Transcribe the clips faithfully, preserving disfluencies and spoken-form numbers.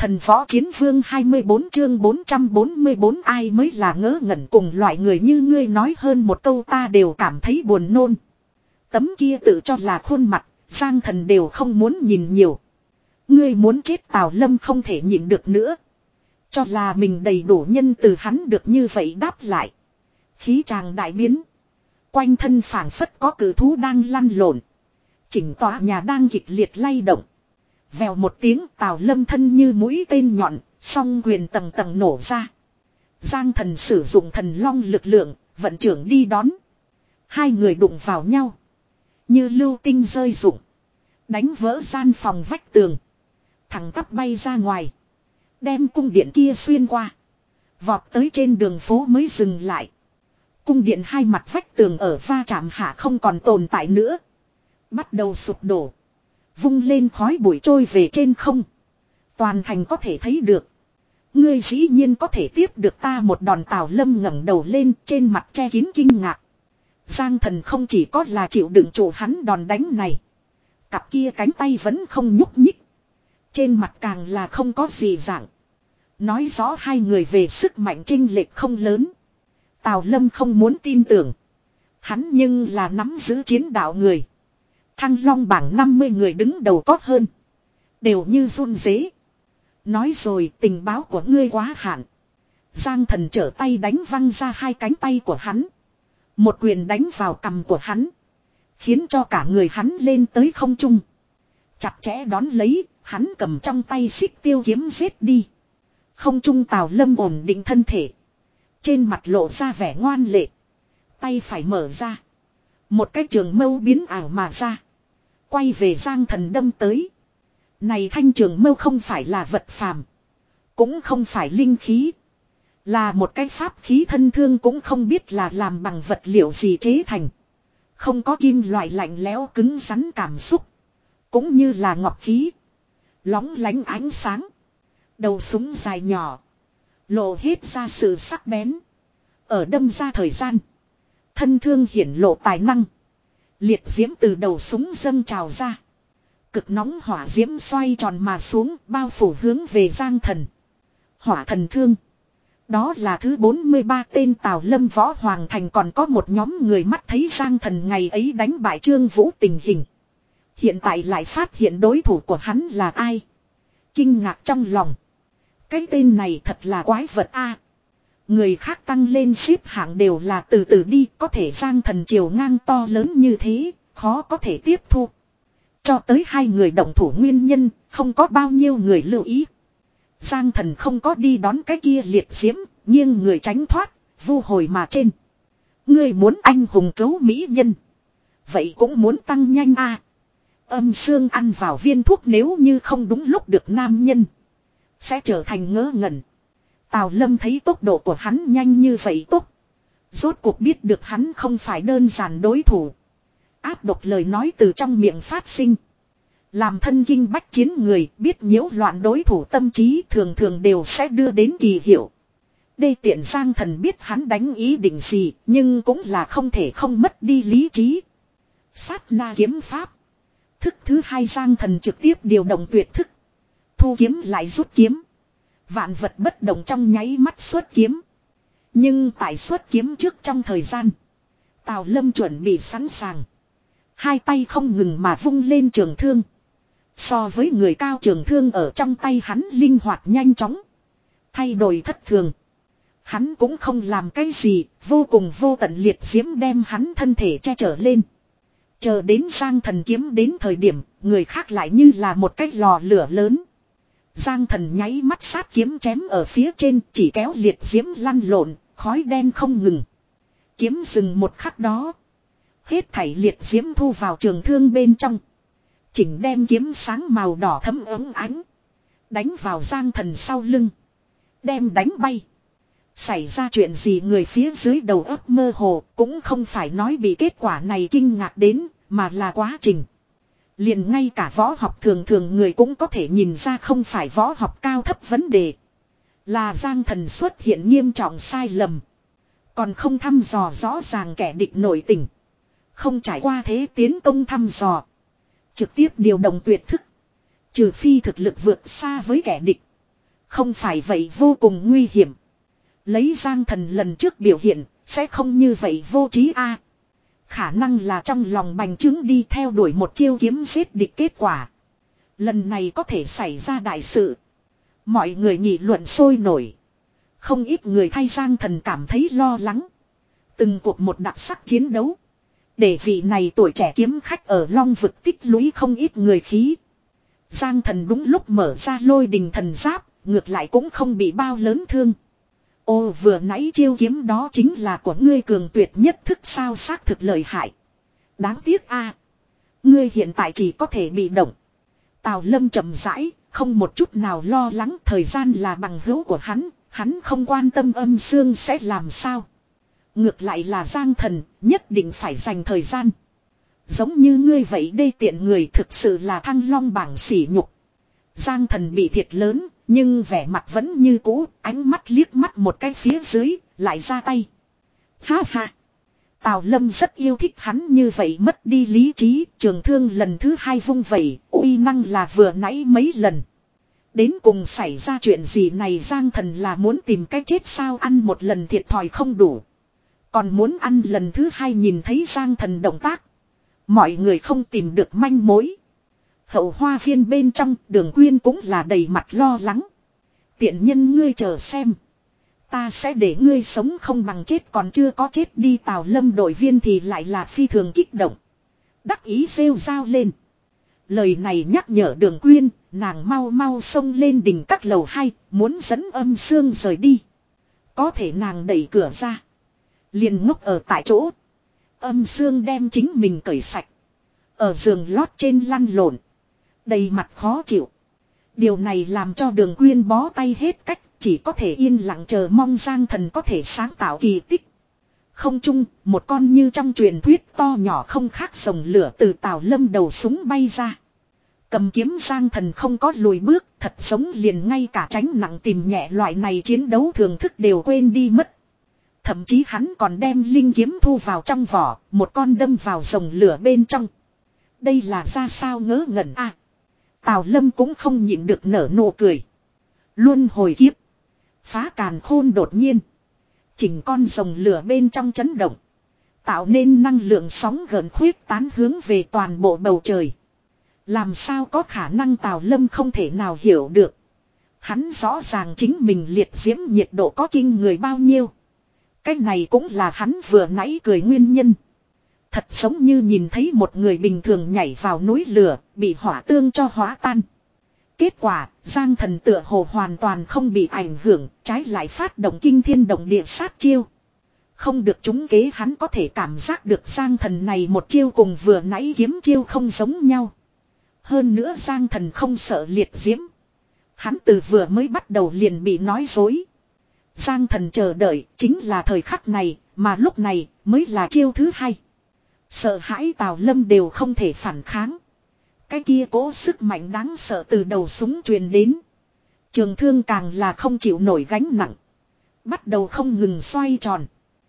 Thần võ chiến vương hai mươi bốn chương bốn trăm bốn mươi bốn ai mới là ngớ ngẩn cùng loại người như ngươi nói hơn một câu ta đều cảm thấy buồn nôn. Tấm kia tự cho là khuôn mặt, Giang Thần đều không muốn nhìn nhiều. Ngươi muốn chết Tào Lâm không thể nhịn được nữa. Cho là mình đầy đủ nhân từ hắn được như vậy đáp lại. Khí tràng đại biến. Quanh thân phảng phất có cử thú đang lăn lộn. Chỉnh tòa nhà đang kịch liệt lay động. Vèo một tiếng Tào Lâm thân như mũi tên nhọn, song quyền tầng tầng nổ ra. Giang Thần sử dụng thần long lực lượng, vận trưởng đi đón. Hai người đụng vào nhau. Như lưu tinh rơi rụng. Đánh vỡ gian phòng vách tường. Thẳng tắp bay ra ngoài. Đem cung điện kia xuyên qua. Vọt tới trên đường phố mới dừng lại. Cung điện hai mặt vách tường ở va chạm hạ không còn tồn tại nữa. Bắt đầu sụp đổ. Vung lên khói bụi trôi về trên không. Toàn thành có thể thấy được. Ngươi dĩ nhiên có thể tiếp được ta một đòn. Tào Lâm ngẩng đầu lên trên mặt che kín kinh ngạc. Giang Thần không chỉ có là chịu đựng trụ hắn đòn đánh này. Cặp kia cánh tay vẫn không nhúc nhích. Trên mặt càng là không có gì dạng. Nói rõ hai người về sức mạnh chênh lệch không lớn. Tào Lâm không muốn tin tưởng. Hắn nhưng là nắm giữ chiến đạo người. Thăng Long bảng năm mươi người đứng đầu có hơn. Đều như run rế. Nói rồi tình báo của ngươi quá hạn. Giang Thần trở tay đánh văng ra hai cánh tay của hắn. Một quyền đánh vào cằm của hắn. Khiến cho cả người hắn lên tới không trung. Chặt chẽ đón lấy, hắn cầm trong tay xích tiêu kiếm giết đi. Không trung Tào Lâm ổn định thân thể. Trên mặt lộ ra vẻ ngoan lệ. Tay phải mở ra. Một cái trường mâu biến ảo mà ra. Quay về Giang Thần đâm tới. Này thanh trường mâu không phải là vật phàm. Cũng không phải linh khí. Là một cái pháp khí thân thương cũng không biết là làm bằng vật liệu gì chế thành. Không có kim loại lạnh lẽo cứng rắn cảm xúc. Cũng như là ngọc khí. Lóng lánh ánh sáng. Đầu súng dài nhỏ. Lộ hết ra sự sắc bén. Ở đâm ra thời gian. Thân thương hiển lộ tài năng. Liệt diễm từ đầu súng dâng trào ra. Cực nóng hỏa diễm xoay tròn mà xuống bao phủ hướng về Giang Thần. Hỏa thần thương. Đó là thứ bốn mươi ba tên Tào Lâm Võ Hoàng Thành còn có một nhóm người mắt thấy Giang Thần ngày ấy đánh bại Trương Vũ tình hình. Hiện tại lại phát hiện đối thủ của hắn là ai. Kinh ngạc trong lòng. Cái tên này thật là quái vật a. Người khác tăng lên xếp hạng đều là từ từ đi. Có thể Giang Thần chiều ngang to lớn như thế. Khó có thể tiếp thu. Cho tới hai người động thủ nguyên nhân. Không có bao nhiêu người lưu ý. Giang Thần không có đi đón cái kia liệt diễm. Nhưng người tránh thoát. Vu hồi mà trên. Ngươi muốn anh hùng cứu mỹ nhân. Vậy cũng muốn tăng nhanh a. Âm xương ăn vào viên thuốc nếu như không đúng lúc được nam nhân. Sẽ trở thành ngớ ngẩn. Tào Lâm thấy tốc độ của hắn nhanh như vậy tốt. Rốt cuộc biết được hắn không phải đơn giản đối thủ. Áp độc lời nói từ trong miệng phát sinh. Làm thân kinh bách chiến người biết nhiễu loạn đối thủ tâm trí thường thường đều sẽ đưa đến kỳ hiệu. Đây tiện Giang Thần biết hắn đánh ý định gì nhưng cũng là không thể không mất đi lý trí. Sát na kiếm pháp. Thức thứ hai Giang Thần trực tiếp điều động tuyệt thức. Thu kiếm lại rút kiếm. Vạn vật bất động trong nháy mắt xuất kiếm. Nhưng tại xuất kiếm trước trong thời gian. Tào Lâm chuẩn bị sẵn sàng. Hai tay không ngừng mà vung lên trường thương. So với người cao trường thương ở trong tay hắn linh hoạt nhanh chóng. Thay đổi thất thường. Hắn cũng không làm cái gì. Vô cùng vô tận liệt diễm đem hắn thân thể che chở lên. Chờ đến Giang Thần kiếm đến thời điểm, người khác lại như là một cái lò lửa lớn. Giang Thần nháy mắt sát kiếm chém ở phía trên, chỉ kéo liệt diễm lăn lộn, khói đen không ngừng. Kiếm dừng một khắc đó. Hết thảy liệt diễm thu vào trường thương bên trong. Chỉnh đem kiếm sáng màu đỏ thấm ấm ánh. Đánh vào Giang Thần sau lưng. Đem đánh bay. Xảy ra chuyện gì người phía dưới đầu óc mơ hồ cũng không phải nói bị kết quả này kinh ngạc đến, mà là quá trình. Liền ngay cả võ học thường thường người cũng có thể nhìn ra không phải võ học cao thấp vấn đề. Là Giang Thần xuất hiện nghiêm trọng sai lầm. Còn không thăm dò rõ ràng kẻ địch nội tình. Không trải qua thế tiến công thăm dò. Trực tiếp điều động tuyệt thức. Trừ phi thực lực vượt xa với kẻ địch. Không phải vậy vô cùng nguy hiểm. Lấy Giang Thần lần trước biểu hiện, sẽ không như vậy vô trí a. Khả năng là trong lòng bành trướng đi theo đuổi một chiêu kiếm giết địch kết quả. Lần này có thể xảy ra đại sự. Mọi người nghị luận sôi nổi. Không ít người thay Giang Thần cảm thấy lo lắng. Từng cuộc một đặc sắc chiến đấu. Để vị này tuổi trẻ kiếm khách ở Long vực tích lũy không ít người khí. Giang Thần đúng lúc mở ra lôi đình thần giáp, ngược lại cũng không bị bao lớn thương. Ô vừa nãy chiêu kiếm đó chính là của ngươi cường tuyệt nhất thức sao xác thực lợi hại. Đáng tiếc a, ngươi hiện tại chỉ có thể bị động. Tào Lâm chậm rãi, không một chút nào lo lắng, thời gian là bằng hữu của hắn, hắn không quan tâm âm xương sẽ làm sao. Ngược lại là Giang Thần, nhất định phải dành thời gian. Giống như ngươi vậy đê tiện người thực sự là Thăng Long bảng sỉ nhục. Giang Thần bị thiệt lớn, nhưng vẻ mặt vẫn như cũ, ánh mắt liếc mắt một cái phía dưới, lại ra tay. Ha ha! Tào Lâm rất yêu thích hắn như vậy mất đi lý trí, trường thương lần thứ hai vung vẩy, uy năng là vừa nãy mấy lần. Đến cùng xảy ra chuyện gì này Giang Thần là muốn tìm cái chết sao ăn một lần thiệt thòi không đủ. Còn muốn ăn lần thứ hai nhìn thấy Giang Thần động tác. Mọi người không tìm được manh mối. Hậu hoa viên bên trong Đường Quyên cũng là đầy mặt lo lắng. Tiện nhân ngươi chờ xem. Ta sẽ để ngươi sống không bằng chết còn chưa có chết đi Tào Lâm đội viên thì lại là phi thường kích động. Đắc ý rêu rao lên. Lời này nhắc nhở Đường Quyên, nàng mau mau xông lên đỉnh các lầu hai, muốn dẫn âm xương rời đi. Có thể nàng đẩy cửa ra. Liền ngốc ở tại chỗ. Âm xương đem chính mình cởi sạch. Ở giường lót trên lăn lộn. Đầy mặt khó chịu. Điều này làm cho Đường Quyên bó tay hết cách. Chỉ có thể yên lặng chờ mong Giang Thần có thể sáng tạo kỳ tích. Không chung, một con như trong truyền thuyết to nhỏ không khác sồng lửa từ Tào Lâm đầu súng bay ra. Cầm kiếm Giang Thần không có lùi bước, thật sống liền ngay cả tránh nặng tìm nhẹ loại này chiến đấu thường thức đều quên đi mất. Thậm chí hắn còn đem linh kiếm thu vào trong vỏ, một con đâm vào rồng lửa bên trong. Đây là ra sao ngớ ngẩn a. À, Tào Lâm cũng không nhịn được nở nụ cười. Luân hồi kiếp. Phá càn khôn đột nhiên. Chỉnh con rồng lửa bên trong chấn động. Tạo nên năng lượng sóng gần khuyết tán hướng về toàn bộ bầu trời. Làm sao có khả năng Tào Lâm không thể nào hiểu được. Hắn rõ ràng chính mình liệt diễm nhiệt độ có kinh người bao nhiêu. Cái này cũng là hắn vừa nãy cười nguyên nhân. Thật giống như nhìn thấy một người bình thường nhảy vào núi lửa, bị hỏa tương cho hóa tan. Kết quả, Giang Thần tựa hồ hoàn toàn không bị ảnh hưởng, trái lại phát động kinh thiên động địa sát chiêu. Không được trúng kế hắn có thể cảm giác được Giang Thần này một chiêu cùng vừa nãy kiếm chiêu không giống nhau. Hơn nữa Giang Thần không sợ liệt diễm. Hắn từ vừa mới bắt đầu liền bị nói dối. Giang Thần chờ đợi chính là thời khắc này, mà lúc này mới là chiêu thứ hai. Sợ hãi Tào Lâm đều không thể phản kháng. Cái kia cố sức mạnh đáng sợ từ đầu súng truyền đến. Trường thương càng là không chịu nổi gánh nặng. Bắt đầu không ngừng xoay tròn.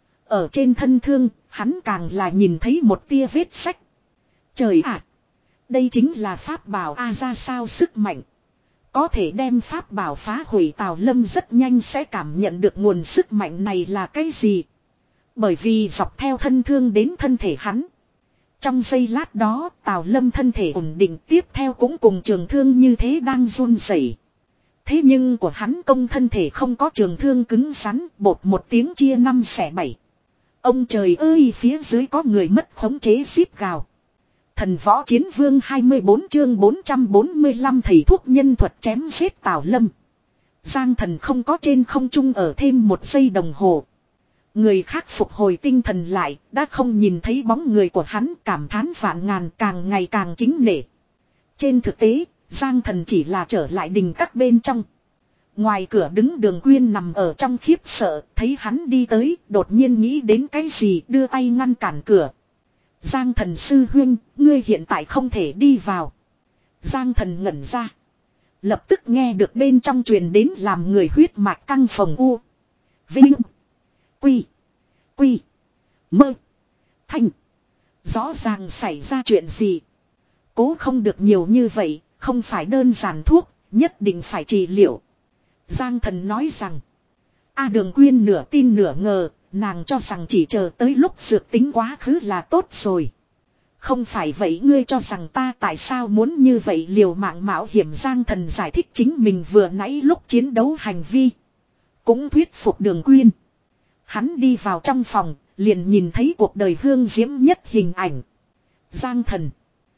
Ở trên thân thương, hắn càng là nhìn thấy một tia vết sách. Trời ạ! Đây chính là pháp bảo a ra sao sức mạnh. Có thể đem pháp bảo phá hủy Tào Lâm rất nhanh sẽ cảm nhận được nguồn sức mạnh này là cái gì. Bởi vì dọc theo thân thương đến thân thể hắn. Trong giây lát đó Tào Lâm thân thể ổn định tiếp theo cũng cùng trường thương như thế đang run rẩy. Thế nhưng của hắn công thân thể không có trường thương cứng rắn bột một tiếng chia năm xẻ bảy. Ông trời ơi phía dưới có người mất khống chế xíp gào. Thần võ chiến vương hai mươi bốn chương bốn trăm bốn mươi lăm thầy thuốc nhân thuật chém giết Tào Lâm. Giang Thần không có trên không trung ở thêm một giây đồng hồ. Người khác phục hồi tinh thần lại, đã không nhìn thấy bóng người của hắn cảm thán vạn ngàn càng ngày càng kính nể. Trên thực tế, Giang Thần chỉ là trở lại đình các bên trong. Ngoài cửa đứng Đường Quyên nằm ở trong khiếp sợ, thấy hắn đi tới, đột nhiên nghĩ đến cái gì đưa tay ngăn cản cửa. Giang Thần sư huynh, ngươi hiện tại không thể đi vào. Giang Thần ngẩn ra. Lập tức nghe được bên trong truyền đến làm người huyết mạch căng phồng u. Vinh. Quy. Quy. Mơ. Thanh. Rõ ràng xảy ra chuyện gì. Cố không được nhiều như vậy, không phải đơn giản thuốc, nhất định phải trị liệu. Giang Thần nói rằng. A Đường Quyên nửa tin nửa ngờ. Nàng cho rằng chỉ chờ tới lúc dược tính quá khứ là tốt rồi. Không phải vậy ngươi cho rằng ta tại sao muốn như vậy liều mạng mạo hiểm. Giang Thần giải thích chính mình vừa nãy lúc chiến đấu hành vi. Cũng thuyết phục Đường Quyên. Hắn đi vào trong phòng, liền nhìn thấy cuộc đời hương diễm nhất hình ảnh. Giang Thần.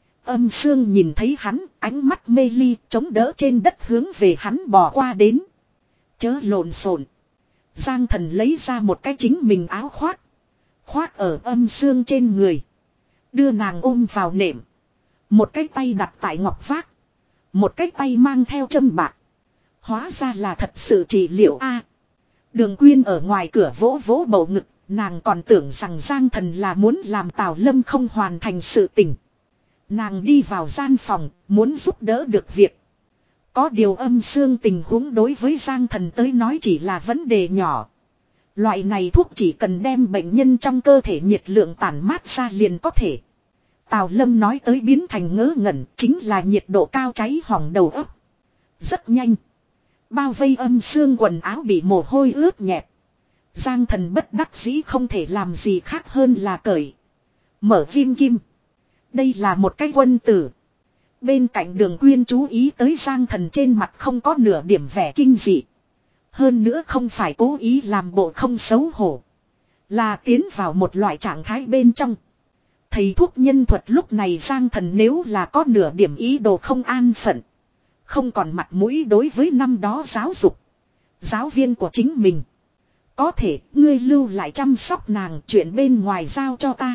Âm Sương nhìn thấy hắn, ánh mắt mê ly, chống đỡ trên đất hướng về hắn bò qua đến. Chớ lộn xộn. Giang Thần lấy ra một cái chính mình áo khoác. Khoác ở Âm Sương trên người. Đưa nàng ôm vào nệm. Một cái tay đặt tại ngọc vác. Một cái tay mang theo châm bạc. Hóa ra là thật sự trị liệu a. Đường Quyên ở ngoài cửa vỗ vỗ bầu ngực. Nàng còn tưởng rằng Giang Thần là muốn làm Tào Lâm không hoàn thành sự tình. Nàng đi vào gian phòng, muốn giúp đỡ được việc. Có điều Âm Sương tình huống đối với Giang Thần tới nói chỉ là vấn đề nhỏ. Loại này thuốc chỉ cần đem bệnh nhân trong cơ thể nhiệt lượng tản mát ra liền có thể. Tào Lâm nói tới biến thành ngớ ngẩn chính là nhiệt độ cao cháy hỏng đầu óc. Rất nhanh. Bao vây Âm Sương quần áo bị mồ hôi ướt nhẹp. Giang Thần bất đắc dĩ không thể làm gì khác hơn là cởi. Mở kim kim. Đây là một cái quân tử. Bên cạnh Đường Quyên chú ý tới Giang Thần trên mặt không có nửa điểm vẻ kinh dị. Hơn nữa không phải cố ý làm bộ không xấu hổ. Là tiến vào một loại trạng thái bên trong. Thầy thuốc nhân thuật lúc này Giang Thần nếu là có nửa điểm ý đồ không an phận. Không còn mặt mũi đối với năm đó giáo dục. Giáo viên của chính mình. Có thể ngươi lưu lại chăm sóc nàng chuyện bên ngoài giao cho ta.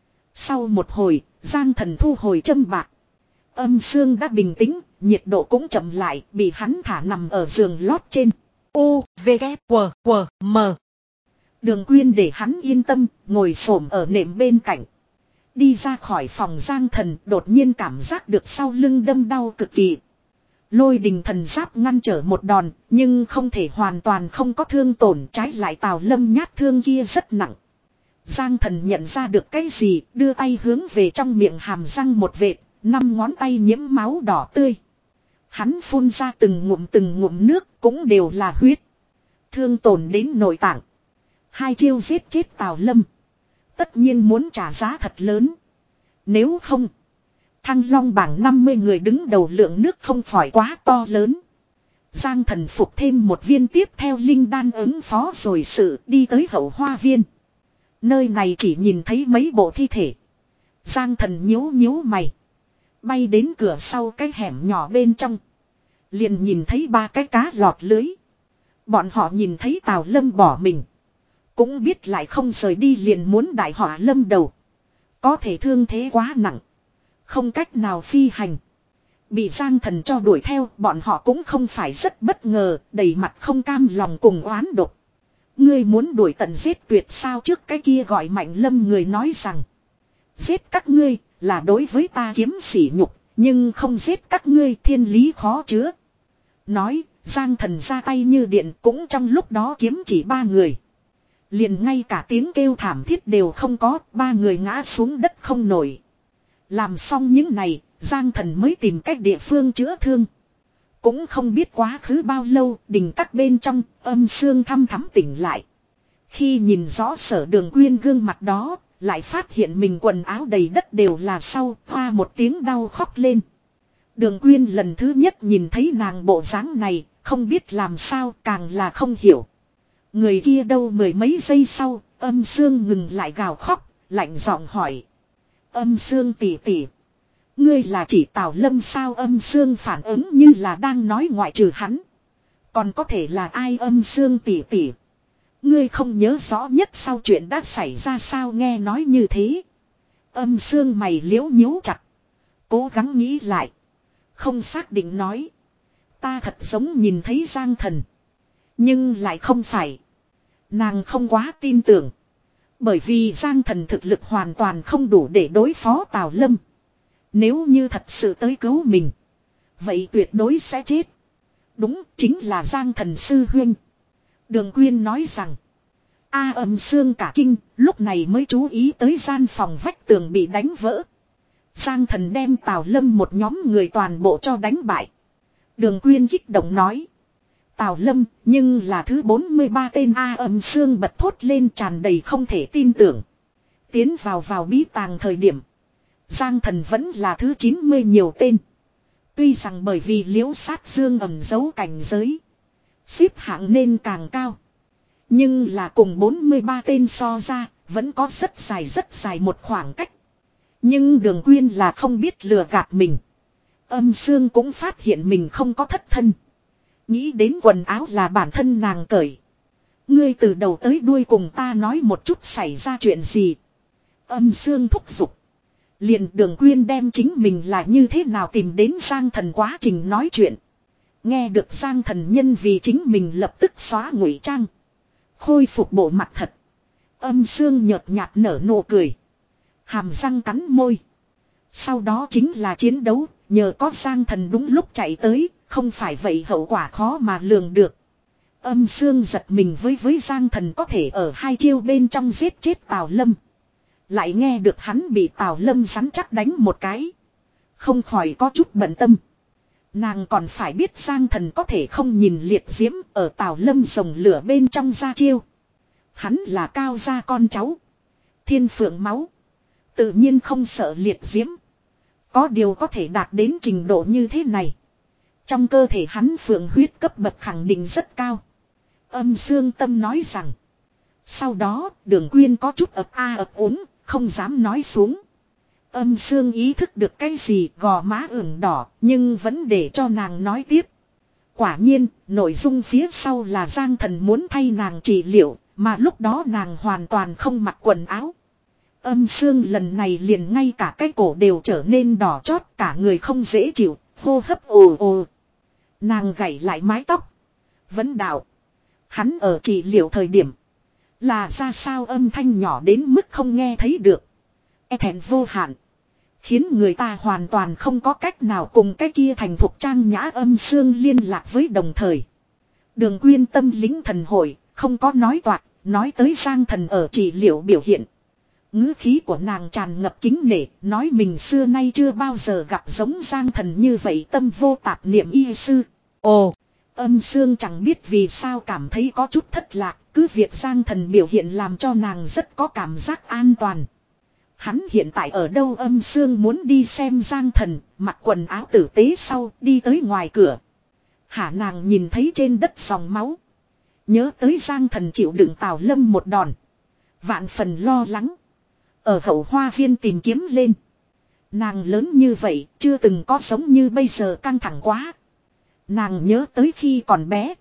Sau một hồi, Giang Thần thu hồi châm bạc. Âm Sương đã bình tĩnh, nhiệt độ cũng chậm lại, bị hắn thả nằm ở giường lót trên. U, V, K, W, W, M. Đường Quyên để hắn yên tâm, ngồi xổm ở nệm bên cạnh. Đi ra khỏi phòng Giang Thần đột nhiên cảm giác được sau lưng đâm đau cực kỳ. Lôi đình thần giáp ngăn trở một đòn, nhưng không thể hoàn toàn không có thương tổn, trái lại Tào Lâm nhát thương kia rất nặng. Giang Thần nhận ra được cái gì, đưa tay hướng về trong miệng hàm răng một vệt, năm ngón tay nhiễm máu đỏ tươi. Hắn phun ra từng ngụm từng ngụm nước, cũng đều là huyết. Thương tổn đến nội tạng. Hai chiêu giết chết Tào Lâm. Tất nhiên muốn trả giá thật lớn. Nếu không, Thăng Long bảng năm mươi người đứng đầu lượng nước không khỏi quá to lớn. Giang Thần phục thêm một viên tiếp theo linh đan ứng phó rồi sự đi tới hậu hoa viên. Nơi này chỉ nhìn thấy mấy bộ thi thể. Giang Thần nhíu nhíu mày. Bay đến cửa sau cái hẻm nhỏ bên trong. Liền nhìn thấy ba cái cá lọt lưới. Bọn họ nhìn thấy Tào Lâm bỏ mình. Cũng biết lại không rời đi liền muốn đại họa lâm đầu. Có thể thương thế quá nặng. Không cách nào phi hành. Bị Giang Thần cho đuổi theo, bọn họ cũng không phải rất bất ngờ, đầy mặt không cam lòng cùng oán độc. Ngươi muốn đuổi tận giết tuyệt sao trước cái kia gọi Mạnh Lâm người nói rằng. Giết các ngươi là đối với ta kiếm sỉ nhục, nhưng không giết các ngươi thiên lý khó chứa. Nói, Giang Thần ra tay như điện cũng trong lúc đó kiếm chỉ ba người. Liền ngay cả tiếng kêu thảm thiết đều không có, ba người ngã xuống đất không nổi. Làm xong những này, Giang Thần mới tìm cách địa phương chữa thương. Cũng không biết quá khứ bao lâu, đình các bên trong, Âm Sương thăm thắm tỉnh lại. Khi nhìn rõ Sở Đường Quyên gương mặt đó, lại phát hiện mình quần áo đầy đất đều là sau, hoa một tiếng đau khóc lên. Đường Quyên lần thứ nhất nhìn thấy nàng bộ dáng này, không biết làm sao, càng là không hiểu. Người kia đâu mười mấy giây sau, Âm Sương ngừng lại gào khóc, lạnh giọng hỏi. Âm Sương tỷ tỷ, ngươi là chỉ Tào Lâm sao? Âm Sương phản ứng như là đang nói ngoại trừ hắn. Còn có thể là ai? Âm Sương tỷ tỷ, ngươi không nhớ rõ nhất sau chuyện đã xảy ra sao? Nghe nói như thế, Âm Sương mày liễu nhíu chặt. Cố gắng nghĩ lại. Không xác định nói. Ta thật giống nhìn thấy Giang Thần. Nhưng lại không phải. Nàng không quá tin tưởng. Bởi vì Giang Thần thực lực hoàn toàn không đủ để đối phó Tào Lâm. Nếu như thật sự tới cứu mình, vậy tuyệt đối sẽ chết. Đúng, chính là Giang Thần sư huynh. Đường Quyên nói rằng. A Âm Sương cả kinh, lúc này mới chú ý tới gian phòng vách tường bị đánh vỡ. Giang Thần đem Tào Lâm một nhóm người toàn bộ cho đánh bại. Đường Quyên kích động nói. Tào Lâm, nhưng là thứ bốn mươi ba tên A Âm Sương bật thốt lên tràn đầy không thể tin tưởng. Tiến vào vào bí tàng thời điểm. Giang Thần vẫn là thứ chín mươi nhiều tên. Tuy rằng bởi vì liễu sát dương ẩn giấu cảnh giới. Xếp hạng nên càng cao. Nhưng là cùng bốn mươi ba tên so ra, vẫn có rất dài rất dài một khoảng cách. Nhưng Đường Quyên là không biết lừa gạt mình. Âm Sương cũng phát hiện mình không có thất thân. Nghĩ đến quần áo là bản thân nàng cởi. Ngươi từ đầu tới đuôi cùng ta nói một chút xảy ra chuyện gì. Âm Sương thúc giục. Liền Đường Quyên đem chính mình là như thế nào tìm đến Giang Thần quá trình nói chuyện. Nghe được Giang Thần nhân vì chính mình lập tức xóa ngụy trang. Khôi phục bộ mặt thật. Âm Sương nhợt nhạt nở nụ cười. Hàm răng cắn môi. Sau đó chính là chiến đấu. Nhờ có Giang Thần đúng lúc chạy tới. Không phải vậy hậu quả khó mà lường được. Âm Sương giật mình với với Giang Thần có thể ở hai chiêu bên trong giết chết Tào Lâm. Lại nghe được hắn bị Tào Lâm rắn chắc đánh một cái. Không khỏi có chút bận tâm. Nàng còn phải biết Giang Thần có thể không nhìn liệt diễm ở Tào Lâm rồng lửa bên trong ra chiêu. Hắn là Cao gia con cháu. Thiên phượng máu. Tự nhiên không sợ liệt diễm. Có điều có thể đạt đến trình độ như thế này. Trong cơ thể hắn phượng huyết cấp bậc khẳng định rất cao. Âm Sương Tâm nói rằng. Sau đó Đường Quyên có chút ập a ập úng. Không dám nói xuống. Âm Sương ý thức được cái gì gò má ửng đỏ. Nhưng vẫn để cho nàng nói tiếp. Quả nhiên nội dung phía sau là Giang Thần muốn thay nàng trị liệu. Mà lúc đó nàng hoàn toàn không mặc quần áo. Âm Sương lần này liền ngay cả cái cổ đều trở nên đỏ chót. Cả người không dễ chịu. Hô hấp ồ ồ. Nàng gảy lại mái tóc. Vấn đạo. Hắn ở trị liệu thời điểm. Là ra sao âm thanh nhỏ đến mức không nghe thấy được. E thẹn vô hạn. Khiến người ta hoàn toàn không có cách nào cùng cái kia thành thục trang nhã Âm Sương liên lạc với đồng thời. Đường Quyên tâm lính thần hội. Không có nói toạc. Nói tới Giang Thần ở trị liệu biểu hiện. Ngữ khí của nàng tràn ngập kính nể. Nói mình xưa nay chưa bao giờ gặp giống Giang Thần như vậy tâm vô tạp niệm y sư. Ồ. Âm Sương chẳng biết vì sao cảm thấy có chút thất lạc. Cứ việc Giang Thần biểu hiện làm cho nàng rất có cảm giác an toàn. Hắn hiện tại ở đâu? Âm Sương muốn đi xem Giang Thần. Mặc quần áo tử tế sau đi tới ngoài cửa. Hả nàng nhìn thấy trên đất dòng máu. Nhớ tới Giang Thần chịu đựng Tào Lâm một đòn. Vạn phần lo lắng. Ở hậu hoa viên tìm kiếm lên. Nàng lớn như vậy chưa từng có giống như bây giờ căng thẳng quá. Nàng nhớ tới khi còn bé.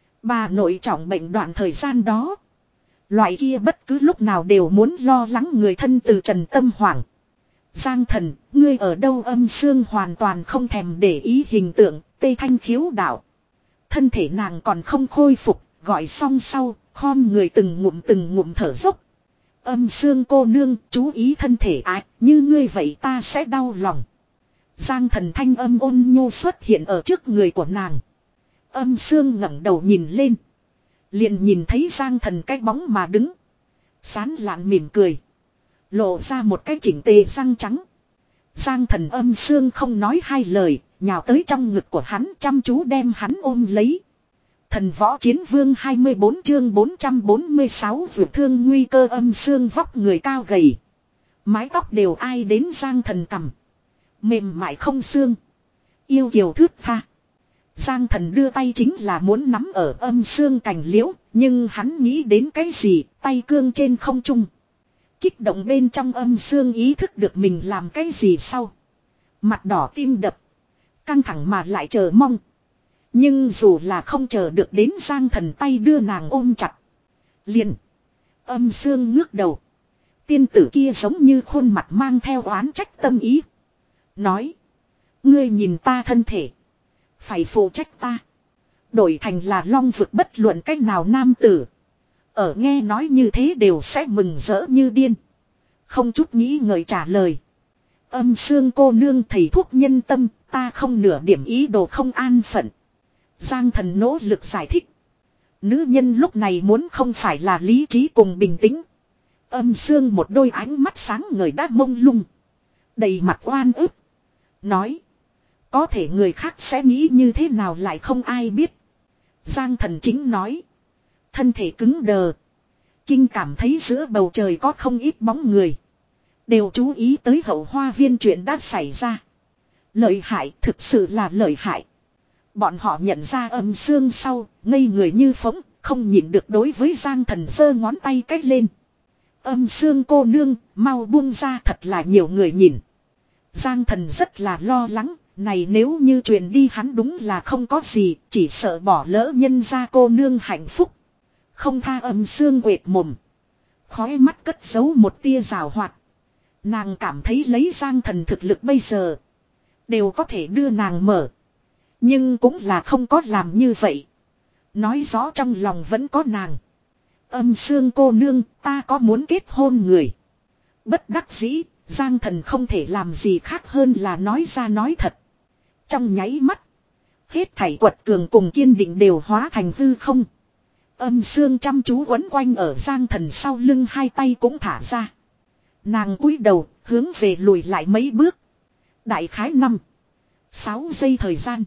Bà nội trọng bệnh đoạn thời gian đó. Loại kia bất cứ lúc nào đều muốn lo lắng người thân từ trần tâm hoảng. Giang Thần, ngươi ở đâu? Âm Sương hoàn toàn không thèm để ý hình tượng, tê thanh khiếu đạo. Thân thể nàng còn không khôi phục, gọi xong sau, khom người từng ngụm từng ngụm thở dốc. Âm Sương cô nương, chú ý thân thể ái, như ngươi vậy ta sẽ đau lòng. Giang Thần thanh âm ôn nhu xuất hiện ở trước người của nàng. Âm Sương ngẩng đầu nhìn lên. Liền nhìn thấy Giang Thần cái bóng mà đứng. Sán lạn mỉm cười. Lộ ra một cái chỉnh tề răng trắng. Giang Thần Âm Sương không nói hai lời. Nhào tới trong ngực của hắn chăm chú đem hắn ôm lấy. Thần Võ Chiến Vương hai mươi bốn chương bốn trăm bốn mươi sáu vượt thương nguy cơ. Âm Sương vóc người cao gầy. Mái tóc đều ai đến Giang Thần cằm. Mềm mại không xương. Yêu kiều thướt tha. Giang Thần đưa tay chính là muốn nắm ở Âm Sương cành liễu. Nhưng hắn nghĩ đến cái gì tay cương trên không trung. Kích động bên trong Âm Sương ý thức được mình làm cái gì sau. Mặt đỏ tim đập. Căng thẳng mà lại chờ mong. Nhưng dù là không chờ được đến Giang Thần tay đưa nàng ôm chặt. Liền. Âm Sương ngước đầu. Tiên tử kia giống như khuôn mặt mang theo oán trách tâm ý. Nói. Ngươi nhìn ta thân thể. Phải phụ trách ta. Đổi thành là long vực bất luận cách nào nam tử. Ở nghe nói như thế đều sẽ mừng rỡ như điên. Không chút nghĩ ngợi trả lời. Âm Sương cô nương thầy thuốc nhân tâm. Ta không nửa điểm ý đồ không an phận. Giang Thần nỗ lực giải thích. Nữ nhân lúc này muốn không phải là lý trí cùng bình tĩnh. Âm Sương một đôi ánh mắt sáng ngời đã mông lung. Đầy mặt oan ức. Nói. Có thể người khác sẽ nghĩ như thế nào lại không ai biết. Giang Thần Chính nói. Thân thể cứng đờ. Kinh cảm thấy giữa bầu trời có không ít bóng người. Đều chú ý tới hậu hoa viên chuyện đã xảy ra. Lợi hại, thực sự là lợi hại. Bọn họ nhận ra âm xương sau, ngây người như phỗng, không nhịn được đối với Giang Thần giơ ngón tay cách lên. Âm xương cô nương, mau buông ra, thật là nhiều người nhìn. Giang Thần rất là lo lắng, này nếu như truyền đi hắn đúng là không có gì, chỉ sợ bỏ lỡ nhân gia cô nương hạnh phúc. Không tha âm xương quệt mồm. Khói mắt cất giấu một tia rào hoạt. Nàng cảm thấy lấy Giang Thần thực lực bây giờ. Đều có thể đưa nàng mở. Nhưng cũng là không có làm như vậy. Nói rõ trong lòng vẫn có nàng. Âm xương cô nương, ta có muốn kết hôn người. Bất đắc dĩ, Giang Thần không thể làm gì khác hơn là nói ra nói thật. Trong nháy mắt. Hết thảy quật cường cùng kiên định đều hóa thành hư không. Âm xương chăm chú quấn quanh ở Giang Thần sau lưng, hai tay cũng thả ra. Nàng cúi đầu, hướng về lùi lại mấy bước. Đại khái năm, sáu giây thời gian.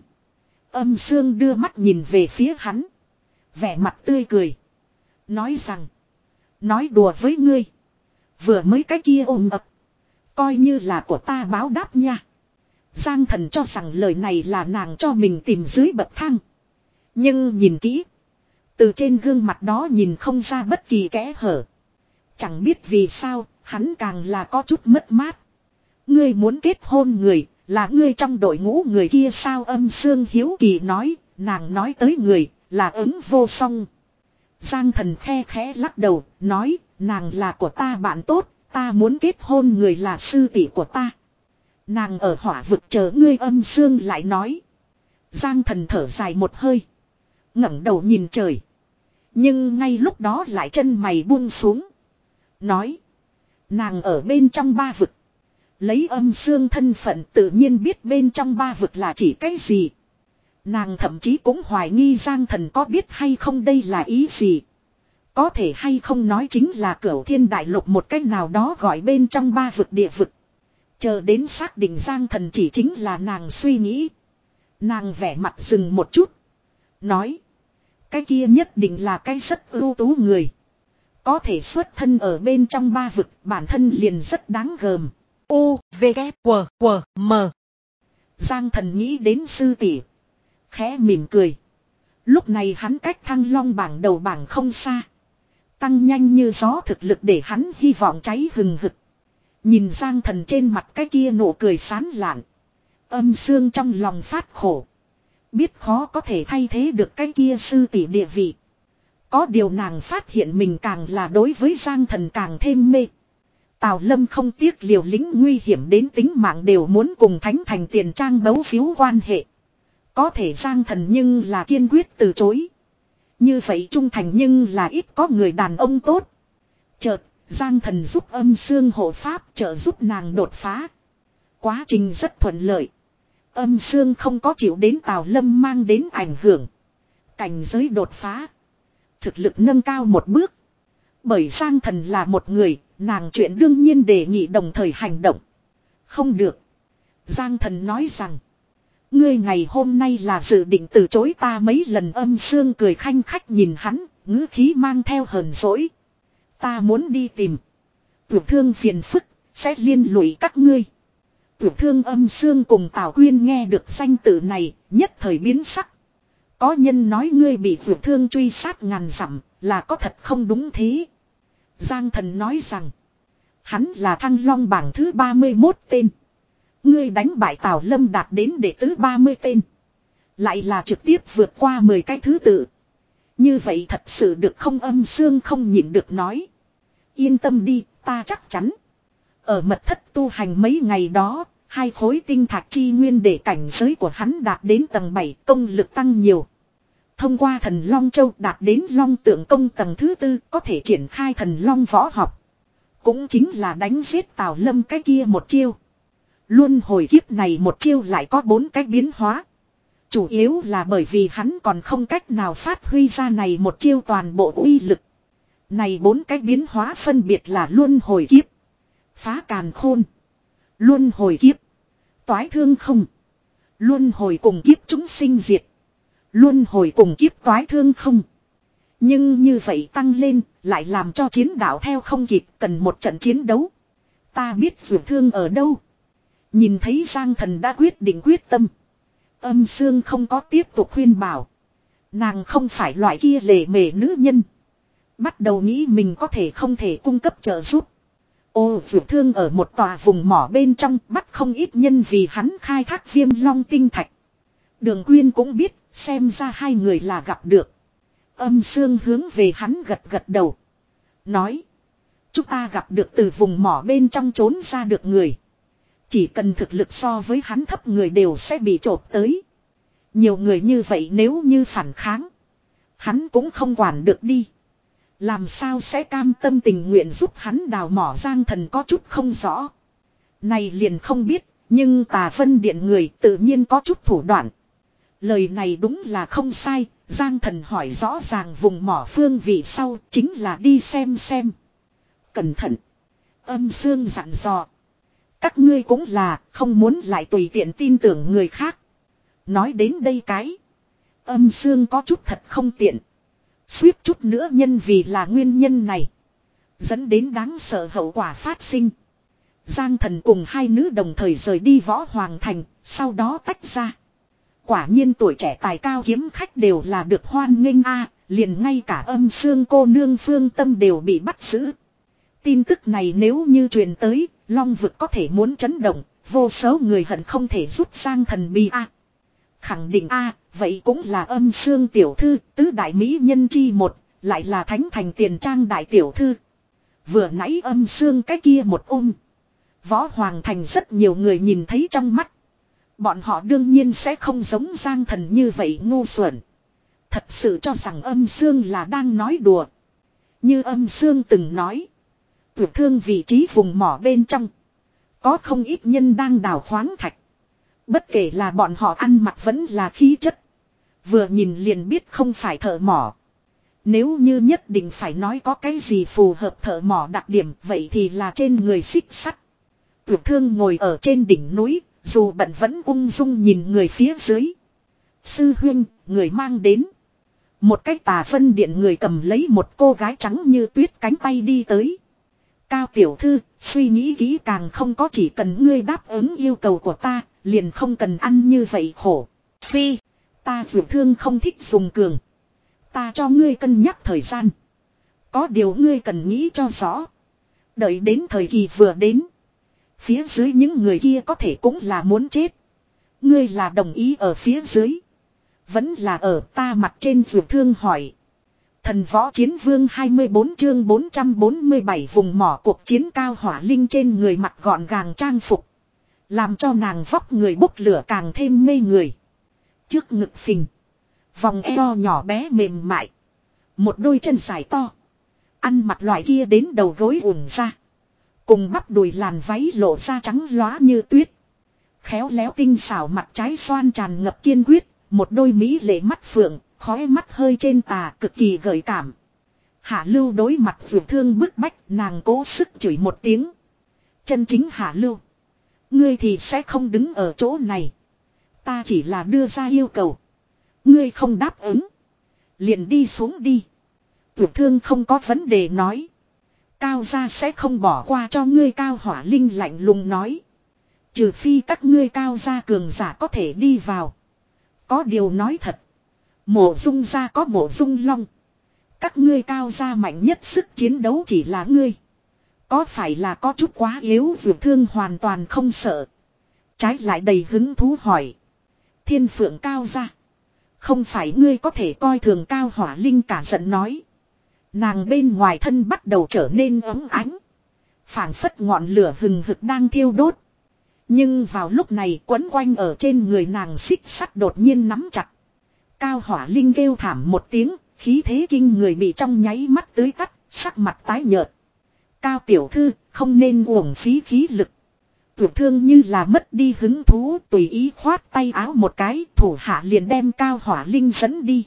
Âm xương đưa mắt nhìn về phía hắn. Vẻ mặt tươi cười. Nói rằng. Nói đùa với ngươi. Vừa mới cái kia ôm ập. Coi như là của ta báo đáp nha. Giang Thần cho rằng lời này là nàng cho mình tìm dưới bậc thang. Nhưng nhìn kỹ. Từ trên gương mặt đó nhìn không ra bất kỳ kẽ hở. Chẳng biết vì sao, hắn càng là có chút mất mát. Ngươi muốn kết hôn người, là ngươi trong đội ngũ người kia sao? Âm xương hiếu kỳ nói, nàng nói tới người, là ứng vô song. Giang Thần khe khẽ lắc đầu, nói, nàng là của ta bạn tốt, ta muốn kết hôn người là sư tỷ của ta. Nàng ở hỏa vực chờ ngươi. Âm xương lại nói. Giang Thần thở dài một hơi. ngẩng đầu nhìn trời. Nhưng ngay lúc đó lại chân mày buông xuống. Nói. Nàng ở bên trong ba vực. Lấy âm xương thân phận tự nhiên biết bên trong ba vực là chỉ cái gì. Nàng thậm chí cũng hoài nghi Giang Thần có biết hay không đây là ý gì. Có thể hay không nói chính là Cửu Thiên Đại Lục một cách nào đó gọi bên trong ba vực địa vực. Chờ đến xác định Giang Thần chỉ chính là nàng suy nghĩ. Nàng vẻ mặt dừng một chút. Nói. Cái kia nhất định là cái rất ưu tú người. Có thể xuất thân ở bên trong ba vực, bản thân liền rất đáng gờm. U, V, K, W, W, M. Giang Thần nghĩ đến sư tỷ. Khẽ mỉm cười. Lúc này hắn cách Thăng Long bảng đầu bảng không xa. Tăng nhanh như gió thực lực để hắn hy vọng cháy hừng hực. Nhìn Giang Thần trên mặt cái kia nụ cười sán lạn. Âm xương trong lòng phát khổ. Biết khó có thể thay thế được cái kia sư tỷ địa vị. Có điều nàng phát hiện mình càng là đối với Giang Thần càng thêm mê. Tào Lâm không tiếc liều lĩnh nguy hiểm đến tính mạng đều muốn cùng Thánh Thành tiền trang bấu phiếu quan hệ. Có thể Giang Thần nhưng là kiên quyết từ chối. Như vậy trung thành nhưng là ít có người đàn ông tốt. Chợt, Giang Thần giúp âm xương hộ pháp trợ giúp nàng đột phá. Quá trình rất thuận lợi. Âm xương không có chịu đến Tào Lâm mang đến ảnh hưởng. Cảnh giới đột phá. Thực lực nâng cao một bước. Bởi Giang Thần là một người, nàng chuyện đương nhiên đề nghị đồng thời hành động. Không được. Giang Thần nói rằng. Ngươi ngày hôm nay là dự định từ chối ta mấy lần. Âm xương cười khanh khách nhìn hắn, ngữ khí mang theo hờn dỗi. Ta muốn đi tìm. Tiểu thương phiền phức, sẽ liên lụy các ngươi. Tiểu thương âm xương cùng Tào Quyên nghe được danh tự này, nhất thời biến sắc. Có nhân nói ngươi bị tiểu thương truy sát ngàn dặm, là có thật không đúng thế. Giang Thần nói rằng. Hắn là Thăng Long bảng thứ ba mươi mốt tên. Ngươi đánh bại Tào Lâm đạt đến đệ tứ ba mươi tên. Lại là trực tiếp vượt qua mười cái thứ tự. Như vậy thật sự được không? Âm xương không nhịn được nói. Yên tâm đi, ta chắc chắn. Ở mật thất tu hành mấy ngày đó, hai khối tinh thạch chi nguyên để cảnh giới của hắn đạt đến tầng bảy, công lực tăng nhiều. Thông qua thần Long Châu đạt đến Long Tượng Công tầng thứ tư, có thể triển khai thần Long võ học. Cũng chính là đánh giết Tào Lâm cái kia một chiêu. Luân hồi kiếp này một chiêu lại có bốn cách biến hóa. Chủ yếu là bởi vì hắn còn không cách nào phát huy ra này một chiêu toàn bộ uy lực. Này bốn cách biến hóa phân biệt là luân hồi kiếp, phá càn khôn, luân hồi kiếp, toái thương không, luân hồi cùng kiếp chúng sinh diệt, Luân hồi cùng kiếp toái thương không. Nhưng như vậy tăng lên, lại làm cho chiến đạo theo không kịp, cần một trận chiến đấu. Ta biết Dược Thương ở đâu. Nhìn thấy Giang Thần đã quyết định quyết tâm. Âm Sương không có tiếp tục khuyên bảo. Nàng không phải loại kia lề mề nữ nhân. Bắt đầu nghĩ mình có thể không thể cung cấp trợ giúp. Ô Dược Thương ở một tòa vùng mỏ bên trong bắt không ít nhân vì hắn khai thác Viêm Long tinh thạch. Đường Quyên cũng biết, xem ra hai người là gặp được. Âm Sương hướng về hắn gật gật đầu. Nói. Chúng ta gặp được từ vùng mỏ bên trong trốn ra được người. Chỉ cần thực lực so với hắn thấp người đều sẽ bị chộp tới. Nhiều người như vậy nếu như phản kháng. Hắn cũng không quản được đi. Làm sao sẽ cam tâm tình nguyện giúp hắn đào mỏ Giang Thần có chút không rõ. Này liền không biết, nhưng Tà Vân Điện người tự nhiên có chút thủ đoạn. Lời này đúng là không sai, Giang Thần hỏi rõ ràng vùng mỏ phương vị sau chính là đi xem xem. Cẩn thận. Âm Sương dặn dò. Các ngươi cũng là không muốn lại tùy tiện tin tưởng người khác. Nói đến đây cái. Âm Sương có chút thật không tiện. Suýt chút nữa nhân vì là nguyên nhân này. Dẫn đến đáng sợ hậu quả phát sinh. Giang Thần cùng hai nữ đồng thời rời đi Võ Hoàng Thành, sau đó tách ra. Quả nhiên tuổi trẻ tài cao kiếm khách đều là được hoan nghênh a, liền ngay cả Âm Sương cô nương Phương Tâm đều bị bắt giữ. Tin tức này nếu như truyền tới, Long vực có thể muốn chấn động, vô số người hận không thể rút Giang Thần bi a. Khẳng định a, vậy cũng là Âm Sương tiểu thư, tứ đại mỹ nhân chi một, lại là Thánh Thành Tiền Trang đại tiểu thư. Vừa nãy Âm Sương cái kia một ôm. Võ Hoàng Thành rất nhiều người nhìn thấy trong mắt. Bọn họ đương nhiên sẽ không giống Giang Thần như vậy ngu xuẩn. Thật sự cho rằng Âm Sương là đang nói đùa. Như Âm Sương từng nói. Tuyệt thương vị trí vùng mỏ bên trong. Có không ít nhân đang đào khoáng thạch. Bất kể là bọn họ ăn mặc vẫn là khí chất. Vừa nhìn liền biết không phải thợ mỏ. Nếu như nhất định phải nói có cái gì phù hợp thợ mỏ đặc điểm vậy thì là trên người xích sắt. Tuyệt thương ngồi ở trên đỉnh núi, dù bận vẫn ung dung nhìn người phía dưới. Sư huynh, người mang đến. Một cái Tà Vân Điện người cầm lấy một cô gái trắng như tuyết cánh tay đi tới. Cao tiểu thư, suy nghĩ kỹ càng không có chỉ cần ngươi đáp ứng yêu cầu của ta, liền không cần ăn như vậy khổ. Phi, ta Dược Thương không thích dùng cường. Ta cho ngươi cân nhắc thời gian. Có điều ngươi cần nghĩ cho rõ. Đợi đến thời kỳ vừa đến. Phía dưới những người kia có thể cũng là muốn chết. Ngươi là đồng ý ở phía dưới. Vẫn là ở ta mặt trên. Dược Thương hỏi. Thần Võ Chiến Vương hai mươi bốn chương bốn trăm bốn mươi bảy vùng mỏ cuộc chiến Cao Hỏa Linh trên người mặc gọn gàng trang phục. Làm cho nàng vóc người bốc lửa càng thêm mê người. Trước ngực phình. Vòng eo nhỏ bé mềm mại. Một đôi chân dài to. Ăn mặc loại kia đến đầu gối ủng ra. Cùng bắp đùi làn váy lộ ra trắng lóa như tuyết. Khéo léo tinh xảo mặt trái xoan tràn ngập kiên quyết. Một đôi mỹ lệ mắt phượng. Khói mắt hơi trên tà cực kỳ gợi cảm. Hạ Lưu đối mặt Dược Thương bức bách nàng cố sức chửi một tiếng. Chân chính Hạ Lưu. Ngươi thì sẽ không đứng ở chỗ này. Ta chỉ là đưa ra yêu cầu. Ngươi không đáp ứng. Liền đi xuống đi. Dược Thương không có vấn đề nói. Cao gia sẽ không bỏ qua cho ngươi. Cao Hỏa Linh lạnh lùng nói. Trừ phi các ngươi Cao gia cường giả có thể đi vào. Có điều nói thật. Mộ Dung gia có Mộ Dung Long. Các ngươi Cao gia mạnh nhất sức chiến đấu chỉ là ngươi. Có phải là có chút quá yếu? Dược Thương hoàn toàn không sợ. Trái lại đầy hứng thú hỏi. Thiên Phượng Cao gia. Không phải ngươi có thể coi thường. Cao Hỏa Linh cả giận nói. Nàng bên ngoài thân bắt đầu trở nên ấm ánh. Phảng phất ngọn lửa hừng hực đang thiêu đốt. Nhưng vào lúc này quấn quanh ở trên người nàng xích sắt đột nhiên nắm chặt. Cao Hỏa Linh kêu thảm một tiếng, khí thế kinh người bị trong nháy mắt tưới tắt, sắc mặt tái nhợt. Cao tiểu thư, không nên uổng phí khí lực. Dược Thương như là mất đi hứng thú, tùy ý khoát tay áo một cái, thủ hạ liền đem Cao Hỏa Linh dẫn đi.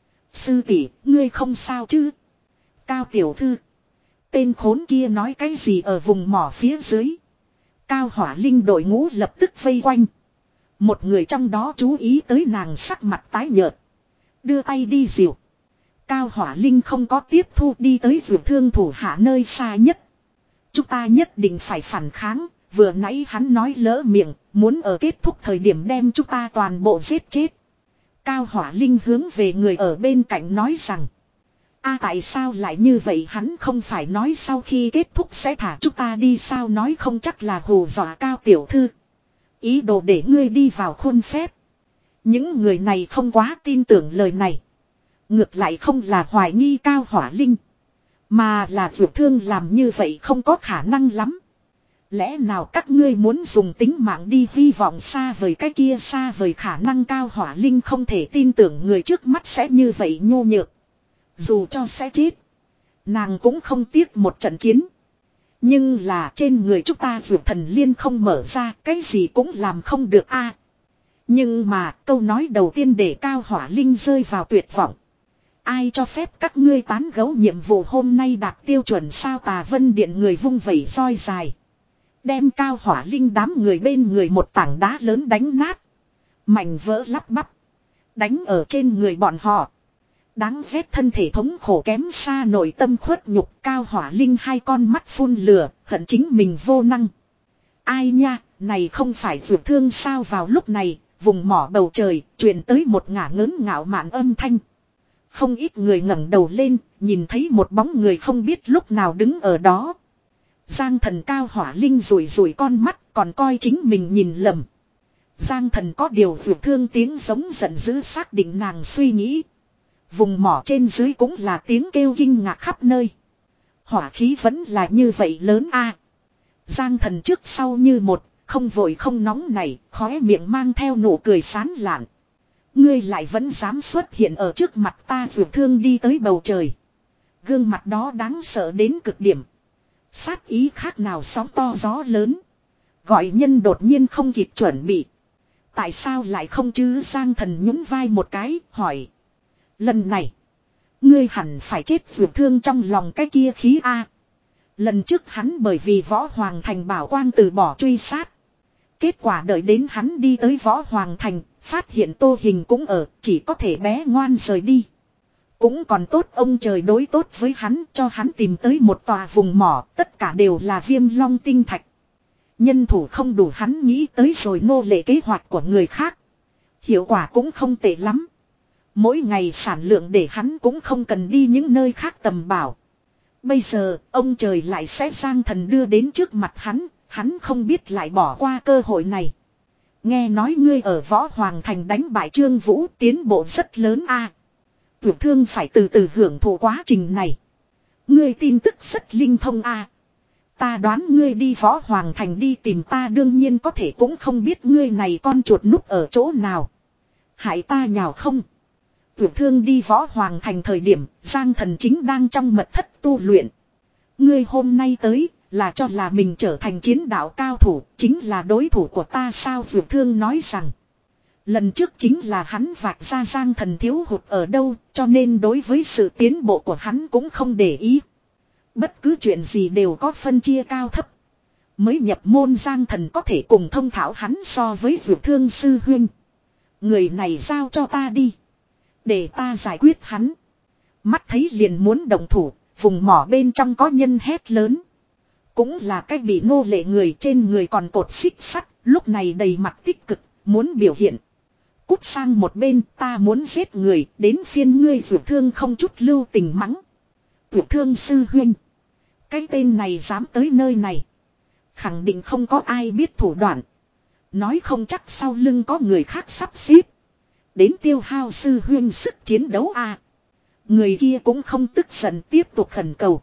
Sư tỷ, ngươi không sao chứ? Cao tiểu thư. Tên khốn kia nói cái gì ở vùng mỏ phía dưới? Cao Hỏa Linh đội ngũ lập tức vây quanh. Một người trong đó chú ý tới nàng sắc mặt tái nhợt. Đưa tay đi dìu. Cao Hỏa Linh không có tiếp thu đi tới Dược Thương thủ hạ nơi xa nhất. Chúng ta nhất định phải phản kháng. Vừa nãy hắn nói lỡ miệng. Muốn ở kết thúc thời điểm đem chúng ta toàn bộ giết chết. Cao Hỏa Linh hướng về người ở bên cạnh nói rằng. A tại sao lại như vậy, hắn không phải nói sau khi kết thúc sẽ thả chúng ta đi sao, nói không chắc là hù dọa Cao tiểu thư. Ý đồ để ngươi đi vào khuôn phép. Những người này không quá tin tưởng lời này. Ngược lại không là hoài nghi Cao Hỏa Linh. Mà là Dược Thương làm như vậy không có khả năng lắm. Lẽ nào các ngươi muốn dùng tính mạng đi hy vọng xa vời cái kia xa vời khả năng. Cao Hỏa Linh không thể tin tưởng người trước mắt sẽ như vậy nhu nhược. Dù cho sẽ chết. Nàng cũng không tiếc một trận chiến. Nhưng là trên người chúng ta Dược Thần Liên không mở ra. Cái gì cũng làm không được a. Nhưng mà câu nói đầu tiên để Cao Hỏa Linh rơi vào tuyệt vọng. Ai cho phép các ngươi tán gẫu nhiệm vụ hôm nay đạt tiêu chuẩn sao? Tà Vân Điện người vung vẩy roi dài. Đem Cao Hỏa Linh đám người bên người một tảng đá lớn đánh nát. Mảnh vỡ lắp bắp. Đánh ở trên người bọn họ. Đáng ghét thân thể thống khổ kém xa nội tâm khuất nhục. Cao Hỏa Linh hai con mắt phun lửa, hận chính mình vô năng. Ai nha, này không phải Dược Thương sao? Vào lúc này, vùng mỏ bầu trời, truyền tới một ngả ngớn ngạo mạn âm thanh. Không ít người ngẩng đầu lên, nhìn thấy một bóng người không biết lúc nào đứng ở đó. Giang Thần. Cao Hỏa Linh rủi rủi con mắt, còn coi chính mình nhìn lầm. Giang Thần có điều Dược Thương tiếng giống giận dữ xác định nàng suy nghĩ. Vùng mỏ trên dưới cũng là tiếng kêu kinh ngạc khắp nơi. Hỏa khí vẫn là như vậy lớn a. Giang Thần trước sau như một, không vội không nóng này, khóe miệng mang theo nụ cười sán lạn. Ngươi lại vẫn dám xuất hiện ở trước mặt ta. Dược Thương đi tới bầu trời. Gương mặt đó đáng sợ đến cực điểm. Sát ý khác nào sóng to gió lớn. Gọi nhân đột nhiên không kịp chuẩn bị. Tại sao lại không chứ? Giang Thần nhún vai một cái, hỏi. Lần này, ngươi hẳn phải chết. Dược Thương trong lòng cái kia khí a. Lần trước hắn bởi vì Võ Hoàng Thành bảo quang từ bỏ truy sát. Kết quả đợi đến hắn đi tới Võ Hoàng Thành, phát hiện Tô Hình cũng ở, chỉ có thể bé ngoan rời đi. Cũng còn tốt ông trời đối tốt với hắn, cho hắn tìm tới một tòa vùng mỏ, tất cả đều là Viêm Long tinh thạch. Nhân thủ không đủ hắn nghĩ tới rồi nô lệ kế hoạch của người khác. Hiệu quả cũng không tệ lắm. Mỗi ngày sản lượng để hắn cũng không cần đi những nơi khác tầm bảo. Bây giờ, ông trời lại sẽ Giang Thần đưa đến trước mặt hắn, hắn không biết lại bỏ qua cơ hội này. Nghe nói ngươi ở Võ Hoàng Thành đánh bại Trương Vũ, tiến bộ rất lớn a. Dược Thương phải từ từ hưởng thụ quá trình này. Ngươi tin tức rất linh thông a. Ta đoán ngươi đi Võ Hoàng Thành đi tìm ta, đương nhiên có thể cũng không biết ngươi này con chuột núp ở chỗ nào. Hại ta nhào không? Dược Thương đi Võ Hoàng Thành thời điểm, Giang Thần chính đang trong mật thất tu luyện. Ngươi hôm nay tới, là cho là mình trở thành chiến đạo cao thủ, chính là đối thủ của ta sao? Dược Thương nói rằng. Lần trước chính là hắn vạch ra Giang Thần thiếu hụt ở đâu, cho nên đối với sự tiến bộ của hắn cũng không để ý. Bất cứ chuyện gì đều có phân chia cao thấp. Mới nhập môn Giang Thần có thể cùng thông thảo hắn so với Dược Thương sư huynh. Người này giao cho ta đi. Để ta giải quyết hắn. Mắt thấy liền muốn động thủ, vùng mỏ bên trong có nhân hét lớn. Cũng là cách bị nô lệ người, trên người còn cột xích sắt, lúc này đầy mặt tích cực, muốn biểu hiện. Cút sang một bên, ta muốn giết người, đến phiên ngươi. Dược Thương không chút lưu tình mắng. Dược Thương sư huynh. Cái tên này dám tới nơi này. Khẳng định không có ai biết thủ đoạn. Nói không chắc sau lưng có người khác sắp xếp. Đến tiêu hao sư huynh sức chiến đấu a. Người kia cũng không tức giận, tiếp tục khẩn cầu.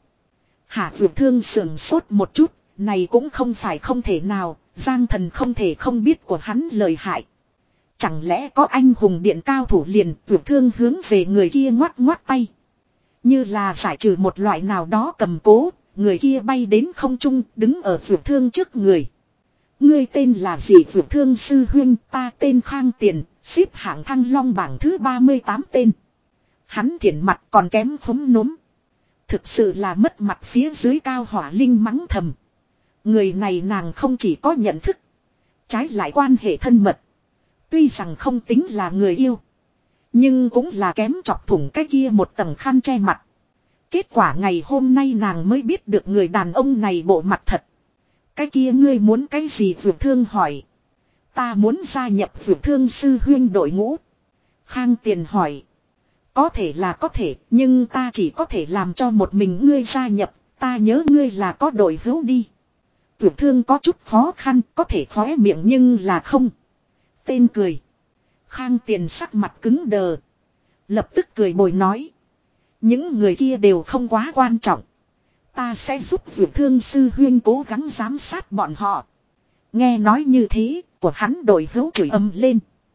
Hạ Dược Thương sườn sốt một chút, này cũng không phải không thể nào, Giang Thần không thể không biết của hắn lời hại. Chẳng lẽ có anh hùng điện cao thủ liền? Dược Thương hướng về người kia ngoắt ngoắt tay. Như là giải trừ một loại nào đó cầm cố, người kia bay đến không trung, đứng ở Dược Thương trước người. Ngươi tên là gì? Dược Thương sư huynh, ta tên Khang Tiền, xếp hạng Thăng Long bảng thứ ba mươi tám tên. Hắn thiện mặt còn kém khúm núm. Thực sự là mất mặt phía dưới. Cao Hỏa Linh mắng thầm. Người này nàng không chỉ có nhận thức, trái lại quan hệ thân mật. Tuy rằng không tính là người yêu, Nhưng cũng là kém chọc thủng cái kia một tầng khăn che mặt. Kết quả ngày hôm nay nàng mới biết được người đàn ông này bộ mặt thật. Cái kia ngươi muốn cái gì Vượt Thương hỏi. Ta muốn gia nhập Vượt Thương sư huyên đội ngũ. Khang Tiền hỏi. Có thể là có thể, nhưng ta chỉ có thể làm cho một mình ngươi gia nhập, ta nhớ ngươi là có đội hữu đi. Vượt Thương có chút khó khăn, có thể khóe miệng nhưng là không. Tên cười. Khang Tiền sắc mặt cứng đờ. Lập tức cười bồi nói. Những người kia đều không quá quan trọng. Ta sẽ giúp Vượt Thương sư huyên cố gắng giám sát bọn họ. Nghe nói như thế, của hắn đội hữu chửi ầm lên.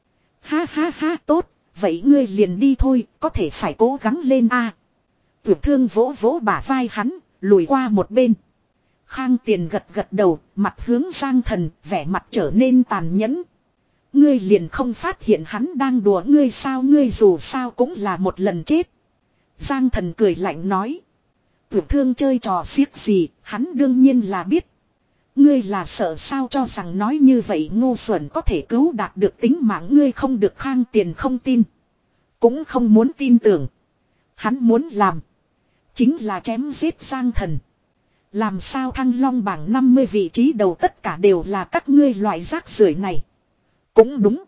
Ha ha ha tốt, vậy ngươi liền đi thôi, có thể phải cố gắng lên a. Vượt Thương vỗ vỗ bả vai hắn, lùi qua một bên. Khang Tiền gật gật đầu, mặt hướng Giang Thần, vẻ mặt trở nên tàn nhẫn. Ngươi liền không phát hiện hắn đang đùa ngươi sao, ngươi dù sao cũng là một lần chết. Giang Thần cười lạnh nói. Vượt Thương chơi trò xiếc gì, hắn đương nhiên là biết. Ngươi là sợ sao cho rằng nói như vậy ngu xuẩn có thể cứu đạt được tính mạng ngươi không được. Khang Tiền không tin. Cũng không muốn tin tưởng. Hắn muốn làm. Chính là chém giết Giang Thần. Làm sao Thăng Long bảng năm mươi vị trí đầu tất cả đều là các ngươi loại rác rưởi này. Cũng đúng.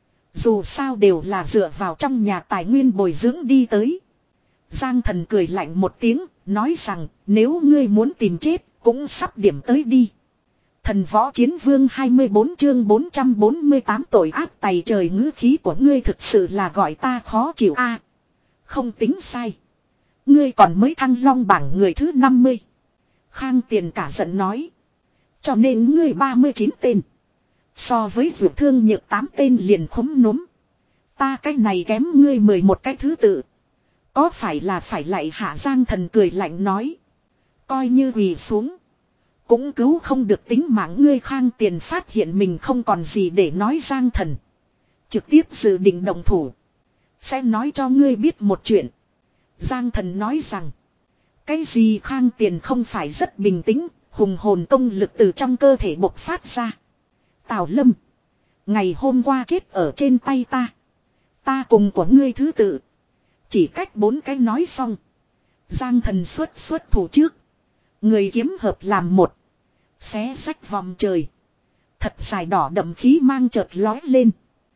Dù sao đều là dựa vào trong nhà tài nguyên bồi dưỡng đi tới. Giang Thần cười lạnh một tiếng, nói rằng nếu ngươi muốn tìm chết, cũng sắp điểm tới đi. Thần Võ Chiến Vương hai mươi bốn chương bốn trăm bốn mươi tám tội ác tày trời, ngữ khí của ngươi thực sự là gọi ta khó chịu a. Không tính sai. Ngươi còn mới Thăng Long bảng người thứ năm mươi. Khang Tiền cả giận nói. Cho nên ngươi ba mươi chín tên. So với Vượt Thương nhược tám tên liền khúm núm. Ta cái này kém ngươi mười một cái thứ tự. Có phải là phải lại hạ. Giang Thần cười lạnh nói. Coi như quỳ xuống. Cũng cứu không được tính mạng ngươi. Khang Tiền phát hiện mình không còn gì để nói. Giang Thần trực tiếp dự định động thủ. Sẽ nói cho ngươi biết một chuyện. Giang Thần nói rằng. Cái gì? Khang Tiền không phải rất bình tĩnh. Hùng hồn công lực từ trong cơ thể bộc phát ra. Tào Lâm. Ngày hôm qua chết ở trên tay ta. Ta cùng của ngươi thứ tự. Chỉ cách bốn cái nói xong. Giang Thần xuất xuất thủ trước. Người kiếm hợp làm một. Xé sách vòng trời. Thật dài đỏ đậm khí mang chợt lói lên.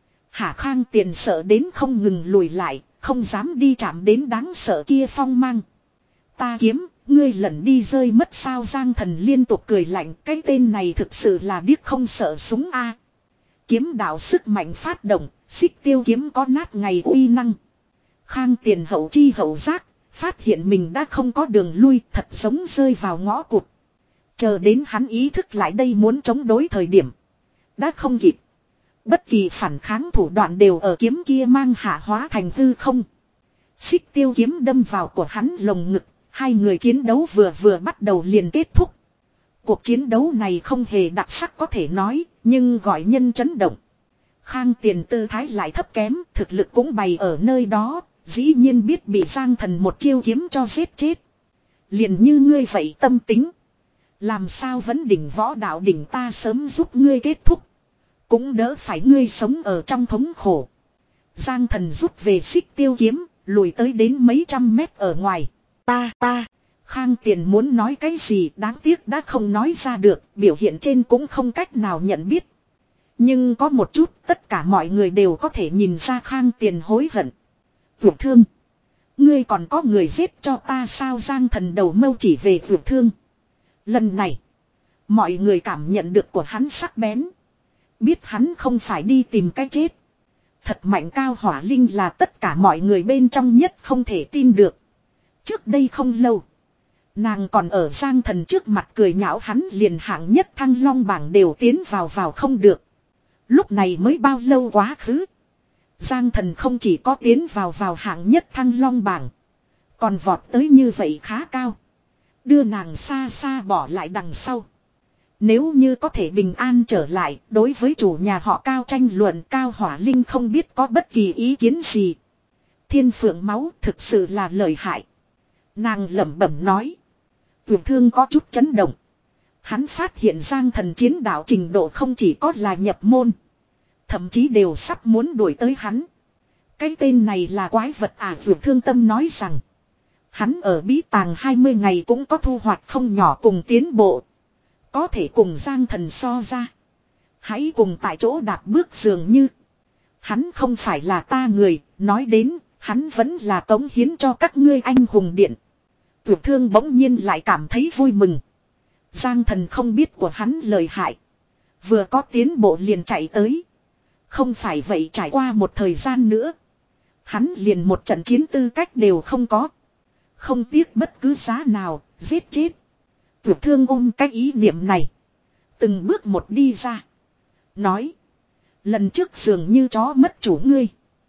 Hạ Khang Tiền sợ đến không ngừng lùi lại. Không dám đi chạm đến đáng sợ kia phong mang. Ta kiếm, ngươi lẩn đi rơi mất sao? Giang Thần liên tục cười lạnh. Cái tên này thực sự là điếc không sợ súng a. Kiếm đạo sức mạnh phát động. Xích tiêu kiếm có nát ngày uy năng. Khang Tiền hậu chi hậu giác. Phát hiện mình đã không có đường lui. Thật giống rơi vào ngõ cụt. Chờ đến hắn ý thức lại đây muốn chống đối thời điểm. Đã không kịp. Bất kỳ phản kháng thủ đoạn đều ở kiếm kia mang hạ hóa thành hư không. Xích tiêu kiếm đâm vào của hắn lồng ngực. Hai người chiến đấu vừa vừa bắt đầu liền kết thúc. Cuộc chiến đấu này không hề đặc sắc có thể nói, nhưng gọi nhân chấn động. Khang Tiền tư thái lại thấp kém, thực lực cũng bày ở nơi đó, dĩ nhiên biết bị Giang Thần một chiêu kiếm cho giết chết. Liền như ngươi vậy tâm tính. Làm sao vẫn đỉnh võ đạo đỉnh, ta sớm giúp ngươi kết thúc. Cũng đỡ phải ngươi sống ở trong thống khổ. Giang Thần rút về xích tiêu kiếm, lùi tới đến mấy trăm mét ở ngoài. Ta ta. Khang Tiền muốn nói cái gì đáng tiếc đã không nói ra được, biểu hiện trên cũng không cách nào nhận biết. Nhưng có một chút tất cả mọi người đều có thể nhìn ra Khang Tiền hối hận. Vượt Thương. Ngươi còn có người giết cho ta sao? Giang Thần đầu mâu chỉ về Vượt Thương. Lần này. Mọi người cảm nhận được của hắn sắc bén. Biết hắn không phải đi tìm cái chết. Thật mạnh. Cao Hỏa Linh là tất cả mọi người bên trong nhất không thể tin được. Trước đây không lâu. Nàng còn ở Giang Thần trước mặt cười nhạo hắn liền hạng nhất Thăng Long bảng đều tiến vào vào không được. Lúc này mới bao lâu quá khứ. Giang Thần không chỉ có tiến vào vào hạng nhất Thăng Long bảng. Còn vọt tới như vậy khá cao. Đưa nàng xa xa bỏ lại đằng sau. Nếu như có thể bình an trở lại, đối với chủ nhà họ Cao tranh luận, Cao Hỏa Linh không biết có bất kỳ ý kiến gì. Thiên Phượng máu thực sự là lợi hại. Nàng lẩm bẩm nói. Vượt Thương có chút chấn động. Hắn phát hiện Giang Thần chiến đạo trình độ không chỉ có là nhập môn. Thậm chí đều sắp muốn đuổi tới hắn. Cái tên này là quái vật à, Dược Thương Tâm nói rằng. Hắn ở bí tàng hai mươi ngày cũng có thu hoạch không nhỏ cùng tiến bộ. Có thể cùng Giang Thần so ra. Hãy cùng tại chỗ đạp bước dường như. Hắn không phải là ta người, nói đến, hắn vẫn là cống hiến cho các ngươi anh hùng điện. Dược Thương bỗng nhiên lại cảm thấy vui mừng. Giang Thần không biết của hắn lời hại. Vừa có tiến bộ liền chạy tới. Không phải vậy trải qua một thời gian nữa. Hắn liền một trận chiến tư cách đều không có. Không tiếc bất cứ giá nào, giết chết. Dược Thương ôm cái ý niệm này. Từng bước một đi ra. Nói. Lần trước dường như chó mất chủ ngươi.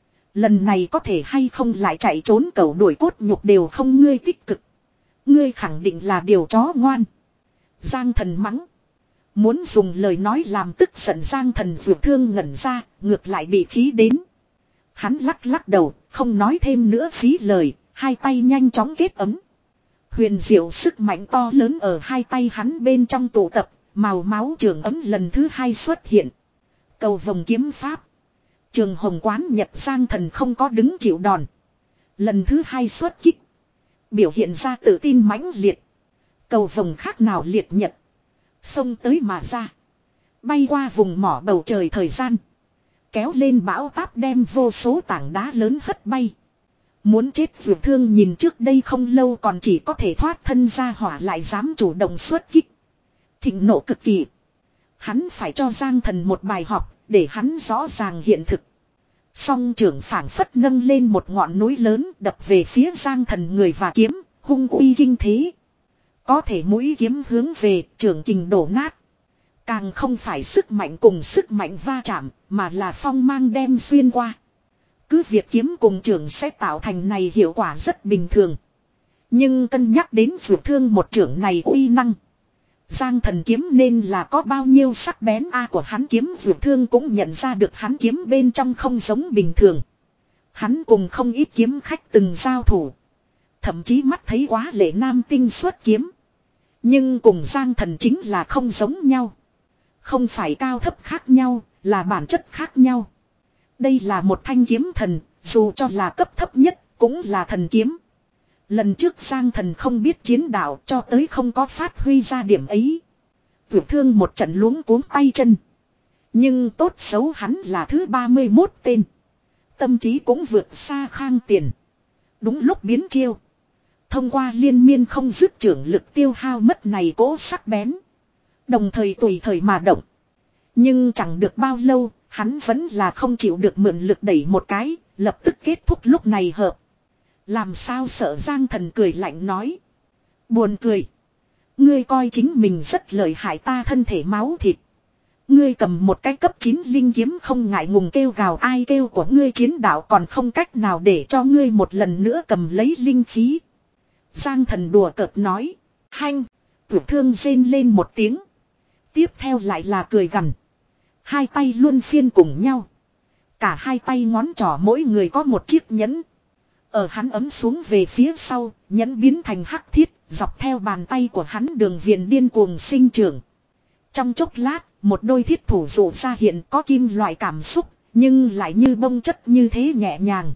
Lần này có thể hay không lại chạy trốn cẩu đuổi cốt nhục đều không ngươi tích cực. Ngươi khẳng định là điều chó ngoan. Giang Thần mắng. Muốn dùng lời nói làm tức giận Giang Thần Dược Thương ngẩn ra, ngược lại bị khí đến. Hắn lắc lắc đầu, không nói thêm nữa phí lời, hai tay nhanh chóng kết ấm. Huyền diệu sức mạnh to lớn ở hai tay hắn bên trong tụ tập, màu máu trường ấm lần thứ hai xuất hiện. Cầu vồng kiếm pháp. Trường Hồng Quán Nhật Giang Thần không có đứng chịu đòn. Lần thứ hai xuất kích. Biểu hiện ra tự tin mãnh liệt. Cầu vồng khác nào liệt nhật. Xông tới mà ra. Bay qua vùng mỏ bầu trời thời gian. Kéo lên bão táp đem vô số tảng đá lớn hất bay. Muốn chết Dược Thương nhìn trước đây không lâu còn chỉ có thể thoát thân ra hỏa lại dám chủ động xuất kích. Thịnh nộ cực kỳ. Hắn phải cho Giang Thần một bài học để hắn rõ ràng hiện thực. Song trưởng phảng phất nâng lên một ngọn núi lớn đập về phía Giang Thần người và kiếm, hung uy kinh thế. Có thể mũi kiếm hướng về trưởng kình đổ nát. Càng không phải sức mạnh cùng sức mạnh va chạm, mà là phong mang đem xuyên qua. Cứ việc kiếm cùng trưởng sẽ tạo thành này hiệu quả rất bình thường. Nhưng cân nhắc đến Dược Thương một trưởng này uy năng. Giang Thần kiếm nên là có bao nhiêu sắc bén a của hắn kiếm Dược Thương cũng nhận ra được hắn kiếm bên trong không giống bình thường. Hắn cùng không ít kiếm khách từng giao thủ. Thậm chí mắt thấy quá lệ nam tinh xuất kiếm. Nhưng cùng Giang Thần chính là không giống nhau. Không phải cao thấp khác nhau, là bản chất khác nhau. Đây là một thanh kiếm thần, dù cho là cấp thấp nhất, cũng là thần kiếm. Lần trước Giang Thần không biết chiến đạo cho tới không có phát huy ra điểm ấy. Dược Thương một trận luống cuống tay chân. Nhưng tốt xấu hắn là thứ ba mươi mốt tên. Tâm trí cũng vượt xa Khang Tiền. Đúng lúc biến chiêu. Thông qua liên miên không dứt trưởng lực tiêu hao mất này cố sắc bén. Đồng thời tùy thời mà động. Nhưng chẳng được bao lâu, hắn vẫn là không chịu được mượn lực đẩy một cái, lập tức kết thúc lúc này hợp. Làm sao sợ Giang Thần cười lạnh nói. Buồn cười. Ngươi coi chính mình rất lợi hại ta thân thể máu thịt. Ngươi cầm một cái cấp chín linh kiếm không ngại ngùng kêu gào ai kêu của ngươi chiến đạo còn không cách nào để cho ngươi một lần nữa cầm lấy linh khí. Giang Thần đùa cợt nói. Hanh. Dược Thương rên lên một tiếng. Tiếp theo lại là cười gằn. Hai tay luân phiên cùng nhau. Cả hai tay ngón trỏ mỗi người có một chiếc nhẫn. Ở hắn ấm xuống về phía sau, nhẫn biến thành hắc thiết, dọc theo bàn tay của hắn đường viền điên cuồng sinh trưởng. Trong chốc lát, một đôi thiết thủ dụ ra hiện có kim loại cảm xúc, nhưng lại như bông chất như thế nhẹ nhàng.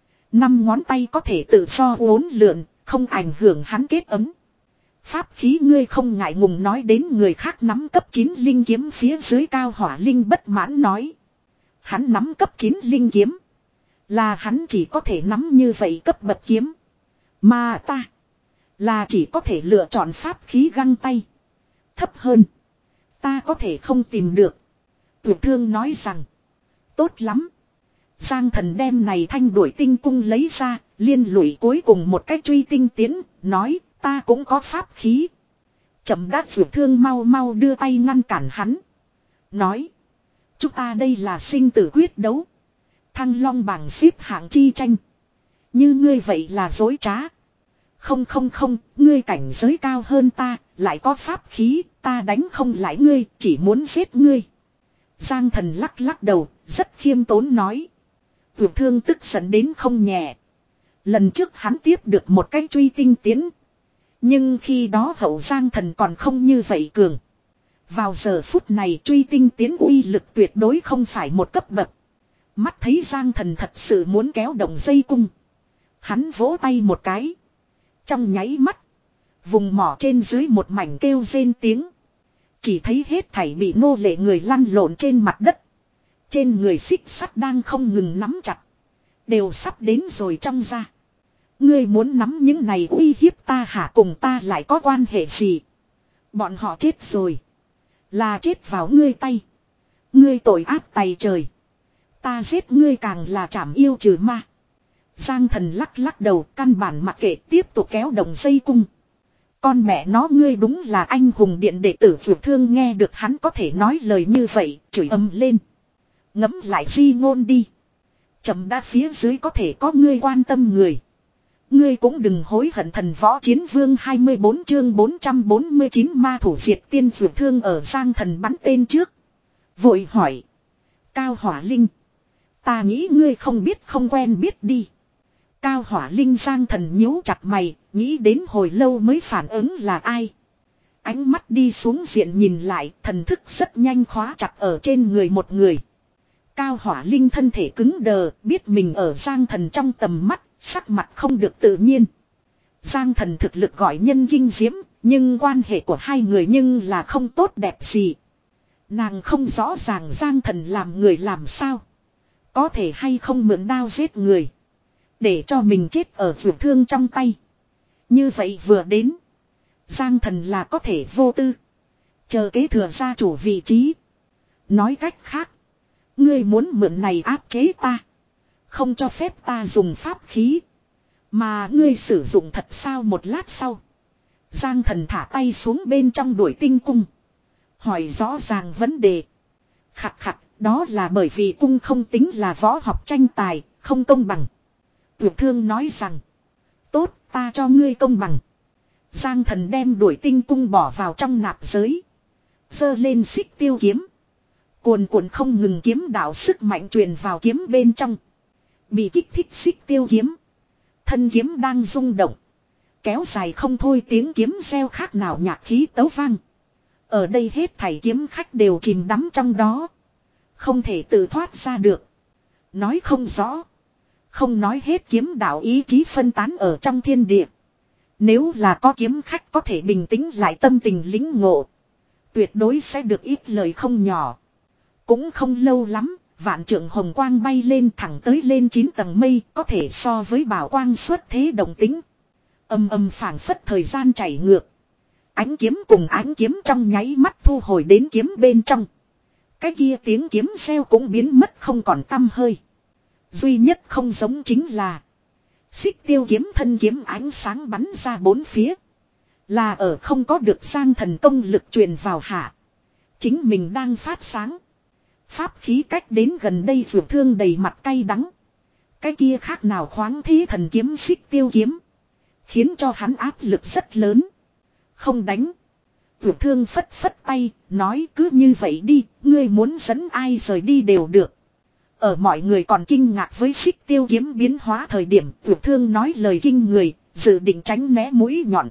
Năm ngón tay có thể tự do uốn lượn, không ảnh hưởng hắn kết ấm. Pháp khí ngươi không ngại ngùng nói đến người khác nắm cấp chín linh kiếm phía dưới Cao Hỏa Linh bất mãn nói. Hắn nắm cấp chín linh kiếm. Là hắn chỉ có thể nắm như vậy cấp bậc kiếm. Mà ta. Là chỉ có thể lựa chọn pháp khí găng tay. Thấp hơn. Ta có thể không tìm được. Dược Thương nói rằng. Tốt lắm. Giang Thần đem này thanh đuổi tinh cung lấy ra. Liên lụy cuối cùng một cách truy tinh tiến. Nói ta cũng có pháp khí. Chậm đát Dược Thương mau mau đưa tay ngăn cản hắn. Nói. Chúng ta đây là sinh tử quyết đấu. Thăng long bảng xếp hạng chi tranh. Như ngươi vậy là dối trá. Không không không, ngươi cảnh giới cao hơn ta, lại có pháp khí, ta đánh không lại ngươi, chỉ muốn giết ngươi. Giang Thần lắc lắc đầu, rất khiêm tốn nói. Dược Thương tức giận đến không nhẹ. Lần trước hắn tiếp được một cái truy tinh tiến. Nhưng khi đó hậu Giang Thần còn không như vậy cường. Vào giờ phút này truy tinh tiến uy lực tuyệt đối không phải một cấp bậc. Mắt thấy Giang Thần thật sự muốn kéo động dây cung. Hắn vỗ tay một cái. Trong nháy mắt. Vùng mỏ trên dưới một mảnh kêu rên tiếng. Chỉ thấy hết thảy bị nô lệ người lăn lộn trên mặt đất. Trên người xích sắt đang không ngừng nắm chặt. Đều sắp đến rồi trong da. Ngươi muốn nắm những này uy hiếp ta hả, cùng ta lại có quan hệ gì? Bọn họ chết rồi. Là chết vào ngươi tay. Ngươi tội ác tày trời. Ta giết ngươi càng là trảm yêu trừ ma. Giang Thần lắc lắc đầu, căn bản mặc kệ, tiếp tục kéo động dây cung. Con mẹ nó, ngươi đúng là anh hùng điện đệ tử Vượt Thương. Nghe được hắn có thể nói lời như vậy, chửi ầm lên. Ngẫm lại di ngôn đi. Chậm đã, phía dưới có thể có ngươi quan tâm người. Ngươi cũng đừng hối hận. Thần Võ Chiến Vương hai mươi bốn chương bốn trăm bốn mươi chín ma thủ diệt tiên. Vượt Thương ở Giang Thần bắn tên trước. Vội hỏi. Cao Hỏa Linh. Ta nghĩ ngươi không biết không quen biết đi. Cao Hỏa Linh. Giang Thần nhíu chặt mày, nghĩ đến hồi lâu mới phản ứng là ai. Ánh mắt đi xuống diện nhìn lại, thần thức rất nhanh khóa chặt ở trên người một người. Cao Hỏa Linh thân thể cứng đờ, biết mình ở Giang Thần trong tầm mắt, sắc mặt không được tự nhiên. Giang Thần thực lực gọi nhân kinh diễm, nhưng quan hệ của hai người nhưng là không tốt đẹp gì. Nàng không rõ ràng Giang Thần làm người làm sao. Có thể hay không mượn đao giết người. Để cho mình chết ở Vượt Thương trong tay. Như vậy vừa đến. Giang Thần là có thể vô tư. Chờ kế thừa gia chủ vị trí. Nói cách khác. Ngươi muốn mượn này áp chế ta. Không cho phép ta dùng pháp khí. Mà ngươi sử dụng thật sao? Một lát sau. Giang Thần thả tay xuống bên trong đuổi tinh cung. Hỏi rõ ràng vấn đề. Khặt khặt, đó là bởi vì cung không tính là võ học tranh tài, không công bằng. Vượt Thương nói rằng. Tốt, ta cho ngươi công bằng. Giang Thần đem đuổi tinh cung bỏ vào trong nạp giới. Giơ lên xích tiêu kiếm. Cuồn cuộn không ngừng kiếm đạo sức mạnh truyền vào kiếm bên trong. Bị kích thích xích tiêu kiếm. Thân kiếm đang rung động. Kéo dài không thôi tiếng kiếm reo khác nào nhạc khí tấu vang. Ở đây hết thảy kiếm khách đều chìm đắm trong đó. Không thể tự thoát ra được. Nói không rõ. Không nói hết kiếm đạo ý chí phân tán ở trong thiên địa. Nếu là có kiếm khách có thể bình tĩnh lại tâm tình lính ngộ. Tuyệt đối sẽ được ít lời không nhỏ. Cũng không lâu lắm, vạn trượng hồng quang bay lên thẳng tới lên chín tầng mây, có thể so với bảo quang xuất thế động tính. Âm âm phảng phất thời gian chảy ngược. Ánh kiếm cùng ánh kiếm trong nháy mắt thu hồi đến kiếm bên trong. Cái kia tiếng kiếm reo cũng biến mất không còn tăm hơi. Duy nhất không giống chính là xích tiêu kiếm thân kiếm ánh sáng bắn ra bốn phía. Là ở không có được Giang Thần công lực truyền vào hạ. Chính mình đang phát sáng. Pháp khí cách đến gần đây Vượt Thương đầy mặt cay đắng. Cái kia khác nào khoáng thế thần kiếm xích tiêu kiếm. Khiến cho hắn áp lực rất lớn. Không đánh. Vượt Thương phất phất tay, nói cứ như vậy đi, ngươi muốn dẫn ai rời đi đều được. Ở mọi người còn kinh ngạc với xích tiêu kiếm biến hóa thời điểm, Vượt Thương nói lời kinh người, dự định tránh né mũi nhọn.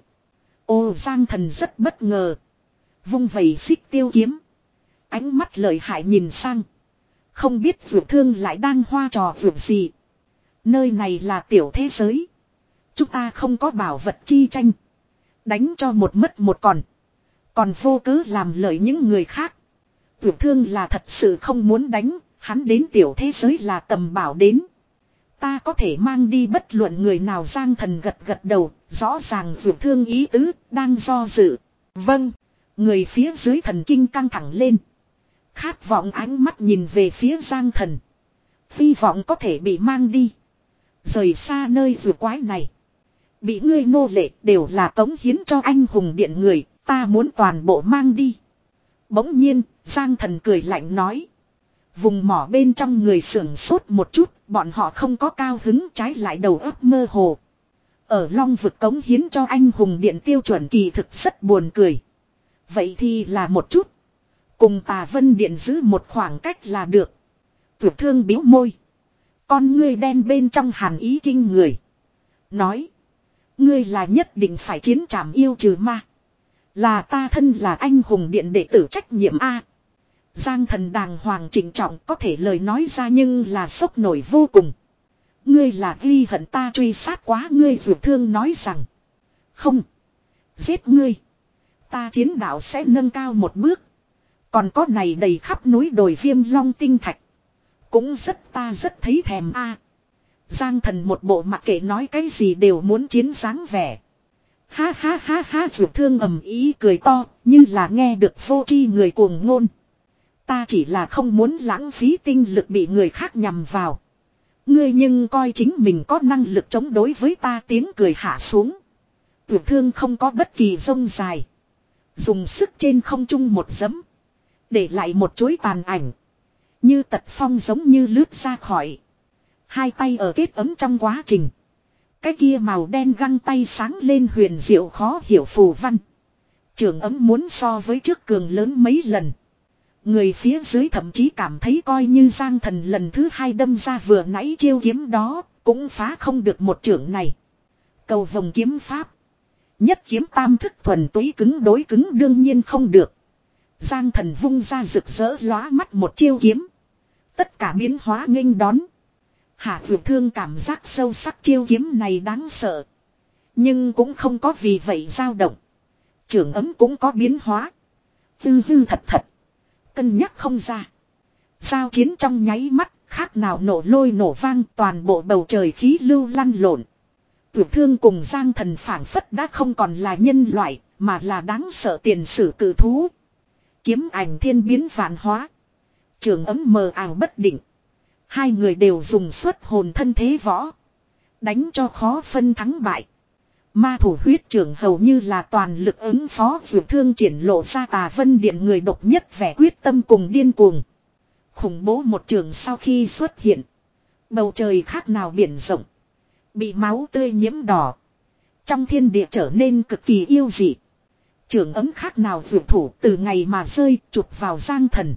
Ô Giang Thần rất bất ngờ. Vung vẩy xích tiêu kiếm. Ánh mắt lợi hại nhìn sang. Không biết Vượt Thương lại đang hoa trò vượt gì. Nơi này là tiểu thế giới. Chúng ta không có bảo vật chi tranh. Đánh cho một mất một còn. Còn vô cớ làm lợi những người khác. Vượt Thương là thật sự không muốn đánh. Hắn đến tiểu thế giới là tầm bảo đến. Ta có thể mang đi bất luận người nào. Giang Thần gật gật đầu. Rõ ràng Vượt Thương ý tứ đang do dự. Vâng. Người phía dưới thần kinh căng thẳng lên. Khát vọng ánh mắt nhìn về phía Giang Thần. Hy vọng có thể bị mang đi. Rời xa nơi vừa quái này. Bị ngươi nô lệ đều là cống hiến cho anh hùng điện người. Ta muốn toàn bộ mang đi. Bỗng nhiên Giang Thần cười lạnh nói. Vùng mỏ bên trong người sưởng sốt một chút. Bọn họ không có cao hứng, trái lại đầu óc mơ hồ. Ở Long vực cống hiến cho anh hùng điện tiêu chuẩn kỳ thực rất buồn cười. Vậy thì là một chút. Cùng Tà Vân Điện giữ một khoảng cách là được. Vượt Thương bĩu môi. Con ngươi đen bên trong hàn ý kinh người. Nói. Ngươi là nhất định phải chiến trảm yêu trừ ma. Là ta thân là anh hùng điện đệ tử trách nhiệm A. Giang thần đàng hoàng trịnh trọng có thể lời nói ra nhưng là sốc nổi vô cùng. Ngươi là ghi hận ta truy sát quá ngươi, Dược Thương nói rằng. Không. Giết ngươi. Ta chiến đạo sẽ nâng cao một bước. Còn có này đầy khắp núi đồi viêm long tinh thạch. Cũng rất ta rất thấy thèm a. Giang thần một bộ mặc kệ nói cái gì đều muốn chiến dáng vẻ. Ha ha ha ha, Dược Thương ầm ý cười to như là nghe được vô tri người cuồng ngôn. Ta chỉ là không muốn lãng phí tinh lực bị người khác nhằm vào. Ngươi nhưng coi chính mình có năng lực chống đối với ta, tiếng cười hạ xuống. Dược Thương không có bất kỳ rông dài. Dùng sức trên không trung một giấm. Để lại một chuỗi tàn ảnh. Như tật phong giống như lướt ra khỏi. Hai tay ở kết ấm trong quá trình. Cái kia màu đen găng tay sáng lên huyền diệu khó hiểu phù văn. Trường ấm muốn so với trước cường lớn mấy lần. Người phía dưới thậm chí cảm thấy coi như Giang thần lần thứ hai đâm ra vừa nãy chiêu kiếm đó, cũng phá không được một trưởng này. Cầu vồng kiếm pháp. Nhất kiếm tam thức thuần túy cứng đối cứng đương nhiên không được. Giang thần vung ra rực rỡ lóa mắt một chiêu kiếm. Tất cả biến hóa nghênh đón. Hạ Dược Thương cảm giác sâu sắc chiêu kiếm này đáng sợ. Nhưng cũng không có vì vậy dao động. Trưởng ấm cũng có biến hóa. Tư hư thật thật. Cân nhắc không ra. Giao chiến trong nháy mắt, khác nào nổ lôi nổ vang, toàn bộ bầu trời khí lưu lăn lộn. Dược Thương cùng Giang thần phảng phất đã không còn là nhân loại, mà là đáng sợ tiền sử cử thú. Kiếm ảnh thiên biến vạn hóa. Trường ấm mờ ảo bất định. Hai người đều dùng xuất hồn thân thế võ. Đánh cho khó phân thắng bại. Ma thủ huyết trưởng hầu như là toàn lực ứng phó, Dược Thương triển lộ ra Tà Vân Điện người độc nhất vẻ quyết tâm cùng điên cuồng. Khủng bố một trường sau khi xuất hiện. Bầu trời khác nào biển rộng. Bị máu tươi nhiễm đỏ. Trong thiên địa trở nên cực kỳ yêu dị. Trường ấm khác nào dược thủ từ ngày mà rơi chụp vào Giang thần.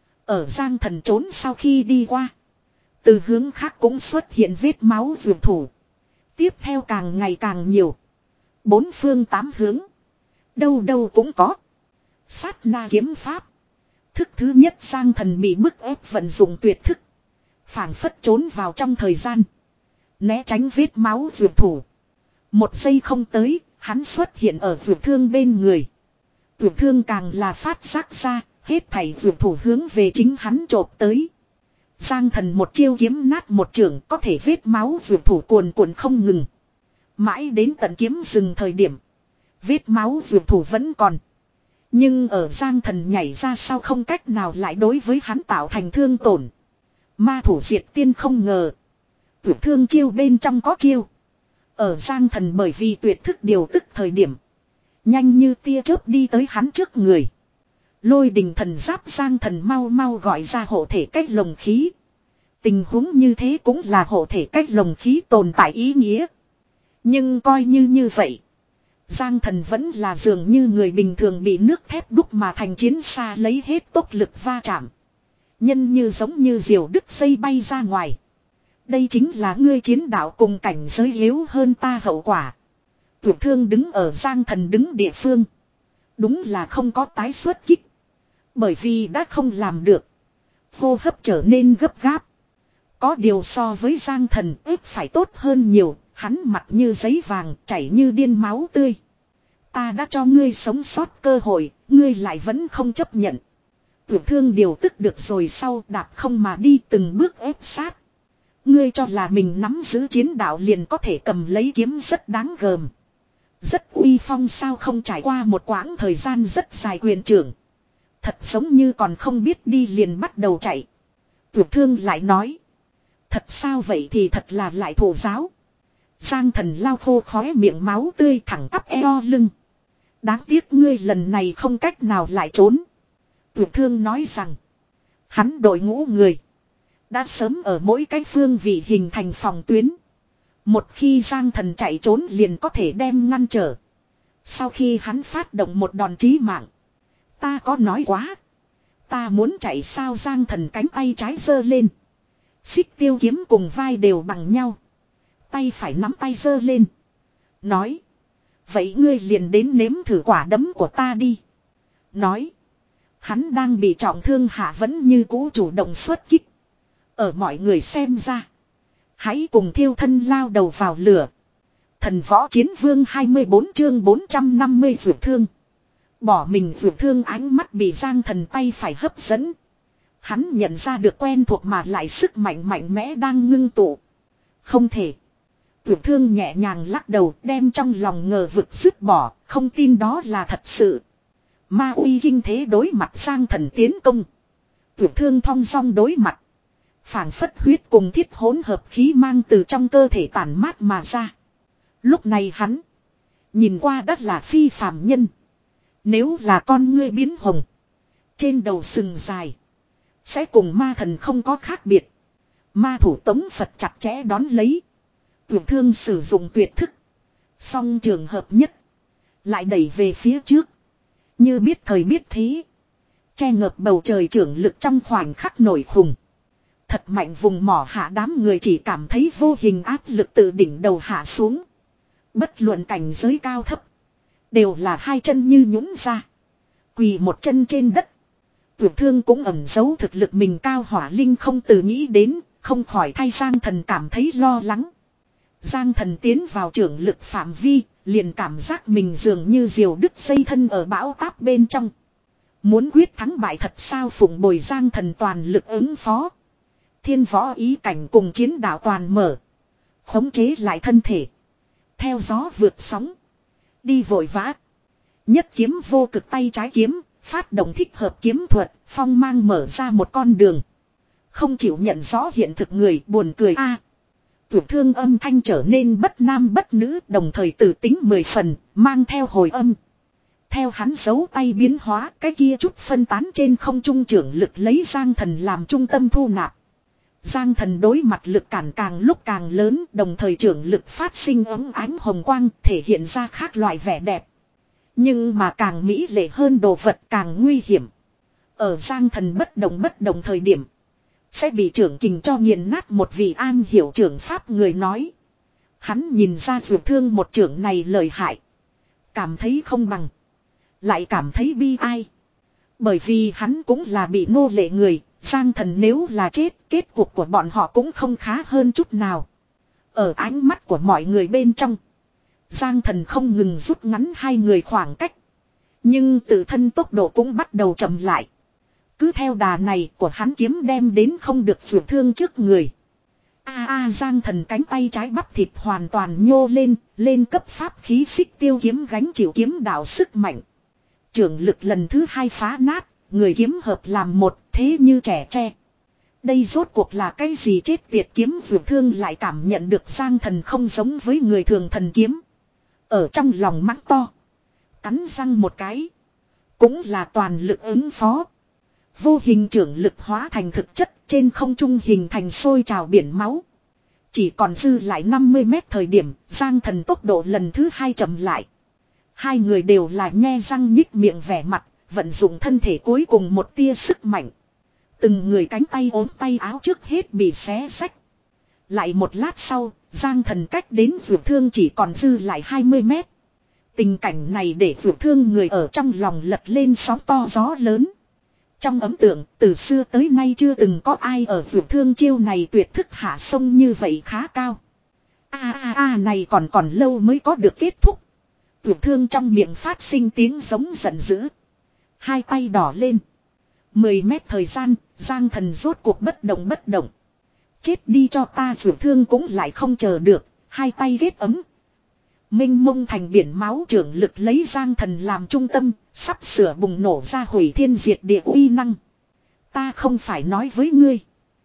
Ở Giang thần trốn sau khi đi qua. Từ hướng khác cũng xuất hiện vết máu dược thủ. Tiếp theo càng ngày càng nhiều. Bốn phương tám hướng. Đâu đâu cũng có. Sát na kiếm pháp. Thức thứ nhất Giang thần bị bức ép vận dụng tuyệt thức. Phảng phất trốn vào trong thời gian. Né tránh vết máu dược thủ. Một giây không tới, hắn xuất hiện ở Dược Thương bên người. Dược Thương càng là phát giác ra, hết thảy dược thủ hướng về chính hắn chộp tới. Giang thần một chiêu kiếm nát một trường, có thể vết máu dược thủ cuồn cuộn không ngừng. Mãi đến tận kiếm dừng thời điểm. Vết máu dược thủ vẫn còn. Nhưng ở Giang thần nhảy ra sau không cách nào lại đối với hắn tạo thành thương tổn. Ma thủ diệt tiên không ngờ. Dược Thương chiêu bên trong có chiêu. Ở Giang thần bởi vì tuyệt thức điều tức thời điểm. Nhanh như tia chớp đi tới hắn trước người. Lôi đình thần giáp Giang thần mau mau gọi ra hộ thể cách lồng khí. Tình huống như thế cũng là hộ thể cách lồng khí tồn tại ý nghĩa. Nhưng coi như như vậy. Giang thần vẫn là dường như người bình thường bị nước thép đúc mà thành chiến xa lấy hết tốc lực va chạm. Nhân như giống như diều đứt dây bay ra ngoài. Đây chính là ngươi chiến đạo cùng cảnh giới yếu hơn ta hậu quả. Dược Thương đứng ở Giang thần đứng địa phương. Đúng là không có tái xuất kích. Bởi vì đã không làm được. Hô hấp trở nên gấp gáp. Có điều so với Giang thần ếp phải tốt hơn nhiều. Hắn mặt như giấy vàng chảy như điên máu tươi. Ta đã cho ngươi sống sót cơ hội. Ngươi lại vẫn không chấp nhận. Dược Thương điều tức được rồi sau đạp không mà đi từng bước ép sát. Ngươi cho là mình nắm giữ chiến đạo liền có thể cầm lấy kiếm rất đáng gờm. Rất uy phong sao, không trải qua một quãng thời gian rất dài quyền trưởng. Thật giống như còn không biết đi liền bắt đầu chạy. Dược Thương lại nói. Thật sao vậy thì thật là lại thổ giáo. Giang thần lao khô khóe miệng máu tươi thẳng tắp eo lưng. Đáng tiếc ngươi lần này không cách nào lại trốn. Dược Thương nói rằng. Hắn đội ngũ người. Đã sớm ở mỗi cái phương vị hình thành phòng tuyến. Một khi Giang thần chạy trốn liền có thể đem ngăn trở. Sau khi hắn phát động một đòn chí mạng. Ta có nói quá. Ta muốn chạy sao, Giang thần cánh tay trái giơ lên. Xích tiêu kiếm cùng vai đều bằng nhau. Tay phải nắm tay giơ lên. Nói. Vậy ngươi liền đến nếm thử quả đấm của ta đi. Nói. Hắn đang bị trọng thương hạ vẫn như cũ chủ động xuất kích. Ở mọi người xem ra. Hãy cùng thiêu thân lao đầu vào lửa. Thần võ chiến vương hai mươi bốn chương bốn trăm năm mươi vượt thương. Bỏ mình vượt thương ánh mắt bị Giang Thần tay phải hấp dẫn. Hắn nhận ra được quen thuộc mà lại sức mạnh mạnh mẽ đang ngưng tụ. Không thể. Vượt thương nhẹ nhàng lắc đầu đem trong lòng ngờ vực dứt bỏ, không tin đó là thật sự. Ma uy kinh thế đối mặt Giang Thần tiến công. Vượt thương thong dong đối mặt. Phảng phất huyết cùng thiết hỗn hợp khí mang từ trong cơ thể tản mát mà ra. Lúc này hắn nhìn qua đất là phi phàm nhân. Nếu là con ngươi biến hồng, trên đầu sừng dài, sẽ cùng ma thần không có khác biệt. Ma thủ tống Phật chặt chẽ đón lấy. Vượt thương sử dụng tuyệt thức. Song trường hợp nhất. Lại đẩy về phía trước. Như biết thời biết thế. Che ngợp bầu trời trưởng lực trong khoảnh khắc nổi khùng. Thật mạnh vùng mỏ hạ đám người chỉ cảm thấy vô hình áp lực từ đỉnh đầu hạ xuống. Bất luận cảnh giới cao thấp. Đều là hai chân như nhũn ra. Quỳ một chân trên đất. Vượt thương cũng ẩn giấu thực lực mình cao hỏa linh không từ nghĩ đến. Không khỏi thay Giang Thần cảm thấy lo lắng. Giang Thần tiến vào trưởng lực phạm vi. Liền cảm giác mình dường như diều đứt dây thân ở bão táp bên trong. Muốn quyết thắng bại thật sao phụng bồi Giang Thần toàn lực ứng phó. Thiên võ ý cảnh cùng chiến đạo toàn mở. Khống chế lại thân thể. Theo gió vượt sóng. Đi vội vã. Nhất kiếm vô cực tay trái kiếm. Phát động thích hợp kiếm thuật. Phong mang mở ra một con đường. Không chịu nhận rõ hiện thực người buồn cười a. À, Vượt thương âm thanh trở nên bất nam bất nữ. Đồng thời tử tính mười phần. Mang theo hồi âm. Theo hắn giấu tay biến hóa. Cái kia chút phân tán trên không trung trưởng lực lấy Giang Thần làm trung tâm thu nạp. Giang Thần đối mặt lực cản càng lúc càng lớn, đồng thời trưởng lực phát sinh ấm ánh hồng quang, thể hiện ra khác loại vẻ đẹp. Nhưng mà càng mỹ lệ hơn đồ vật càng nguy hiểm. Ở Giang Thần bất động bất động thời điểm, sẽ bị trưởng kình cho nghiền nát. Một vị an hiểu trưởng pháp người nói. Hắn nhìn ra vượt thương một trưởng này lợi hại. Cảm thấy không bằng. Lại cảm thấy bi ai. Bởi vì hắn cũng là bị nô lệ người. Giang Thần nếu là chết, kết cục của bọn họ cũng không khá hơn chút nào. Ở ánh mắt của mọi người bên trong, Giang Thần không ngừng rút ngắn hai người khoảng cách. Nhưng tự thân tốc độ cũng bắt đầu chậm lại. Cứ theo đà này của hắn kiếm đem đến không được vượt thương trước người. A a Giang Thần cánh tay trái bắp thịt hoàn toàn nhô lên, lên cấp pháp khí xích tiêu kiếm gánh chịu kiếm đạo sức mạnh. Trưởng lực lần thứ hai phá nát. Người kiếm hợp làm một thế như trẻ tre. Đây rốt cuộc là cái gì chết tiệt kiếm vượt thương lại cảm nhận được Giang Thần không giống với người thường thần kiếm. Ở trong lòng mắng to. Cắn răng một cái. Cũng là toàn lực ứng phó. Vô hình trưởng lực hóa thành thực chất trên không trung hình thành sôi trào biển máu. Chỉ còn dư lại năm mươi mét thời điểm Giang Thần tốc độ lần thứ hai chậm lại. Hai người đều là nhe răng nhích miệng vẻ mặt. Vận dụng thân thể cuối cùng một tia sức mạnh. Từng người cánh tay ốm tay áo trước hết bị xé xách. Lại một lát sau, Giang Thần cách đến vượt thương chỉ còn dư lại hai mươi mét. Tình cảnh này để vượt thương người ở trong lòng lật lên sóng to gió lớn. Trong ấn tượng, từ xưa tới nay chưa từng có ai ở vượt thương chiêu này tuyệt thức hạ sông như vậy khá cao. A a a này còn còn lâu mới có được kết thúc. Vượt thương trong miệng phát sinh tiếng giống giận dữ. Hai tay đỏ lên. Mười mét thời gian, Giang Thần rốt cuộc bất động bất động. Chết đi cho ta vượt thương cũng lại không chờ được. Hai tay ghét ấm. Minh mông thành biển máu trưởng lực lấy Giang Thần làm trung tâm. Sắp sửa bùng nổ ra hủy thiên diệt địa uy năng. Ta không phải nói với ngươi.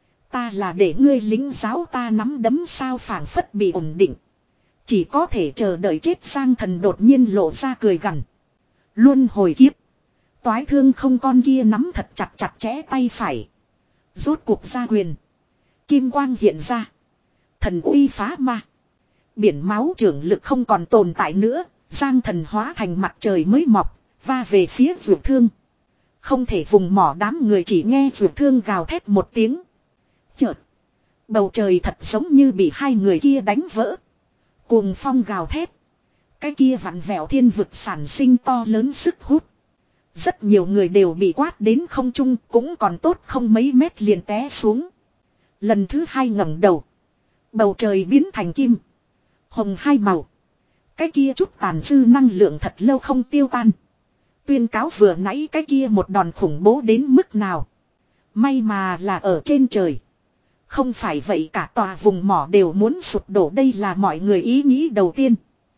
Ta là để ngươi lính giáo ta nắm đấm sao phảng phất bị ổn định. Chỉ có thể chờ đợi chết. Giang Thần đột nhiên lộ ra cười gằn. Luân hồi kiếp. Toái thương không con kia nắm thật chặt chặt chẽ tay phải. Rốt cuộc ra quyền. Kim quang hiện ra. Thần uy phá ma. Biển máu trưởng lực không còn tồn tại nữa. Giang Thần hóa thành mặt trời mới mọc. Va về phía vượt thương. Không thể vùng mỏ đám người chỉ nghe vượt thương gào thét một tiếng. Chợt. Bầu trời thật giống như bị hai người kia đánh vỡ. Cuồng phong gào thét. Cái kia vặn vẹo thiên vực sản sinh to lớn sức hút. Rất nhiều người đều bị quát đến không trung, cũng còn tốt không mấy mét liền té xuống. Lần thứ hai ngẩng đầu. Bầu trời biến thành kim. Hồng hai màu. Cái kia chút tàn dư năng lượng thật lâu không tiêu tan. Tuyên cáo vừa nãy cái kia một đòn khủng bố đến mức nào. May mà là ở trên trời. Không phải vậy cả tòa vùng mỏ đều muốn sụp đổ, đây là mọi người ý nghĩ đầu tiên.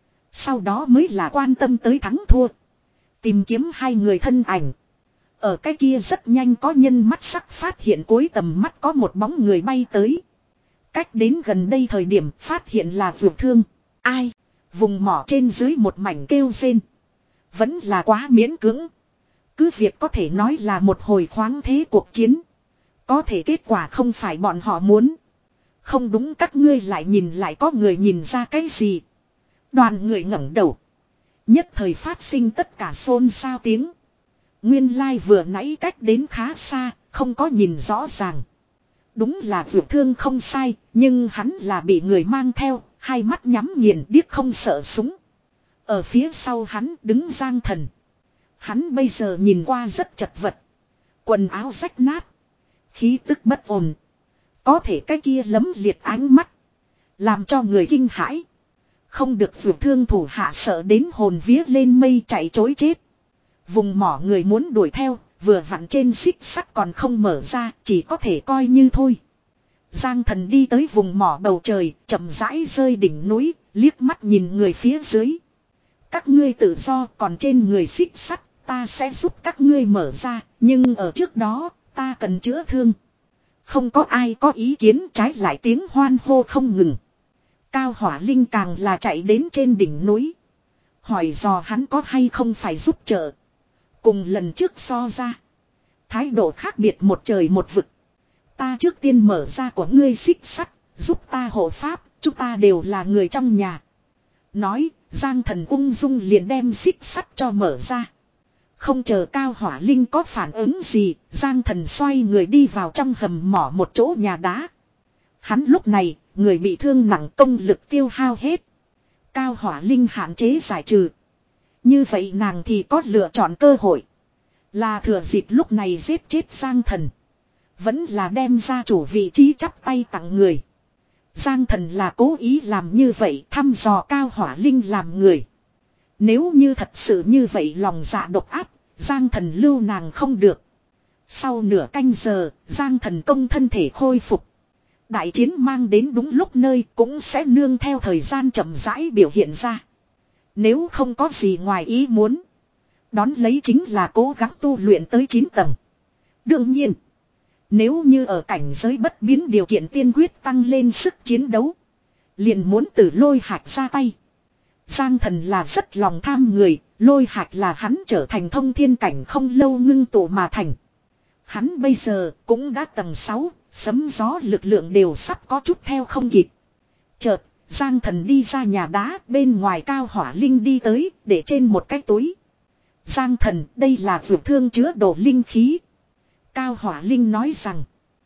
Sau đó mới là quan tâm tới thắng thua. Tìm kiếm hai người thân ảnh. Ở cái kia rất nhanh có nhân mắt sắc phát hiện cuối tầm mắt có một bóng người bay tới. Cách đến gần đây thời điểm phát hiện là Dược Thương. Ai? Vùng mỏ trên dưới một mảnh kêu rên. Vẫn là quá miễn cưỡng. Cứ việc có thể nói là một hồi khoáng thế cuộc chiến. Có thể kết quả không phải bọn họ muốn. Không đúng, các ngươi lại nhìn lại có người nhìn ra cái gì. Đoàn người ngẩng đầu. Nhất thời phát sinh tất cả xôn xao tiếng. Nguyên lai vừa nãy cách đến khá xa, không có nhìn rõ ràng. Đúng là Dược Thương không sai, nhưng hắn là bị người mang theo, hai mắt nhắm nghiền điếc không sợ súng. Ở phía sau hắn đứng Giang Thần. Hắn bây giờ nhìn qua rất chật vật. Quần áo rách nát. Khí tức bất ổn. Có thể cái kia lấm liệt ánh mắt. Làm cho người kinh hãi. Không được Dược Thương thủ hạ sợ đến hồn vía lên mây chạy trối chết. Vùng mỏ người muốn đuổi theo, vừa vặn trên xích sắt còn không mở ra, chỉ có thể coi như thôi. Giang Thần đi tới vùng mỏ bầu trời, chậm rãi rơi đỉnh núi, liếc mắt nhìn người phía dưới. Các ngươi tự do, còn trên người xích sắt, ta sẽ giúp các ngươi mở ra, nhưng ở trước đó, ta cần chữa thương. Không có ai có ý kiến, trái lại tiếng hoan hô không ngừng. Cao Hỏa Linh càng là chạy đến trên đỉnh núi. Hỏi dò hắn có hay không phải giúp trợ. Cùng lần trước so ra. Thái độ khác biệt một trời một vực. Ta trước tiên mở ra của ngươi xích sắt, giúp ta hộ pháp, chúng ta đều là người trong nhà. Nói, Giang Thần ung dung liền đem xích sắt cho mở ra. Không chờ Cao Hỏa Linh có phản ứng gì, Giang Thần xoay người đi vào trong hầm mỏ một chỗ nhà đá. Hắn lúc này, người bị thương nặng, công lực tiêu hao hết. Cao Hỏa Linh hạn chế giải trừ. Như vậy nàng thì có lựa chọn cơ hội. Là thừa dịp lúc này giết chết Giang Thần. Vẫn là đem ra chủ vị trí chắp tay tặng người. Giang Thần là cố ý làm như vậy, thăm dò Cao Hỏa Linh làm người. Nếu như thật sự như vậy lòng dạ độc ác, Giang Thần lưu nàng không được. Sau nửa canh giờ, Giang Thần công thân thể khôi phục. Đại chiến mang đến đúng lúc nơi cũng sẽ nương theo thời gian chậm rãi biểu hiện ra. Nếu không có gì ngoài ý muốn, đón lấy chính là cố gắng tu luyện tới chín tầng. Đương nhiên, nếu như ở cảnh giới bất biến điều kiện tiên quyết tăng lên sức chiến đấu, liền muốn từ Lôi Hạch ra tay. Giang Thần là rất lòng tham người, Lôi Hạch là hắn trở thành thông thiên cảnh không lâu ngưng tụ mà thành. Hắn bây giờ cũng đã tầng sáu, sấm gió lực lượng đều sắp có chút theo không kịp. Chợt, Giang Thần đi ra nhà đá, bên ngoài Cao Hỏa Linh đi tới, để trên một cái túi. Giang Thần, đây là Dược Thương chứa đồ linh khí. Cao Hỏa Linh nói rằng.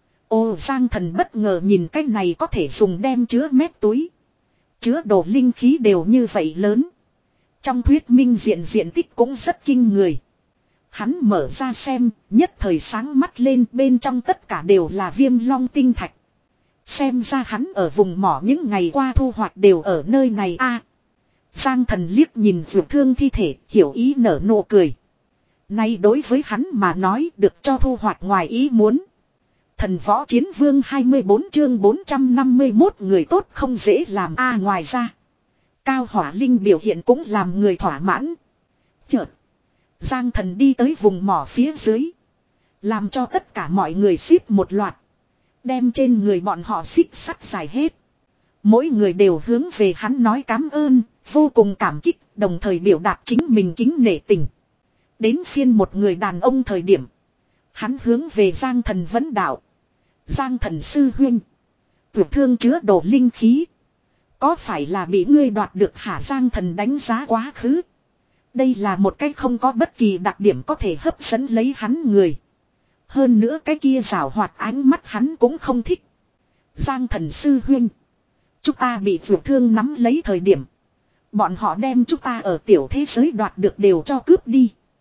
Ô, Giang Thần bất ngờ nhìn cái này có thể dùng đem chứa mét túi. Chứa đồ linh khí đều như vậy lớn. Trong thuyết minh diện diện tích cũng rất kinh người. Hắn mở ra xem, nhất thời sáng mắt lên, bên trong tất cả đều là viêm long tinh thạch. Xem ra hắn ở vùng mỏ những ngày qua thu hoạch đều ở nơi này a. Giang Thần liếc nhìn Dược Thương thi thể, hiểu ý nở nụ cười. Nay đối với hắn mà nói được cho thu hoạch ngoài ý muốn. Thần Võ Chiến Vương hai mươi bốn chương bốn trăm năm mươi mốt người tốt không dễ làm a. Ngoài ra, Cao Hỏa Linh biểu hiện cũng làm người thỏa mãn. Chợt, Giang Thần đi tới vùng mỏ phía dưới, làm cho tất cả mọi người xếp một loạt, đem trên người bọn họ xích sắt giải hết. Mỗi người đều hướng về hắn nói cảm ơn, vô cùng cảm kích, đồng thời biểu đạt chính mình kính nể tình. Đến phiên một người đàn ông thời điểm, hắn hướng về Giang Thần vấn đạo. Giang Thần sư huynh, Dược Thương chứa đồ linh khí, có phải là bị ngươi đoạt được hả? Giang Thần đánh giá quá khứ. Đây là một cái không có bất kỳ đặc điểm có thể hấp dẫn lấy hắn người. Hơn nữa cái kia giảo hoạt ánh mắt hắn cũng không thích. Giang Thần sư huynh, chúng ta bị Dược Thương nắm lấy thời điểm, bọn họ đem chúng ta ở tiểu thế giới đoạt được đều cho cướp đi.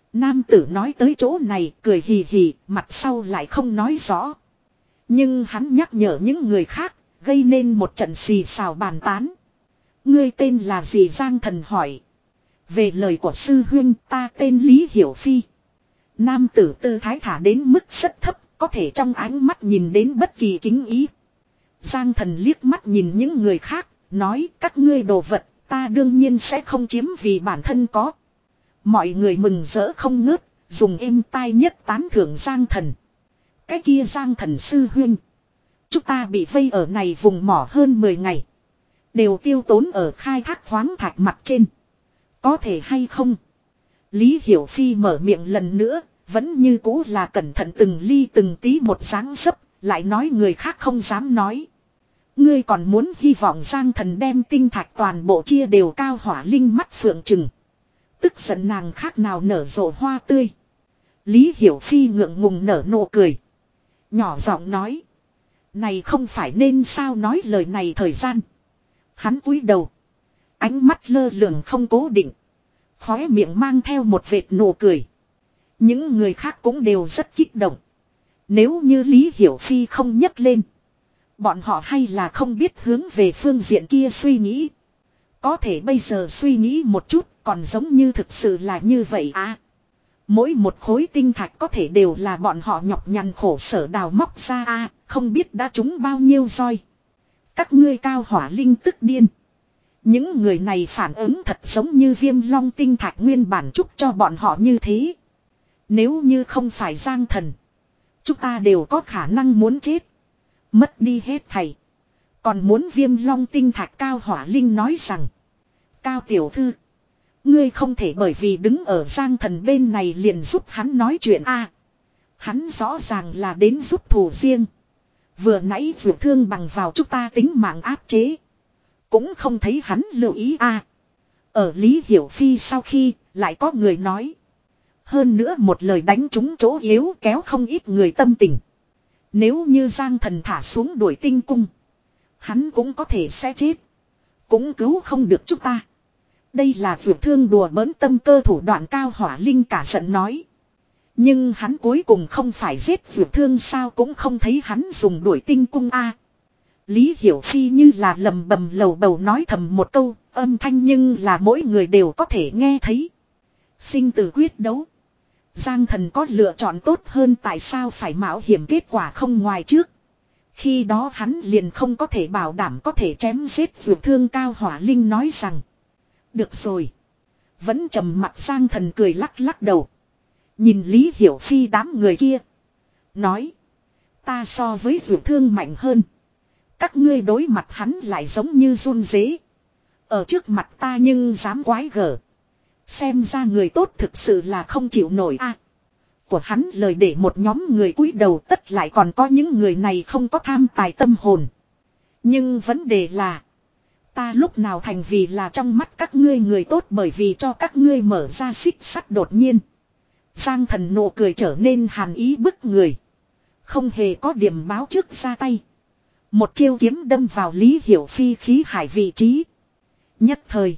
Nam tử nói tới chỗ này cười hì hì, mặt sau lại không nói rõ. Nhưng hắn nhắc nhở những người khác, gây nên một trận xì xào bàn tán. Ngươi tên là gì? Giang Thần hỏi. Về lời của sư huynh, ta tên Lý Hiểu Phi. Nam tử tư thái thả đến mức rất thấp, có thể trong ánh mắt nhìn đến bất kỳ kính ý. Giang Thần liếc mắt nhìn những người khác, nói các ngươi đồ vật, ta đương nhiên sẽ không chiếm vì bản thân có. Mọi người mừng rỡ không ngớt, dùng êm tai nhất tán thưởng Giang Thần. Cái kia Giang Thần sư huynh. Chúng ta bị vây ở này vùng mỏ hơn mười ngày. Đều tiêu tốn ở khai thác khoáng thạch mặt trên. Có thể hay không? Lý Hiểu Phi mở miệng lần nữa, vẫn như cũ là cẩn thận từng ly từng tí một dáng dấp, lại nói người khác không dám nói. Ngươi còn muốn hy vọng Giang Thần đem tinh thạch toàn bộ chia đều. Cao Hỏa Linh mắt phượng trừng. Tức giận nàng khác nào nở rộ hoa tươi. Lý Hiểu Phi ngượng ngùng nở nụ cười. Nhỏ giọng nói. Này không phải nên sao? Nói lời này thời gian. Hắn cúi đầu. Ánh mắt lơ lửng không cố định. Khóe miệng mang theo một vệt nụ cười. Những người khác cũng đều rất kích động. Nếu như Lý Hiểu Phi không nhấc lên. Bọn họ hay là không biết hướng về phương diện kia suy nghĩ. Có thể bây giờ suy nghĩ một chút còn giống như thực sự là như vậy à. Mỗi một khối tinh thạch có thể đều là bọn họ nhọc nhằn khổ sở đào móc ra à, không biết đã trúng bao nhiêu roi. Các ngươi Cao Hỏa Linh tức điên. Những người này phản ứng thật giống như Viêm Long tinh thạch nguyên bản chúc cho bọn họ như thế. Nếu như không phải Giang Thần, chúng ta đều có khả năng muốn chết. Mất đi hết thảy. Còn muốn Viêm Long tinh thạch. Cao Hỏa Linh nói rằng. Cao tiểu thư, ngươi không thể bởi vì đứng ở Giang Thần bên này liền giúp hắn nói chuyện a. À, hắn rõ ràng là đến giúp thù riêng. Vừa nãy vượt thương bằng vào chúng ta tính mạng áp chế. Cũng không thấy hắn lưu ý a. À, ở Lý Hiểu Phi sau khi lại có người nói. Hơn nữa một lời đánh trúng chỗ yếu kéo không ít người tâm tình. Nếu như Giang Thần thả xuống đuổi tinh cung, hắn cũng có thể sẽ chết. Cũng cứu không được chúng ta. Đây là vượt thương đùa bỡn tâm cơ thủ đoạn. Cao Hỏa Linh cả giận nói. Nhưng hắn cuối cùng không phải giết vượt thương sao? Cũng không thấy hắn dùng đuổi tinh cung a. À, Lý Hiểu Phi như là lầm bầm lầu bầu nói thầm một câu, âm thanh nhưng là mỗi người đều có thể nghe thấy. Sinh tử quyết đấu. Giang Thần có lựa chọn tốt hơn, tại sao phải mạo hiểm kết quả không ngoài trước. Khi đó hắn liền không có thể bảo đảm có thể chém giết vượt thương. Cao Hỏa Linh nói rằng. Được rồi. Vẫn trầm mặt Giang Thần cười lắc lắc đầu. Nhìn Lý Hiểu Phi đám người kia. Nói. Ta so với vượt thương mạnh hơn. Các ngươi đối mặt hắn lại giống như run rế. Ở trước mặt ta nhưng dám quái gở. Xem ra người tốt thực sự là không chịu nổi a. À, của hắn lời để một nhóm người cúi đầu, tất lại còn có những người này không có tham tài tâm hồn. Nhưng vấn đề là. Ta lúc nào thành vì là trong mắt các ngươi người tốt bởi vì cho các ngươi mở ra xích sắt. Đột nhiên. Giang Thần nụ cười trở nên hàn ý bức người. Không hề có điểm báo trước ra tay. Một chiêu kiếm đâm vào Lý Hiểu Phi khí hải vị trí. Nhất thời.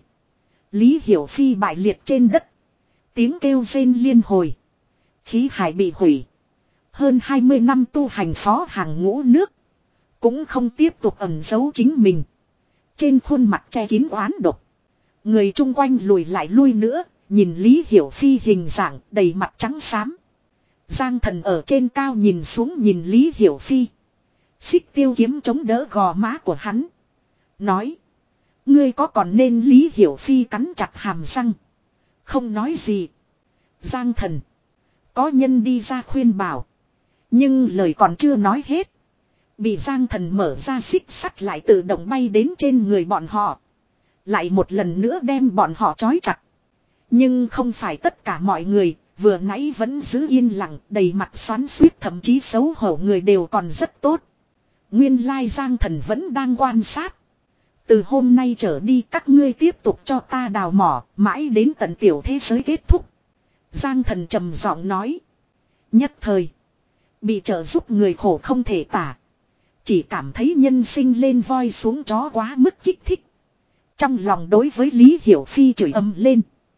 Lý Hiểu Phi bại liệt trên đất. Tiếng kêu rên liên hồi. Khí hải bị hủy. Hơn hai mươi năm tu hành phó hàng ngũ nước. Cũng không tiếp tục ẩn giấu chính mình. Trên khuôn mặt che kín oán độc. Người chung quanh lùi lại lui nữa. Nhìn Lý Hiểu Phi hình dạng đầy mặt trắng xám. Giang Thần ở trên cao nhìn xuống nhìn Lý Hiểu Phi. Xích tiêu kiếm chống đỡ gò má của hắn. Nói. Ngươi có còn nên? Lý Hiểu Phi cắn chặt hàm răng. Không nói gì. Giang Thần. Có nhân đi ra khuyên bảo. Nhưng lời còn chưa nói hết. Bị Giang Thần mở ra xích sắt lại tự động bay đến trên người bọn họ. Lại một lần nữa đem bọn họ trói chặt. Nhưng không phải tất cả mọi người. Vừa nãy vẫn giữ yên lặng, đầy mặt xoắn xuýt thậm chí xấu hổ người đều còn rất tốt. Nguyên lai Giang Thần vẫn đang quan sát. Từ hôm nay trở đi các ngươi tiếp tục cho ta đào mỏ, mãi đến tận tiểu thế giới kết thúc. Giang Thần trầm giọng nói. Nhất thời. Bị trợ giúp người khổ không thể tả. Chỉ cảm thấy nhân sinh lên voi xuống chó quá mức kích thích. Trong lòng đối với Lý Hiểu Phi chửi ầm lên.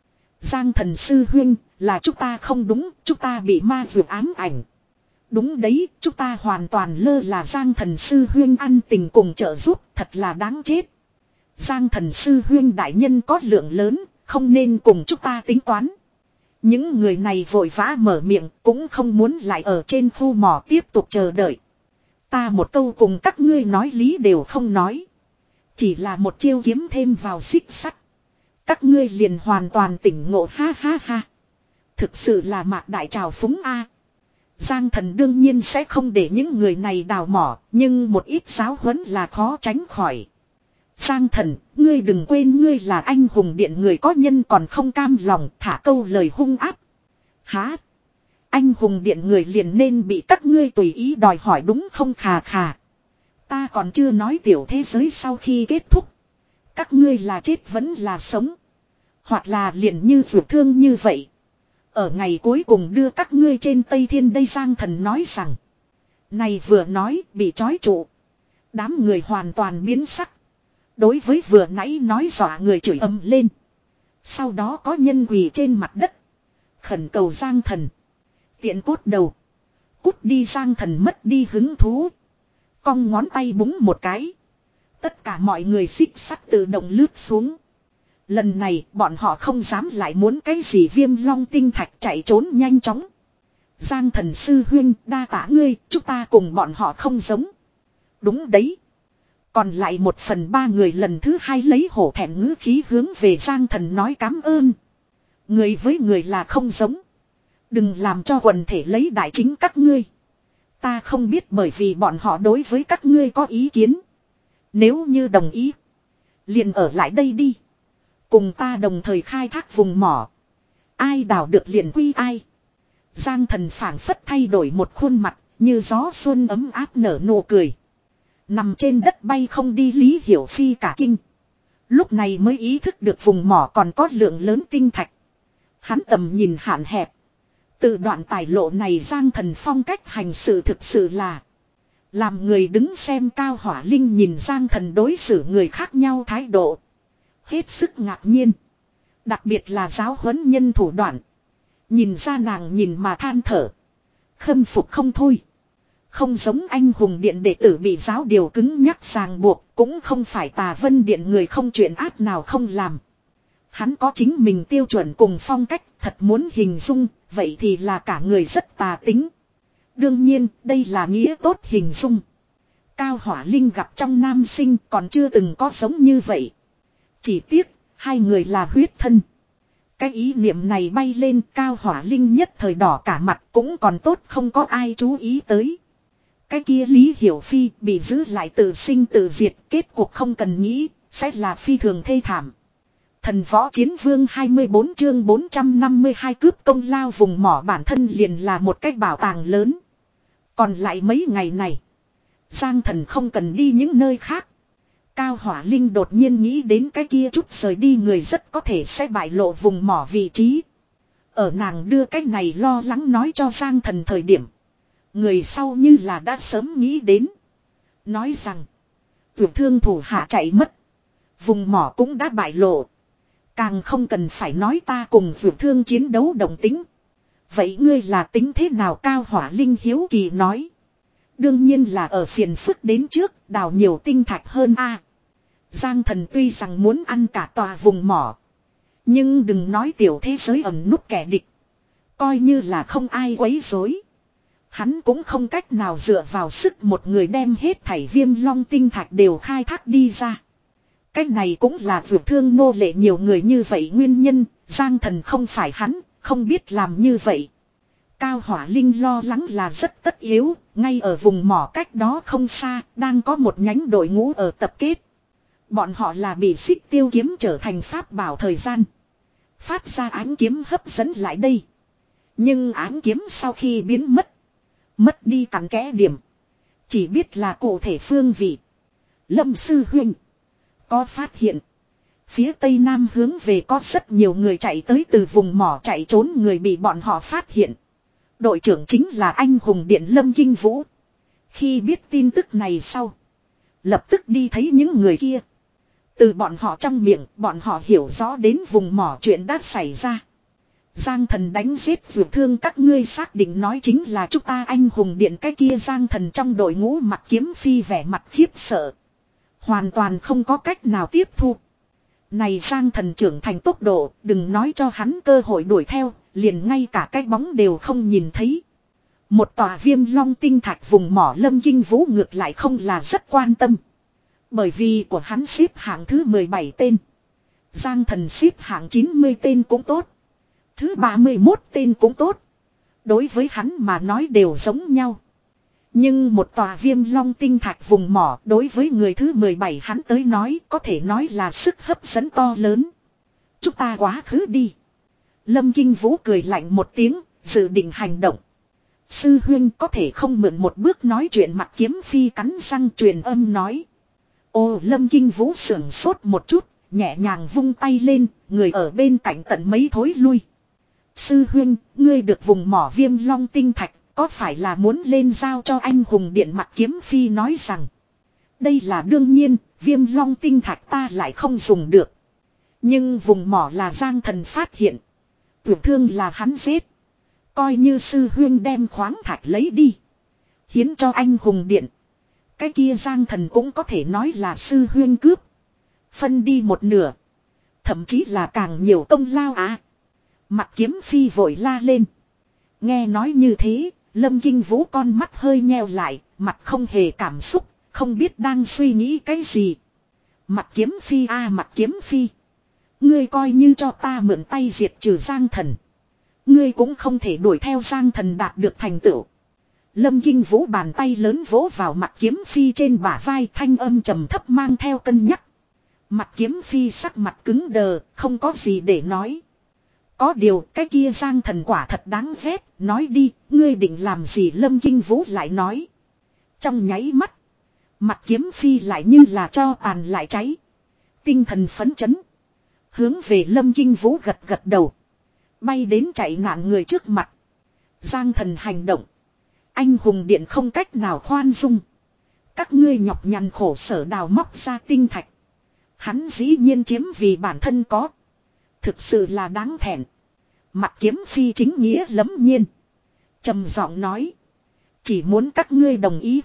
Giang thần sư huynh, là chúng ta không đúng, chúng ta bị ma dược ám ảnh. Đúng đấy, chúng ta hoàn toàn lơ là Giang thần sư huynh ăn tình cùng trợ giúp, thật là đáng chết. Giang thần sư huynh đại nhân có lượng lớn, không nên cùng chúng ta tính toán. Những người này vội vã mở miệng, cũng không muốn lại ở trên khu mỏ tiếp tục chờ đợi. Ta một câu cùng các ngươi nói lý đều không nói. Chỉ là một chiêu kiếm thêm vào xích sắt. Các ngươi liền hoàn toàn tỉnh ngộ, ha ha ha. Thực sự là mạc đại trào phúng a. Giang thần đương nhiên sẽ không để những người này đào mỏ, nhưng một ít giáo huấn là khó tránh khỏi. Giang thần, ngươi đừng quên ngươi là anh hùng điện người có nhân còn không cam lòng, thả câu lời hung áp. Hả? Anh hùng điện người liền nên bị các ngươi tùy ý đòi hỏi đúng không, khà khà. Ta còn chưa nói tiểu thế giới sau khi kết thúc. Các ngươi là chết vẫn là sống. Hoặc là liền như Dược Thương như vậy. Ở ngày cuối cùng đưa các ngươi trên Tây Thiên đây. Giang thần nói rằng. Này vừa nói bị trói trụ. Đám người hoàn toàn biến sắc. Đối với vừa nãy nói dọa người chửi ầm lên. Sau đó có nhân quỳ trên mặt đất. Khẩn cầu Giang thần. Tiện cốt đầu. Cút đi. Giang thần mất đi hứng thú. Cong ngón tay búng một cái. Tất cả mọi người xích sắt tự động lướt xuống. Lần này bọn họ không dám lại muốn cái gì Viêm Long tinh thạch, chạy trốn nhanh chóng. Giang thần sư huynh, đa tả ngươi, chúng ta cùng bọn họ không giống. Đúng đấy. Còn lại một phần ba người lần thứ hai lấy hổ thẹn ngữ khí hướng về Giang thần nói cám ơn. Người với người là không giống. Đừng làm cho quần thể lấy đại chính các ngươi. Ta không biết bởi vì bọn họ đối với các ngươi có ý kiến. Nếu như đồng ý, liền ở lại đây đi. Cùng ta đồng thời khai thác vùng mỏ. Ai đào được liền quy ai. Giang thần phảng phất thay đổi một khuôn mặt, như gió xuân ấm áp nở nụ cười. Nằm trên đất bay không đi Lý Hiểu Phi cả kinh. Lúc này mới ý thức được vùng mỏ còn có lượng lớn tinh thạch. Hắn tầm nhìn hạn hẹp. Từ đoạn tài lộ này Giang thần phong cách hành sự thực sự là. Làm người đứng xem. Cao Hỏa Linh nhìn Giang thần đối xử người khác nhau thái độ. Hết sức ngạc nhiên. Đặc biệt là giáo huấn nhân thủ đoạn. Nhìn ra nàng nhìn mà than thở. Khâm phục không thôi. Không giống anh hùng điện đệ tử bị giáo điều cứng nhắc ràng buộc. Cũng không phải Tà Vân điện người không chuyện ác nào không làm. Hắn có chính mình tiêu chuẩn cùng phong cách. Thật muốn hình dung. Vậy thì là cả người rất tà tính. Đương nhiên đây là nghĩa tốt hình dung. Cao Hỏa Linh gặp trong nam sinh còn chưa từng có giống như vậy. Chỉ tiếc, hai người là huyết thân. Cái ý niệm này bay lên. Cao Hỏa Linh nhất thời đỏ cả mặt. Cũng còn tốt không có ai chú ý tới. Cái kia Lý Hiểu Phi bị giữ lại tự sinh tự diệt. Kết cuộc không cần nghĩ. Sẽ là phi thường thê thảm. Thần Võ Chiến Vương hai mươi bốn chương bốn trăm năm mươi hai cướp công lao vùng mỏ bản thân liền là một cái bảo tàng lớn. Còn lại mấy ngày này, Giang thần không cần đi những nơi khác. Cao Hỏa Linh đột nhiên nghĩ đến cái kia chút rời đi người rất có thể sẽ bại lộ vùng mỏ vị trí. Ở nàng đưa cái này lo lắng nói cho Giang thần thời điểm. Người sau như là đã sớm nghĩ đến. Nói rằng, Dược Thương thủ hạ chạy mất. Vùng mỏ cũng đã bại lộ. Càng không cần phải nói ta cùng Dược Thương chiến đấu đồng tính. Vậy ngươi là tính thế nào? Cao Hỏa Linh hiếu kỳ nói. Đương nhiên là ở phiền phức đến trước, đào nhiều tinh thạch hơn a. Giang thần tuy rằng muốn ăn cả tòa vùng mỏ. Nhưng đừng nói tiểu thế giới ẩn núp kẻ địch. Coi như là không ai quấy rối. Hắn cũng không cách nào dựa vào sức một người đem hết thảy Viêm Long tinh thạch đều khai thác đi ra. Cách này cũng là Dược Thương nô lệ nhiều người như vậy nguyên nhân. Giang thần không phải hắn, không biết làm như vậy. Cao Hỏa Linh lo lắng là rất tất yếu. Ngay ở vùng mỏ cách đó không xa, đang có một nhánh đội ngũ ở tập kết. Bọn họ là bị Xích Tiêu kiếm trở thành pháp bảo thời gian. Phát ra ánh kiếm hấp dẫn lại đây. Nhưng ánh kiếm sau khi biến mất. Mất đi cặn kẽ điểm. Chỉ biết là cụ thể phương vị. Lâm sư huynh có phát hiện. Phía tây nam hướng về có rất nhiều người chạy tới từ vùng mỏ chạy trốn người bị bọn họ phát hiện. Đội trưởng chính là anh hùng điện Lâm Kinh Vũ. Khi biết tin tức này sau. Lập tức đi thấy những người kia. Từ bọn họ trong miệng bọn họ hiểu rõ đến vùng mỏ chuyện đã xảy ra. Giang thần đánh giết vượt thương các ngươi xác định nói chính là chúng ta anh hùng điện cái kia Giang thần trong đội ngũ mặt kiếm phi vẻ mặt khiếp sợ. Hoàn toàn không có cách nào tiếp thu. Này Giang thần trưởng thành tốc độ, đừng nói cho hắn cơ hội đuổi theo, liền ngay cả cái bóng đều không nhìn thấy. Một tòa viêm long tinh thạch vùng mỏ Lâm Kinh Vũ ngược lại không là rất quan tâm. Bởi vì của hắn xếp hạng thứ mười bảy tên. Giang thần xếp hạng chín mươi tên cũng tốt. Thứ ba mươi mốt tên cũng tốt. Đối với hắn mà nói đều giống nhau. Nhưng một tòa viêm long tinh thạch vùng mỏ đối với người thứ mười bảy hắn tới nói có thể nói là sức hấp dẫn to lớn. Chúng ta quá khứ đi. Lâm Kinh Vũ cười lạnh một tiếng, dự định hành động. Sư huynh có thể không mượn một bước nói chuyện mặt kiếm phi cắn răng truyền âm nói. Ô Lâm Kinh Vũ sưởng sốt một chút, nhẹ nhàng vung tay lên, người ở bên cạnh tận mấy thối lui. Sư huynh, ngươi được vùng mỏ viêm long tinh thạch, có phải là muốn lên giao cho anh hùng điện mặt kiếm phi nói rằng. Đây là đương nhiên, viêm long tinh thạch ta lại không dùng được. Nhưng vùng mỏ là Giang thần phát hiện. Tưởng thương là hắn giết. Coi như sư huynh đem khoáng thạch lấy đi. Hiến cho anh hùng điện. Cái kia Giang thần cũng có thể nói là sư huynh cướp. Phân đi một nửa. Thậm chí là càng nhiều công lao à. Mặt kiếm phi vội la lên. Nghe nói như thế, Lâm Kinh Vũ con mắt hơi nheo lại, mặt không hề cảm xúc, không biết đang suy nghĩ cái gì. Mặt kiếm phi a à, mặt kiếm phi. Ngươi coi như cho ta mượn tay diệt trừ Giang thần. Ngươi cũng không thể đuổi theo Giang thần đạt được thành tựu. Lâm Kinh Vũ bàn tay lớn vỗ vào mặt kiếm phi trên bả vai, thanh âm trầm thấp mang theo cân nhắc. Mặt kiếm phi sắc mặt cứng đờ, không có gì để nói. Có điều cái kia Giang thần quả thật đáng ghét, nói đi, ngươi định làm gì? Lâm Kinh Vũ lại nói. Trong nháy mắt, mặt kiếm phi lại như là cho tàn lại cháy. Tinh thần phấn chấn. Hướng về Lâm Kinh Vũ gật gật đầu. Bay đến chạy nạn người trước mặt. Giang thần hành động. Anh hùng điện không cách nào khoan dung. Các ngươi nhọc nhằn khổ sở đào móc ra tinh thạch. Hắn dĩ nhiên chiếm vì bản thân có. Thực sự là đáng thẹn. Mặt kiếm phi chính nghĩa lẫm nhiên. Trầm giọng nói. Chỉ muốn các ngươi đồng ý.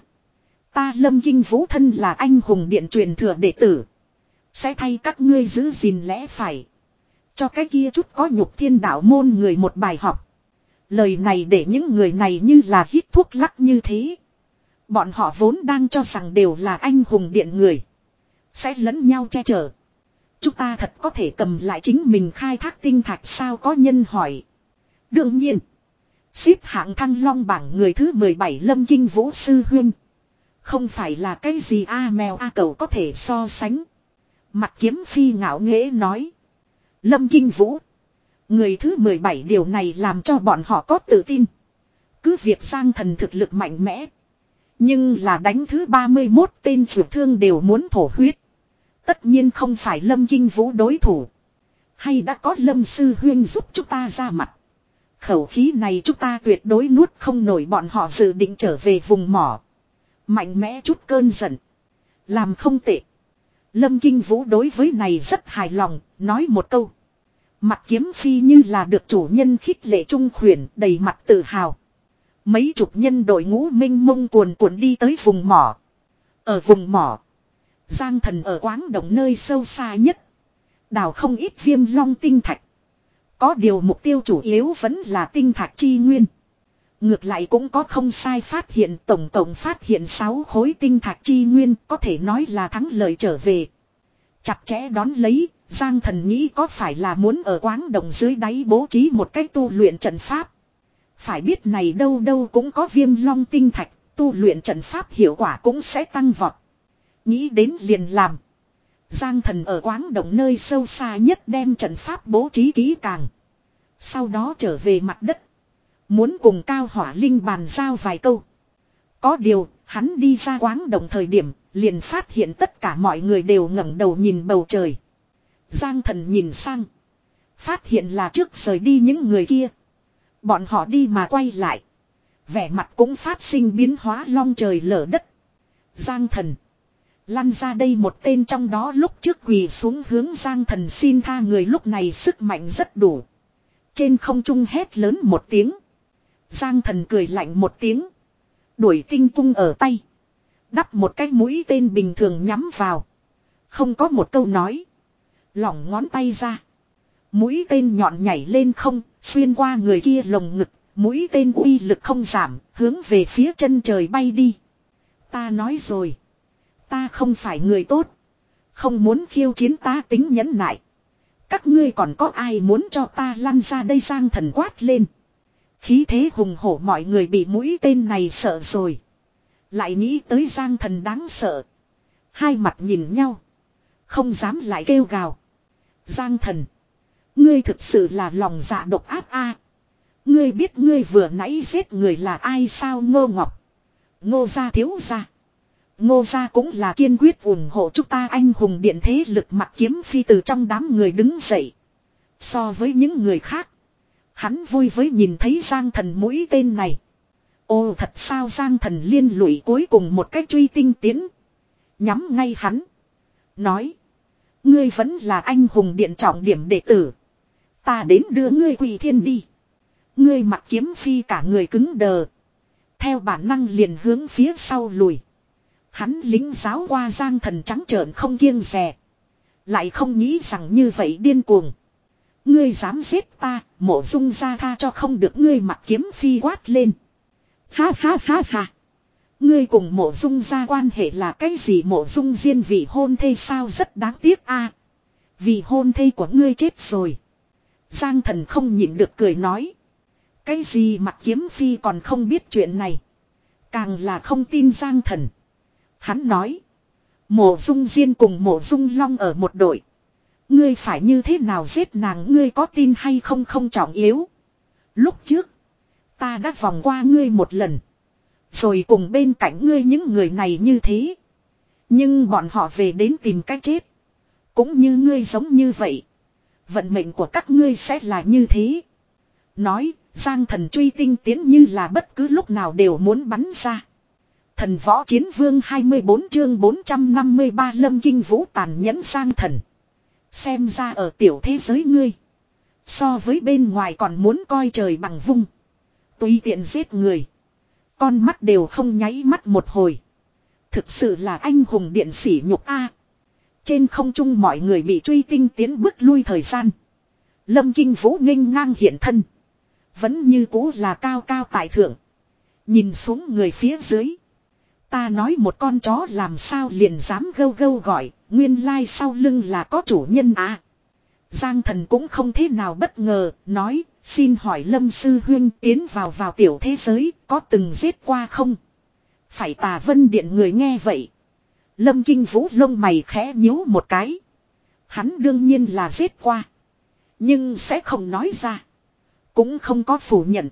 Ta Lâm Kinh Vũ thân là anh hùng điện truyền thừa đệ tử. Sẽ thay các ngươi giữ gìn lẽ phải. Cho cái kia chút có nhục thiên đạo môn người một bài học. Lời này để những người này như là hít thuốc lắc như thế. Bọn họ vốn đang cho rằng đều là anh hùng điện người. Sẽ lẫn nhau che chở. Chúng ta thật có thể cầm lại chính mình khai thác tinh thạch sao? Có nhân hỏi. Đương nhiên. Xếp hạng thăng long bảng người thứ mười bảy Lâm Kinh Vũ sư huynh. Không phải là cái gì a mèo a cầu có thể so sánh. Mặt kiếm phi ngạo nghễ nói. Lâm Kinh Vũ. Người thứ mười bảy điều này làm cho bọn họ có tự tin. Cứ việc Giang thần thực lực mạnh mẽ. Nhưng là đánh thứ ba mươi mốt tên vượt thương đều muốn thổ huyết. Tất nhiên không phải Lâm Kinh Vũ đối thủ. Hay đã có Lâm sư huynh giúp chúng ta ra mặt. Khẩu khí này chúng ta tuyệt đối nuốt không nổi. Bọn họ dự định trở về vùng mỏ. Mạnh mẽ chút cơn giận. Làm không tệ. Lâm Kinh Vũ đối với này rất hài lòng. Nói một câu. Mặt kiếm phi như là được chủ nhân khích lệ trung khuyển, đầy mặt tự hào. Mấy chục nhân đội ngũ minh mông cuồn cuộn đi tới vùng mỏ. Ở vùng mỏ, Giang thần ở Quáng Động nơi sâu xa nhất. Đào không ít viêm long tinh thạch. Có điều mục tiêu chủ yếu vẫn là tinh thạch chi nguyên. Ngược lại cũng có không sai phát hiện, tổng tổng phát hiện sáu khối tinh thạch chi nguyên, có thể nói là thắng lợi trở về. Chặt chẽ đón lấy, Giang thần nghĩ có phải là muốn ở Quáng Động dưới đáy bố trí một cách tu luyện trận pháp. Phải biết này đâu đâu cũng có viêm long tinh thạch, tu luyện trận pháp hiệu quả cũng sẽ tăng vọt. Nghĩ đến liền làm. Giang thần ở Quáng Động nơi sâu xa nhất đem trận pháp bố trí kỹ càng. Sau đó trở về mặt đất. Muốn cùng Cao Hỏa Linh bàn giao vài câu. Có điều, hắn đi ra Quáng Động thời điểm, liền phát hiện tất cả mọi người đều ngẩng đầu nhìn bầu trời. Giang thần nhìn sang. Phát hiện là trước rời đi những người kia. Bọn họ đi mà quay lại. Vẻ mặt cũng phát sinh biến hóa long trời lở đất. Giang thần. Lăn ra đây, một tên trong đó lúc trước quỳ xuống hướng Giang thần xin tha người lúc này sức mạnh rất đủ. Trên không trung hét lớn một tiếng. Giang Thần cười lạnh một tiếng. Đuổi tinh tung ở tay. Đắp một cái mũi tên bình thường nhắm vào. Không có một câu nói. Lỏng ngón tay ra. Mũi tên nhọn nhảy lên không, xuyên qua người kia lồng ngực. Mũi tên uy lực không giảm, hướng về phía chân trời bay đi. Ta nói rồi. Ta không phải người tốt. Không muốn khiêu chiến ta tính nhẫn nại. Các ngươi còn có ai muốn cho ta lăn ra đây? Giang Thần quát lên. Khí thế hùng hổ, mọi người bị mũi tên này sợ rồi. Lại nghĩ tới Giang Thần đáng sợ. Hai mặt nhìn nhau. Không dám lại kêu gào. Giang Thần. Ngươi thực sự là lòng dạ độc ác a. Ngươi biết ngươi vừa nãy giết người là ai sao? Ngô Ngọc. Ngô gia thiếu gia. Ngô gia cũng là kiên quyết ủng hộ chúng ta anh hùng điện thế lực. Mặc Kiếm Phi từ trong đám người đứng dậy. So với những người khác, hắn vui với nhìn thấy Giang Thần mũi tên này. Ồ thật sao? Giang Thần liên lụy cuối cùng một cách truy tinh tiến. Nhắm ngay hắn. Nói. Ngươi vẫn là anh hùng điện trọng điểm đệ tử. Ta đến đưa ngươi quỳ thiên đi. Ngươi Mặc Kiếm Phi cả người cứng đờ. Theo bản năng liền hướng phía sau lùi. Hắn lính giáo qua Giang Thần trắng trợn không kiêng dè. Lại không nghĩ rằng như vậy điên cuồng. Ngươi dám giết ta, Mộ Dung gia tha cho không được. Ngươi Mặc Kiếm Phi quát lên. Ha ha ha ha. Ngươi cùng Mộ Dung gia quan hệ là cái gì? Mộ Dung Diên vị hôn thê sao? Rất đáng tiếc a. À, vì hôn thê của ngươi chết rồi. Giang Thần không nhịn được cười nói. Cái gì? Mặc Kiếm Phi còn không biết chuyện này. Càng là không tin Giang Thần. Hắn nói. Mộ Dung Diên cùng Mộ Dung Long ở một đội. Ngươi phải như thế nào giết nàng? Ngươi có tin hay không không trọng yếu. Lúc trước. Ta đã vòng qua ngươi một lần. Rồi cùng bên cạnh ngươi những người này như thế. Nhưng bọn họ về đến tìm cách chết. Cũng như ngươi giống như vậy. Vận mệnh của các ngươi sẽ là như thế. Nói, Giang Thần truy tinh tiến như là bất cứ lúc nào đều muốn bắn ra. Thần Võ Chiến Vương hai mươi bốn chương bốn trăm năm mươi ba Lâm Kinh Vũ tàn nhẫn. Giang Thần. Xem ra ở tiểu thế giới ngươi. So với bên ngoài còn muốn coi trời bằng vung. Tùy tiện giết người. Con mắt đều không nháy mắt một hồi. Thực sự là anh hùng điện sỉ nhục a. Trên không trung mọi người bị truy tinh tiến bước lui thời gian. Lâm Kinh Vũ nghênh ngang hiện thân. Vẫn như cũ là cao cao tại thượng. Nhìn xuống người phía dưới. Ta nói một con chó làm sao liền dám gâu gâu gọi. Nguyên lai sau lưng là có chủ nhân à. Giang Thần cũng không thế nào bất ngờ. Nói xin hỏi Lâm sư huynh tiến vào vào tiểu thế giới có từng giết qua không? Phải Tà Vân Điện người nghe vậy. Lâm Kinh Vũ lông mày khẽ nhíu một cái. Hắn đương nhiên là giết qua. Nhưng sẽ không nói ra. Cũng không có phủ nhận.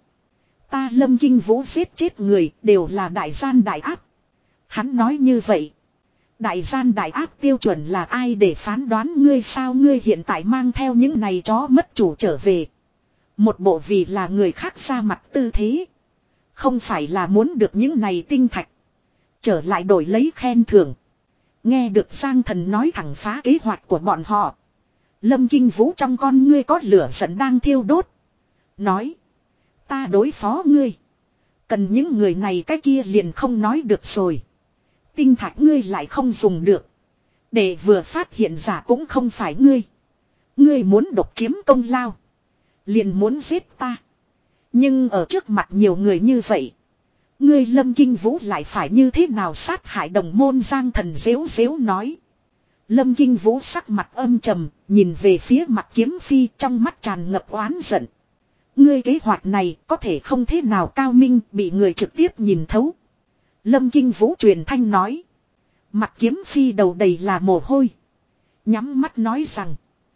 Ta Lâm Kinh Vũ giết chết người đều là đại gian đại ác. Hắn nói như vậy. Đại gian đại ác tiêu chuẩn là ai để phán đoán ngươi sao? Ngươi hiện tại mang theo những này chó mất chủ trở về. Một bộ vì là người khác ra mặt tư thế. Không phải là muốn được những này tinh thạch. Trở lại đổi lấy khen thưởng. Nghe được Giang Thần nói thẳng phá kế hoạch của bọn họ. Lâm Kinh Vũ trong con ngươi có lửa giận đang thiêu đốt. Nói. Ta đối phó ngươi. Cần những người này cái kia liền không nói được rồi. Tinh thạch ngươi lại không dùng được. Để vừa phát hiện giả cũng không phải ngươi. Ngươi muốn độc chiếm công lao. Liền muốn giết ta. Nhưng ở trước mặt nhiều người như vậy. Ngươi Lâm Kinh Vũ lại phải như thế nào sát hại đồng môn? Giang Thần dếu dếu nói. Lâm Kinh Vũ sắc mặt âm trầm. Nhìn về phía Mặc Kiếm Phi trong mắt tràn ngập oán giận. Ngươi kế hoạch này có thể không thế nào cao minh. Bị người trực tiếp nhìn thấu. Lâm Kinh Vũ truyền thanh nói. Mặc Kiếm Phi đầu đầy là mồ hôi. Nhắm mắt nói rằng.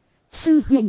Sư huynh.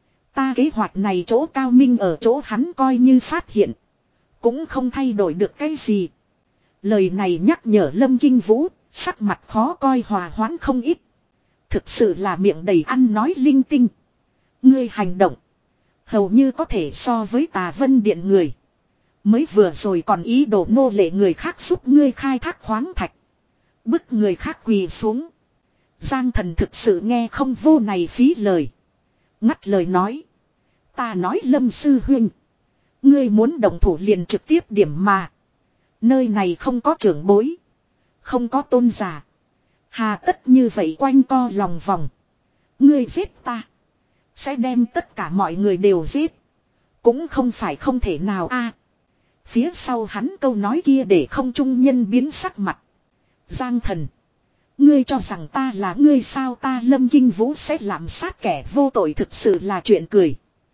Ta kế hoạch này chỗ cao minh ở chỗ hắn coi như phát hiện. Cũng không thay đổi được cái gì. Lời này nhắc nhở Lâm Kinh Vũ. Sắc mặt khó coi hòa hoãn không ít. Thực sự là miệng đầy ăn nói linh tinh. Ngươi hành động. Hầu như có thể so với Tà Vân Điện người. Mới vừa rồi còn ý đồ nô lệ người khác giúp ngươi khai thác khoáng thạch. Bức người khác quỳ xuống. Giang Thần thực sự nghe không vô này phí lời. Ngắt lời nói. Ta nói Lâm sư huynh. Ngươi muốn động thủ liền trực tiếp điểm mà. Nơi này không có trưởng bối. Không có tôn giả. Hà tất như vậy quanh co lòng vòng. Ngươi giết ta. Sẽ đem tất cả mọi người đều giết. Cũng không phải không thể nào a. Phía sau hắn câu nói kia để không trung nhân biến sắc mặt. Giang thần. Ngươi cho rằng ta là ngươi sao, ta Lâm Kinh Vũ sẽ làm sát kẻ vô tội thực sự là chuyện cười.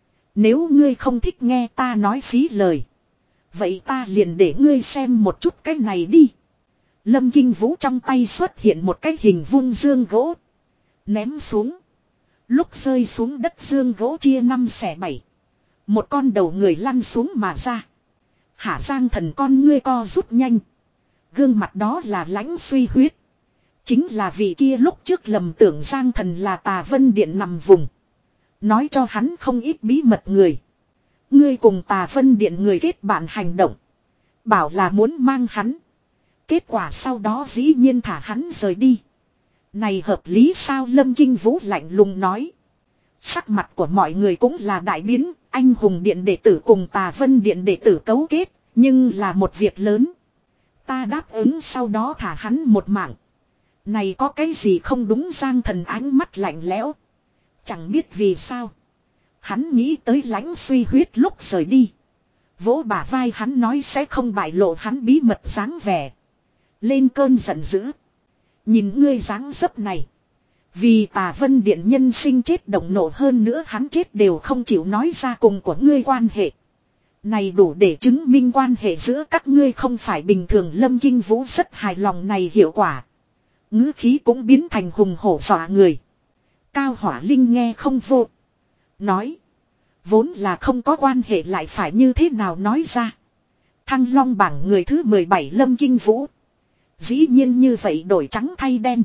Nếu ngươi không thích nghe ta nói phí lời. Vậy ta liền để ngươi xem một chút cái này đi. Lâm Kinh Vũ trong tay xuất hiện một cái hình vuông dương gỗ. Ném xuống. Lúc rơi xuống đất dương gỗ chia năm xẻ bảy. Một con đầu người lăn xuống mà ra. Hả Giang thần con ngươi co rút nhanh. Gương mặt đó là lãnh suy huyết. Chính là vị kia lúc trước lầm tưởng Giang thần là Tà Vân Điện nằm vùng. Nói cho hắn không ít bí mật người. Ngươi cùng Tà Vân Điện người kết bạn hành động. Bảo là muốn mang hắn. Kết quả sau đó dĩ nhiên thả hắn rời đi. Này hợp lý sao, Lâm Kinh Vũ lạnh lùng nói. Sắc mặt của mọi người cũng là đại biến. Anh hùng điện đệ tử cùng Tà Vân Điện đệ tử cấu kết. Nhưng là một việc lớn. Ta đáp ứng sau đó thả hắn một mạng. Này có cái gì không đúng, Giang thần ánh mắt lạnh lẽo. Chẳng biết vì sao. Hắn nghĩ tới lãnh suy huyết lúc rời đi. Vỗ bả vai hắn nói sẽ không bại lộ hắn bí mật dáng vẻ. Lên cơn giận dữ. Nhìn ngươi dáng dấp này. Vì Tà Vân Điện nhân sinh chết động nộ, hơn nữa hắn chết đều không chịu nói ra cùng của ngươi quan hệ. Này đủ để chứng minh quan hệ giữa các ngươi không phải bình thường. Lâm Kinh Vũ rất hài lòng này hiệu quả. Ngữ khí cũng biến thành hùng hổ dọa người. Cao Hỏa Linh nghe không vô. Nói. Vốn là không có quan hệ lại phải như thế nào nói ra. Thăng Long bảng người thứ mười bảy Lâm Kinh Vũ. Dĩ nhiên như vậy đổi trắng thay đen.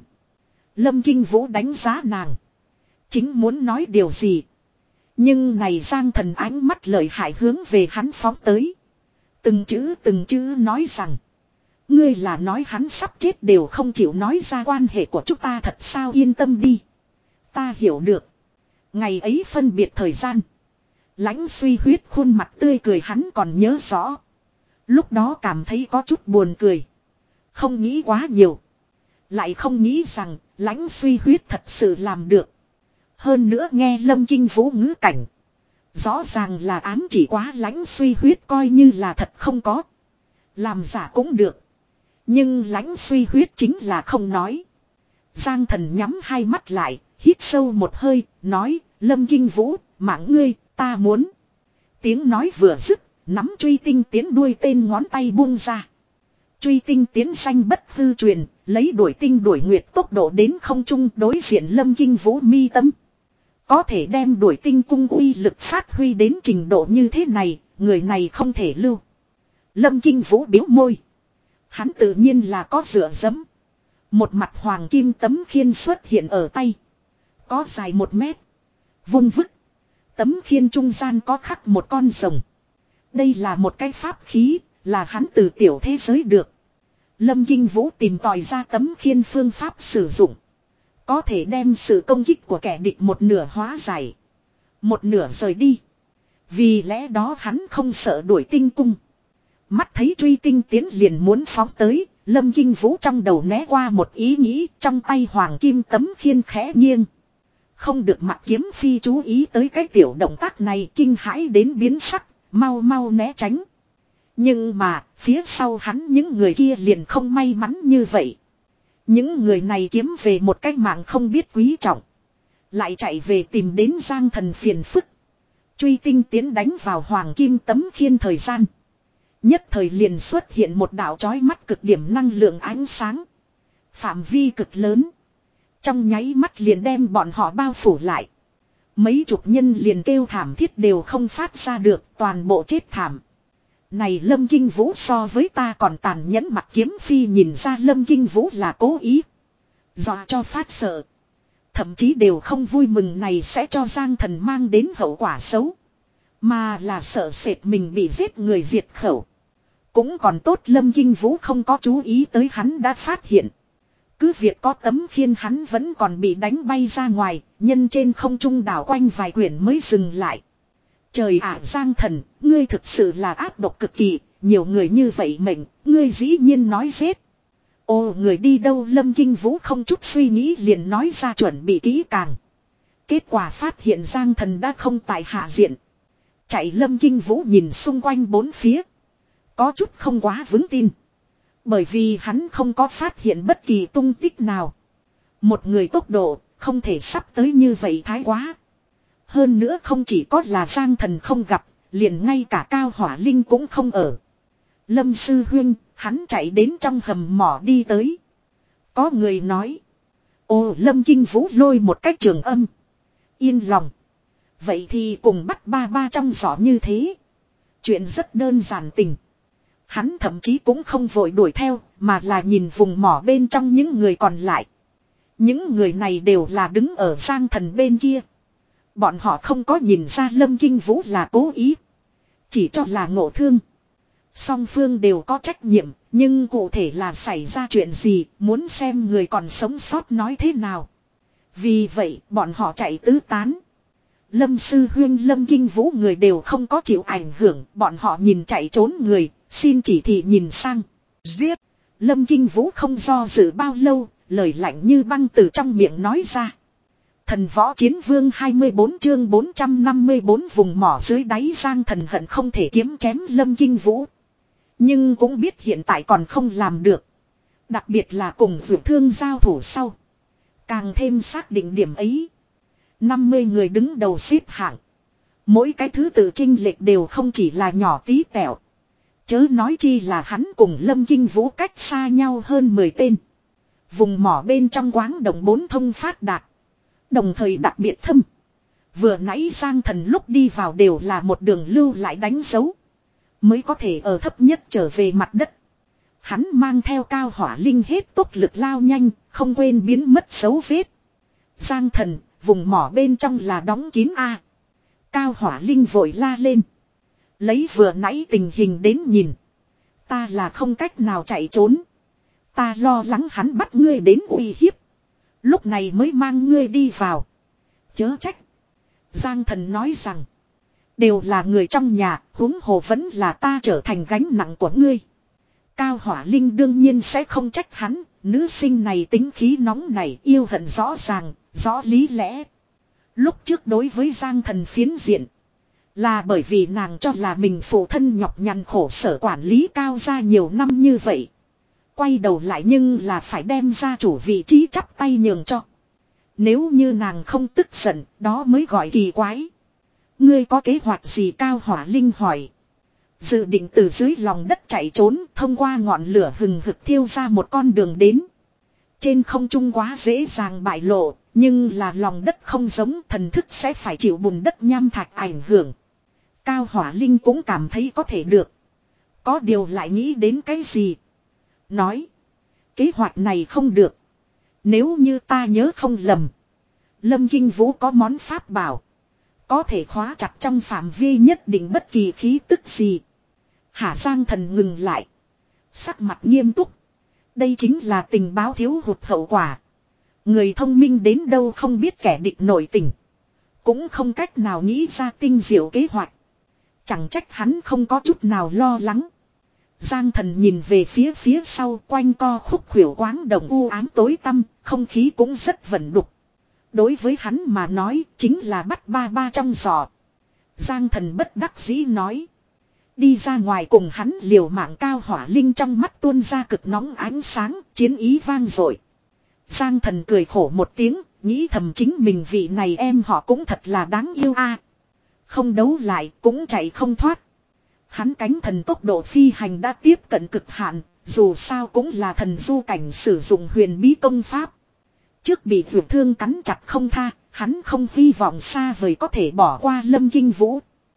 Lâm Kinh Vũ đánh giá nàng. Chính muốn nói điều gì. Nhưng này Giang thần ánh mắt lợi hại hướng về hắn phóng tới. Từng chữ từng chữ nói rằng. Ngươi là nói hắn sắp chết đều không chịu nói ra quan hệ của chúng ta thật sao, yên tâm đi. Ta hiểu được. Ngày ấy phân biệt thời gian. Lãnh suy huyết khuôn mặt tươi cười hắn còn nhớ rõ. Lúc đó cảm thấy có chút buồn cười. Không nghĩ quá nhiều. Lại không nghĩ rằng lãnh suy huyết thật sự làm được. Hơn nữa nghe Lâm Kinh Vũ ngữ cảnh. Rõ ràng là ám chỉ quá lãnh suy huyết coi như là thật không có. Làm giả cũng được. Nhưng lãnh suy huyết chính là không nói. Giang thần nhắm hai mắt lại, hít sâu một hơi, nói, Lâm Kinh Vũ, mạng ngươi, ta muốn. Tiếng nói vừa dứt, nắm truy tinh tiến đuôi tên ngón tay buông ra. Truy tinh tiến xanh bất hư truyền, lấy đuổi tinh đuổi nguyệt tốc độ đến không trung đối diện Lâm Kinh Vũ mi tâm. Có thể đem đuổi tinh cung uy lực phát huy đến trình độ như thế này, người này không thể lưu. Lâm Kinh Vũ biếu môi. Hắn tự nhiên là có dựa dẫm. Một mặt hoàng kim tấm khiên xuất hiện ở tay. Có dài một mét. Vung vức. Tấm khiên trung gian có khắc một con rồng. Đây là một cái pháp khí, là hắn từ tiểu thế giới được. Lâm Kinh Vũ tìm tòi ra tấm khiên phương pháp sử dụng. Có thể đem sự công kích của kẻ địch một nửa hóa giải. Một nửa rời đi. Vì lẽ đó hắn không sợ đuổi tinh cung. Mắt thấy truy tinh tiến liền muốn phóng tới, Lâm Kinh Vũ trong đầu né qua một ý nghĩ, trong tay hoàng kim tấm khiên khẽ nghiêng. Không được Mạc Kiếm Phi chú ý tới cái tiểu động tác này, kinh hãi đến biến sắc, mau mau né tránh. Nhưng mà, phía sau hắn những người kia liền không may mắn như vậy. Những người này kiếm về một cái mạng không biết quý trọng. Lại chạy về tìm đến Giang thần phiền phức. Truy tinh tiến đánh vào hoàng kim tấm khiên thời gian. Nhất thời liền xuất hiện một đạo chói mắt cực điểm năng lượng ánh sáng. Phạm vi cực lớn. Trong nháy mắt liền đem bọn họ bao phủ lại. Mấy chục nhân liền kêu thảm thiết đều không phát ra được, toàn bộ chết thảm. Này Lâm Kinh Vũ so với ta còn tàn nhẫn, Mạc Kiếm Phi nhìn ra Lâm Kinh Vũ là cố ý. Dọa cho phát sợ. Thậm chí đều không vui mừng này sẽ cho Giang thần mang đến hậu quả xấu. Mà là sợ sệt mình bị giết người diệt khẩu. Cũng còn tốt Lâm Kinh Vũ không có chú ý tới hắn đã phát hiện. Cứ việc có tấm khiên hắn vẫn còn bị đánh bay ra ngoài, nhân trên không trung đảo quanh vài quyển mới dừng lại. Trời ạ, Giang Thần, ngươi thực sự là ác độc cực kỳ, nhiều người như vậy mệnh, ngươi dĩ nhiên nói giết. Ồ, người đi đâu? Lâm Kinh Vũ không chút suy nghĩ liền nói ra chuẩn bị kỹ càng. Kết quả phát hiện Giang Thần đã không tại hạ diện. Chạy, Lâm Kinh Vũ nhìn xung quanh bốn phía. Có chút không quá vững tin. Bởi vì hắn không có phát hiện bất kỳ tung tích nào. Một người tốc độ không thể sắp tới như vậy thái quá. Hơn nữa không chỉ có là Giang Thần không gặp, liền ngay cả Cao Hỏa Linh cũng không ở. Lâm sư huynh, hắn chạy đến trong hầm mỏ đi tới. Có người nói. Ồ, Lâm Kinh Vũ lôi một cách trường âm. Yên lòng. Vậy thì cùng bắt ba ba trong giỏ như thế. Chuyện rất đơn giản tình. Hắn thậm chí cũng không vội đuổi theo, mà là nhìn vùng mỏ bên trong những người còn lại. Những người này đều là đứng ở Giang Thần bên kia. Bọn họ không có nhìn ra Lâm Kinh Vũ là cố ý. Chỉ cho là ngộ thương. Song phương đều có trách nhiệm, nhưng cụ thể là xảy ra chuyện gì, muốn xem người còn sống sót nói thế nào. Vì vậy, bọn họ chạy tứ tán. Lâm sư huyên, Lâm Kinh Vũ người đều không có chịu ảnh hưởng, bọn họ nhìn chạy trốn người, xin chỉ thị nhìn sang. Giết! Lâm Kinh Vũ không do dự bao lâu, lời lạnh như băng từ trong miệng nói ra. Thần võ chiến vương hai mươi bốn chương bốn trăm năm mươi bốn vùng mỏ dưới đáy. Giang Thần hận không thể kiếm chém Lâm Kinh Vũ. Nhưng cũng biết hiện tại còn không làm được. Đặc biệt là cùng Dược Thương giao thủ sau. Càng thêm xác định điểm ấy. năm mươi người đứng đầu xếp hạng. Mỗi cái thứ tự chênh lệch đều không chỉ là nhỏ tí tẹo. Chớ nói chi là hắn cùng Lâm Kinh Vũ cách xa nhau hơn mười tên. Vùng mỏ bên trong quáng đồng bốn thông phát đạt. Đồng thời đặc biệt thâm. Vừa nãy Giang Thần lúc đi vào đều là một đường lưu lại đánh dấu. Mới có thể ở thấp nhất trở về mặt đất. Hắn mang theo Cao Hỏa Linh hết tốc lực lao nhanh, không quên biến mất dấu vết. Giang Thần, vùng mỏ bên trong là đóng kín a. Cao Hỏa Linh vội la lên. Lấy vừa nãy tình hình đến nhìn. Ta là không cách nào chạy trốn. Ta lo lắng hắn bắt ngươi đến uy hiếp. Lúc này mới mang ngươi đi vào. Chớ trách. Giang Thần nói rằng. Đều là người trong nhà, huống hồ vẫn là ta trở thành gánh nặng của ngươi. Cao Hỏa Linh đương nhiên sẽ không trách hắn. Nữ sinh này tính khí nóng này, yêu hận rõ ràng, rõ lý lẽ. Lúc trước đối với Giang Thần phiến diện. Là bởi vì nàng cho là mình phụ thân nhọc nhằn khổ sở quản lý Cao gia nhiều năm như vậy. Quay đầu lại nhưng là phải đem gia chủ vị trí chắp tay nhường cho. Nếu như nàng không tức giận, đó mới gọi kỳ quái. Ngươi có kế hoạch gì? Cao Hỏa Linh hỏi. Dự định từ dưới lòng đất chạy trốn, thông qua ngọn lửa hừng hực thiêu ra một con đường đến. Trên không trung quá dễ dàng bại lộ, nhưng là lòng đất không giống, thần thức sẽ phải chịu bùn đất nham thạch ảnh hưởng. Cao Hỏa Linh cũng cảm thấy có thể được. Có điều lại nghĩ đến cái gì? Nói. Kế hoạch này không được. Nếu như ta nhớ không lầm. Lâm Kinh Vũ có món pháp bảo. Có thể khóa chặt trong phạm vi nhất định bất kỳ khí tức gì. Hả? Giang Thần ngừng lại. Sắc mặt nghiêm túc. Đây chính là tình báo thiếu hụt hậu quả. Người thông minh đến đâu không biết kẻ địch nội tình. Cũng không cách nào nghĩ ra tinh diệu kế hoạch. Chẳng trách hắn không có chút nào lo lắng. Giang Thần nhìn về phía phía sau, quanh co khúc khuỷu quáng đồng u ám tối tăm, không khí cũng rất vẩn đục. Đối với hắn mà nói, chính là bắt ba ba trong giỏ. Giang Thần bất đắc dĩ nói. Đi ra ngoài cùng hắn liều mạng. Cao Hỏa Linh trong mắt tuôn ra cực nóng ánh sáng, chiến ý vang dội. Giang Thần cười khổ một tiếng, nghĩ thầm chính mình vị này em họ cũng thật là đáng yêu a. Không đấu lại cũng chạy không thoát. Hắn cánh thần tốc độ phi hành đã tiếp cận cực hạn, dù sao cũng là thần du cảnh sử dụng huyền bí công pháp. Trước bị Dược Thương cắn chặt không tha, hắn không hy vọng xa vời có thể bỏ qua Lâm Kinh Vũ.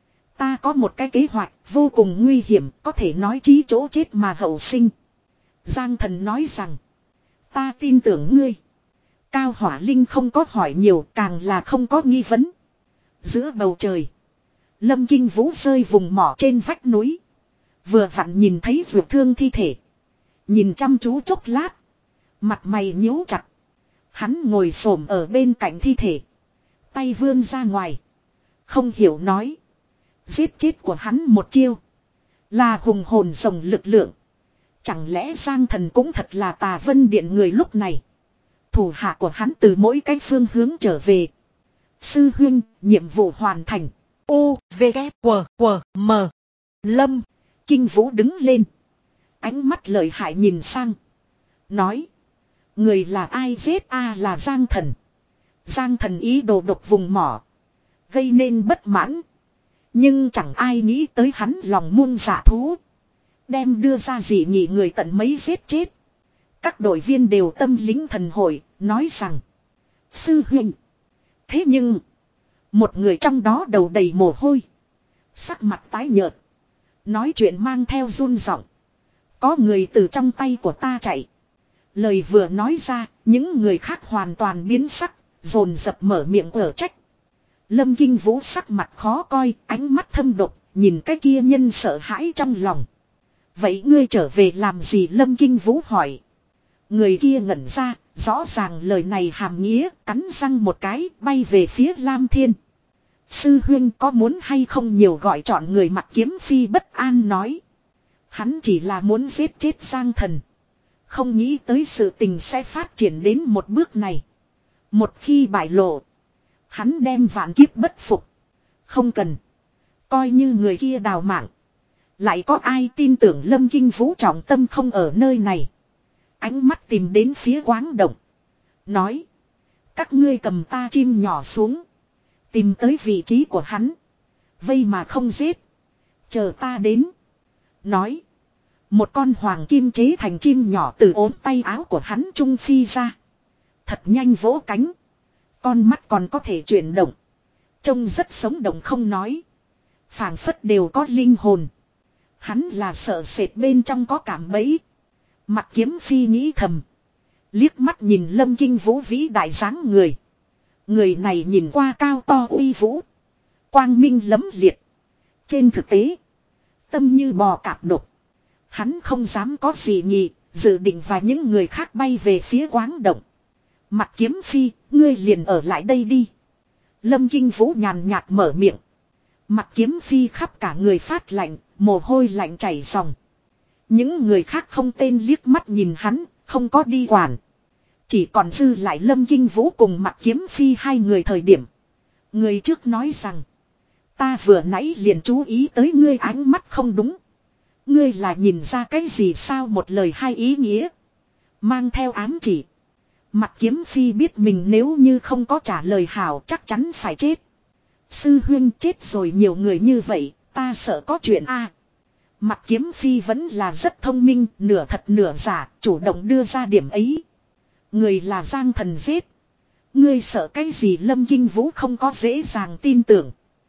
Ta có một cái kế hoạch vô cùng nguy hiểm, có thể nói chí chỗ chết mà hậu sinh. Giang Thần nói rằng. Ta tin tưởng ngươi. Cao Hỏa Linh không có hỏi nhiều, càng là không có nghi vấn. Giữa bầu trời. Lâm Kinh Vũ rơi vùng mỏ trên vách núi. Vừa vặn nhìn thấy Dược Thương thi thể. Nhìn chăm chú chốc lát. Mặt mày nhíu chặt. Hắn ngồi xổm ở bên cạnh thi thể. Tay vươn ra ngoài. Không hiểu nói. Giết chết của hắn một chiêu. Là hùng hồn rồng lực lượng. Chẳng lẽ Giang Thần cũng thật là Tà Vân Điện người lúc này. Thủ hạ của hắn từ mỗi cái phương hướng trở về. Sư huynh, nhiệm vụ hoàn thành. U, V, K, W, W, M. Lâm. Kinh Vũ đứng lên. Ánh mắt lợi hại nhìn sang. Nói. Người là ai giết a là Giang Thần. Giang Thần ý đồ độc vùng mỏ. Gây nên bất mãn. Nhưng chẳng ai nghĩ tới hắn lòng muôn dạ thú. Đem đưa ra dị nghị người tận mấy giết chết. Các đội viên đều tâm lính thần hội. Nói rằng. Sư huynh. Thế nhưng. Một người trong đó đầu đầy mồ hôi. Sắc mặt tái nhợt. Nói chuyện mang theo run giọng. Có người từ trong tay của ta chạy. Lời vừa nói ra. Những người khác hoàn toàn biến sắc. Dồn dập mở miệng ở trách. Lâm Kinh Vũ sắc mặt khó coi. Ánh mắt thâm độc. Nhìn cái kia nhân sợ hãi trong lòng. Vậy ngươi trở về làm gì? Lâm Kinh Vũ hỏi. Người kia ngẩn ra. Rõ ràng lời này hàm nghĩa. Cắn răng một cái bay về phía Lam Thiên. Sư huynh có muốn hay không nhiều gọi chọn người Mặc Kiếm Phi bất an nói. Hắn chỉ là muốn giết chết Giang Thần. Không nghĩ tới sự tình sẽ phát triển đến một bước này. Một khi bại lộ. Hắn đem vạn kiếp bất phục. Không cần. Coi như người kia đào mạng. Lại có ai tin tưởng Lâm Kinh Vũ trọng tâm không ở nơi này. Ánh mắt tìm đến phía quáng động. Nói. Các ngươi cầm ta chim nhỏ xuống. Tìm tới vị trí của hắn. Vây mà không giết. Chờ ta đến. Nói. Một con hoàng kim chế thành chim nhỏ từ ốm tay áo của hắn trung phi ra. Thật nhanh vỗ cánh. Con mắt còn có thể chuyển động. Trông rất sống động không nói. Phảng phất đều có linh hồn. Hắn là sợ sệt bên trong có cảm bẫy. Mặc Kiếm Phi nghĩ thầm. Liếc mắt nhìn Lâm Kinh Vũ vĩ đại dáng người. Người này nhìn qua cao to uy vũ. Quang minh lẫm liệt. Trên thực tế. Tâm như bò cạp độc. Hắn không dám có gì nhỉ. Dự định và những người khác bay về phía quáng động. Mặc Kiếm Phi. Ngươi liền ở lại đây đi. Lâm Kinh Vũ nhàn nhạt mở miệng. Mặc Kiếm Phi khắp cả người phát lạnh. Mồ hôi lạnh chảy ròng. Những người khác không tên liếc mắt nhìn hắn. Không có đi quản. Chỉ còn dư lại Lâm Kinh Vũ cùng Mặc Kiếm Phi hai người thời điểm. Người trước nói rằng. Ta vừa nãy liền chú ý tới ngươi ánh mắt không đúng. Ngươi là nhìn ra cái gì sao một lời hai ý nghĩa. Mang theo ám chỉ. Mặc Kiếm Phi biết mình nếu như không có trả lời hảo chắc chắn phải chết. Sư huynh chết rồi nhiều người như vậy. Ta sợ có chuyện a. Mặc Kiếm Phi vẫn là rất thông minh. Nửa thật nửa giả. Chủ động đưa ra điểm ấy. Người là Giang Thần giết. Ngươi sợ cái gì? Lâm Kinh Vũ không có dễ dàng tin tưởng.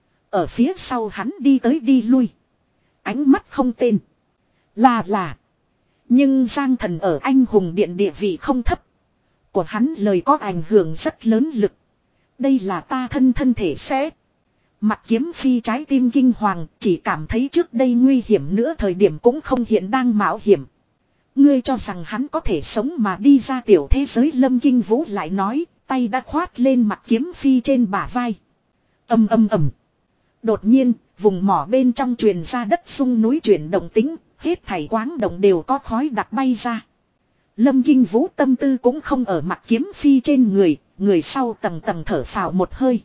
Ở phía sau hắn đi tới đi lui. Ánh mắt không tên. Là là. Nhưng Giang Thần ở Anh Hùng Điện địa vị không thấp. Của hắn lời có ảnh hưởng rất lớn lực. Đây là ta thân thân thể sẽ. Mặc Kiếm Phi trái tim kinh hoàng. Chỉ cảm thấy trước đây nguy hiểm nữa thời điểm cũng không hiện đang mạo hiểm. Ngươi cho rằng hắn có thể sống mà đi ra tiểu thế giới? Lâm Kinh Vũ lại nói, tay đã khoát lên Mặc Kiếm Phi trên bả vai. Âm âm ầm. Đột nhiên, vùng mỏ bên trong truyền ra đất sung núi chuyển động tính, hết thảy quáng động đều có khói đặc bay ra. Lâm Kinh Vũ tâm tư cũng không ở Mặc Kiếm Phi trên người, người sau tầng tầng thở phào một hơi.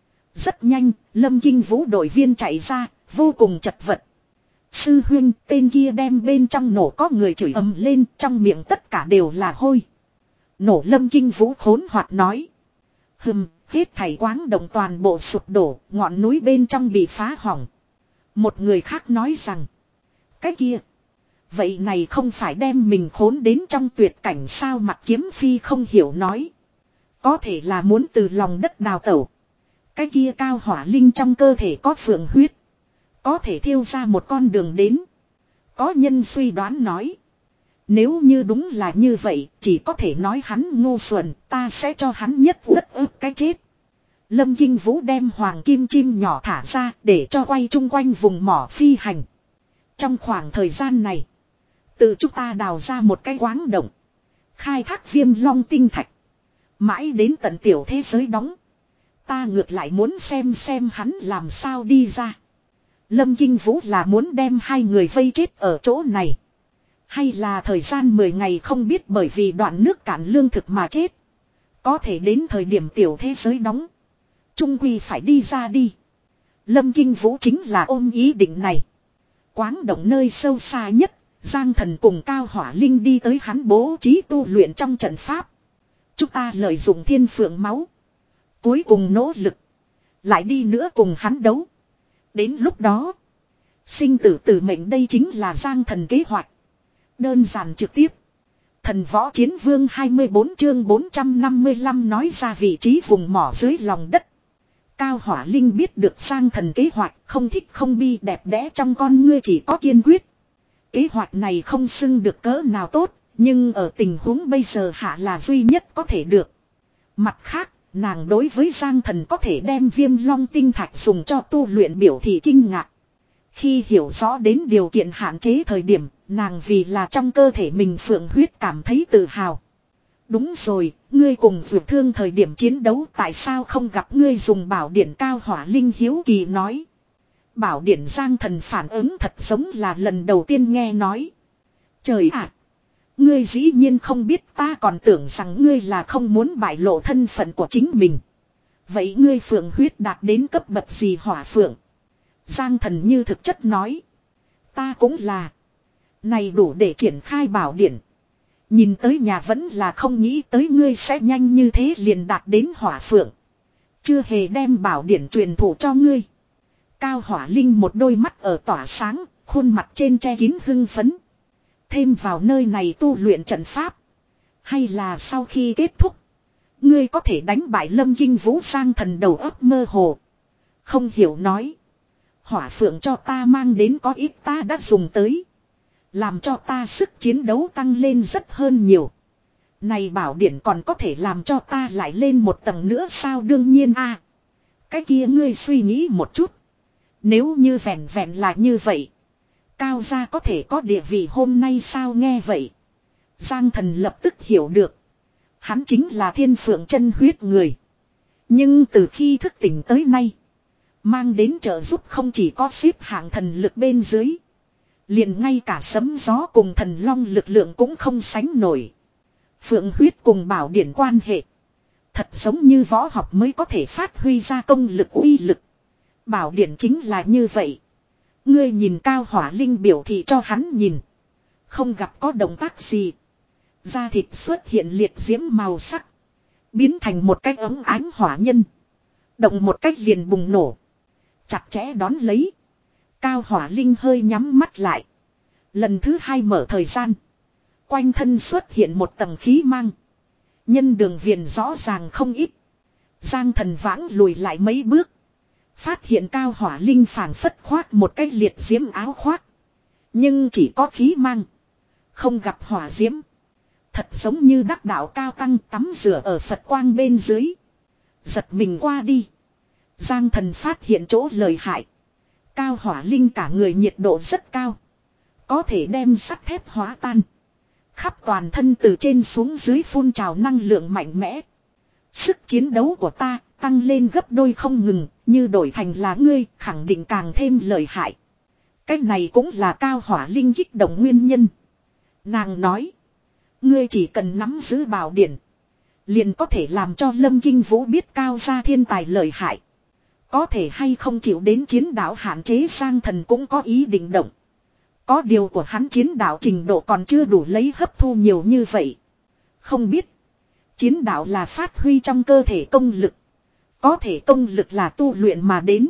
Rất nhanh, Lâm Kinh Vũ đội viên chạy ra, vô cùng chật vật. Sư huynh, tên kia đem bên trong nổ có người chửi ầm lên, trong miệng tất cả đều là hôi. Nổ. Lâm Kinh Vũ khốn hoạt nói. Hừm, hết thảy quáng động toàn bộ sụp đổ, ngọn núi bên trong bị phá hỏng. Một người khác nói rằng. Cái kia. Vậy này không phải đem mình khốn đến trong tuyệt cảnh sao? Mặc Kiếm Phi không hiểu nói. Có thể là muốn từ lòng đất đào tẩu. Cái kia cao hỏa linh trong cơ thể có phượng huyết. Có thể thiêu ra một con đường đến. Có nhân suy đoán nói. Nếu như đúng là như vậy, chỉ có thể nói hắn ngu xuẩn, ta sẽ cho hắn nhất đất ức cái chết. Lâm Kinh Vũ đem hoàng kim chim nhỏ thả ra để cho quay chung quanh vùng mỏ phi hành. Trong khoảng thời gian này, tự chúng ta đào ra một cái quáng động. Khai thác viêm long tinh thạch. Mãi đến tận tiểu thế giới đóng. Ta ngược lại muốn xem xem hắn làm sao đi ra. Lâm Kinh Vũ là muốn đem hai người vây chết ở chỗ này. Hay là thời gian mười ngày không biết bởi vì đoạn nước cạn lương thực mà chết. Có thể đến thời điểm tiểu thế giới đóng. Trung quy phải đi ra đi. Lâm Kinh Vũ chính là ôm ý định này. Quáng động nơi sâu xa nhất, Giang Thần cùng Cao Hỏa Linh đi tới hắn bố trí tu luyện trong trận pháp. Chúng ta lợi dụng thiên phượng máu. Cuối cùng nỗ lực. Lại đi nữa cùng hắn đấu. Đến lúc đó. Sinh tử tử mệnh đây chính là Giang Thần kế hoạch. Đơn giản trực tiếp. Thần võ chiến vương hai mươi bốn chương bốn trăm năm mươi lăm nói ra vị trí vùng mỏ dưới lòng đất. Cao Hỏa Linh biết được Giang Thần kế hoạch không thích không bi đẹp đẽ trong con ngươi chỉ có kiên quyết. Kế hoạch này không xưng được cỡ nào tốt, nhưng ở tình huống bây giờ hạ là duy nhất có thể được. Mặt khác, nàng đối với Giang Thần có thể đem viêm long tinh thạch dùng cho tu luyện biểu thị kinh ngạc. Khi hiểu rõ đến điều kiện hạn chế thời điểm, nàng vì là trong cơ thể mình phượng huyết cảm thấy tự hào. Đúng rồi, ngươi cùng vượt thương thời điểm chiến đấu tại sao không gặp ngươi dùng bảo điển Cao Hỏa Linh hiếu kỳ nói. Bảo điển Giang Thần phản ứng thật giống là lần đầu tiên nghe nói. Trời ạ! Ngươi dĩ nhiên không biết, ta còn tưởng rằng ngươi là không muốn bại lộ thân phận của chính mình. Vậy ngươi phượng huyết đạt đến cấp bậc gì hỏa phượng? Giang Thần như thực chất nói. Ta cũng là. Này đủ để triển khai bảo điển. Nhìn tới nhà vẫn là không nghĩ tới ngươi sẽ nhanh như thế liền đạt đến hỏa phượng. Chưa hề đem bảo điển truyền thụ cho ngươi. Cao Hỏa Linh một đôi mắt ở tỏa sáng, khuôn mặt trên che kín hưng phấn. Thêm vào nơi này tu luyện trận pháp. Hay là sau khi kết thúc, ngươi có thể đánh bại Lâm Kinh Vũ. Giang Thần đầu óc mơ hồ. Không hiểu nói. Hỏa phượng cho ta mang đến có ít ta đã dùng tới. Làm cho ta sức chiến đấu tăng lên rất hơn nhiều. Này bảo điển còn có thể làm cho ta lại lên một tầng nữa sao? Đương nhiên a. À, cái kia ngươi suy nghĩ một chút. Nếu như vẹn vẹn là như vậy, Cao gia có thể có địa vị hôm nay sao? Nghe vậy, Giang Thần lập tức hiểu được. Hắn chính là thiên phượng chân huyết người. Nhưng từ khi thức tỉnh tới nay, mang đến trợ giúp không chỉ có xếp hạng thần lực bên dưới, liền ngay cả sấm gió cùng thần long lực lượng cũng không sánh nổi. Phượng huyết cùng bảo điển quan hệ, thật giống như võ học mới có thể phát huy ra công lực uy lực. Bảo điển chính là như vậy. Ngươi nhìn Cao Hỏa Linh biểu thị cho hắn nhìn. Không gặp có động tác gì. Da thịt xuất hiện liệt diễm màu sắc. Biến thành một cái ống ánh hỏa nhân. Động một cách liền bùng nổ. Chặt chẽ đón lấy. Cao Hỏa Linh hơi nhắm mắt lại. Lần thứ hai mở thời gian. Quanh thân xuất hiện một tầng khí mang. Nhân đường viền rõ ràng không ít. Giang Thần vãng lùi lại mấy bước. Phát hiện Cao Hỏa Linh phảng phất khoác một cái liệt diễm áo khoác. Nhưng chỉ có khí mang. Không gặp hỏa diễm. Thật giống như đắc đạo cao tăng tắm rửa ở Phật quang bên dưới. Giật mình qua đi. Giang Thần phát hiện chỗ lợi hại. Cao Hỏa Linh cả người nhiệt độ rất cao. Có thể đem sắt thép hóa tan. Khắp toàn thân từ trên xuống dưới phun trào năng lượng mạnh mẽ. Sức chiến đấu của ta tăng lên gấp đôi không ngừng. Như đổi thành là ngươi khẳng định càng thêm lợi hại. Cái này cũng là Cao Hỏa Linh kích động nguyên nhân. Nàng nói. Ngươi chỉ cần nắm giữ bảo điển. Liền có thể làm cho Lâm Kinh Vũ biết Cao gia thiên tài lợi hại. Có thể hay không chịu đến chiến đạo hạn chế. Giang Thần cũng có ý định động. Có điều của hắn chiến đạo trình độ còn chưa đủ lấy hấp thu nhiều như vậy. Không biết. Chiến đạo là phát huy trong cơ thể công lực. Có thể công lực là tu luyện mà đến.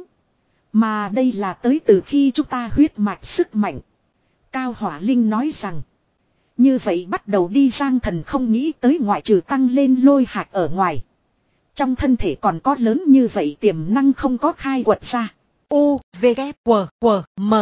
Mà đây là tới từ khi chúng ta huyết mạch sức mạnh. Cao Hỏa Linh nói rằng. Như vậy bắt đầu đi. Giang Thần không nghĩ tới ngoại trừ tăng lên lôi hạt ở ngoài. Trong thân thể còn có lớn như vậy tiềm năng không có khai quật ra. U, V, K, W, W, M.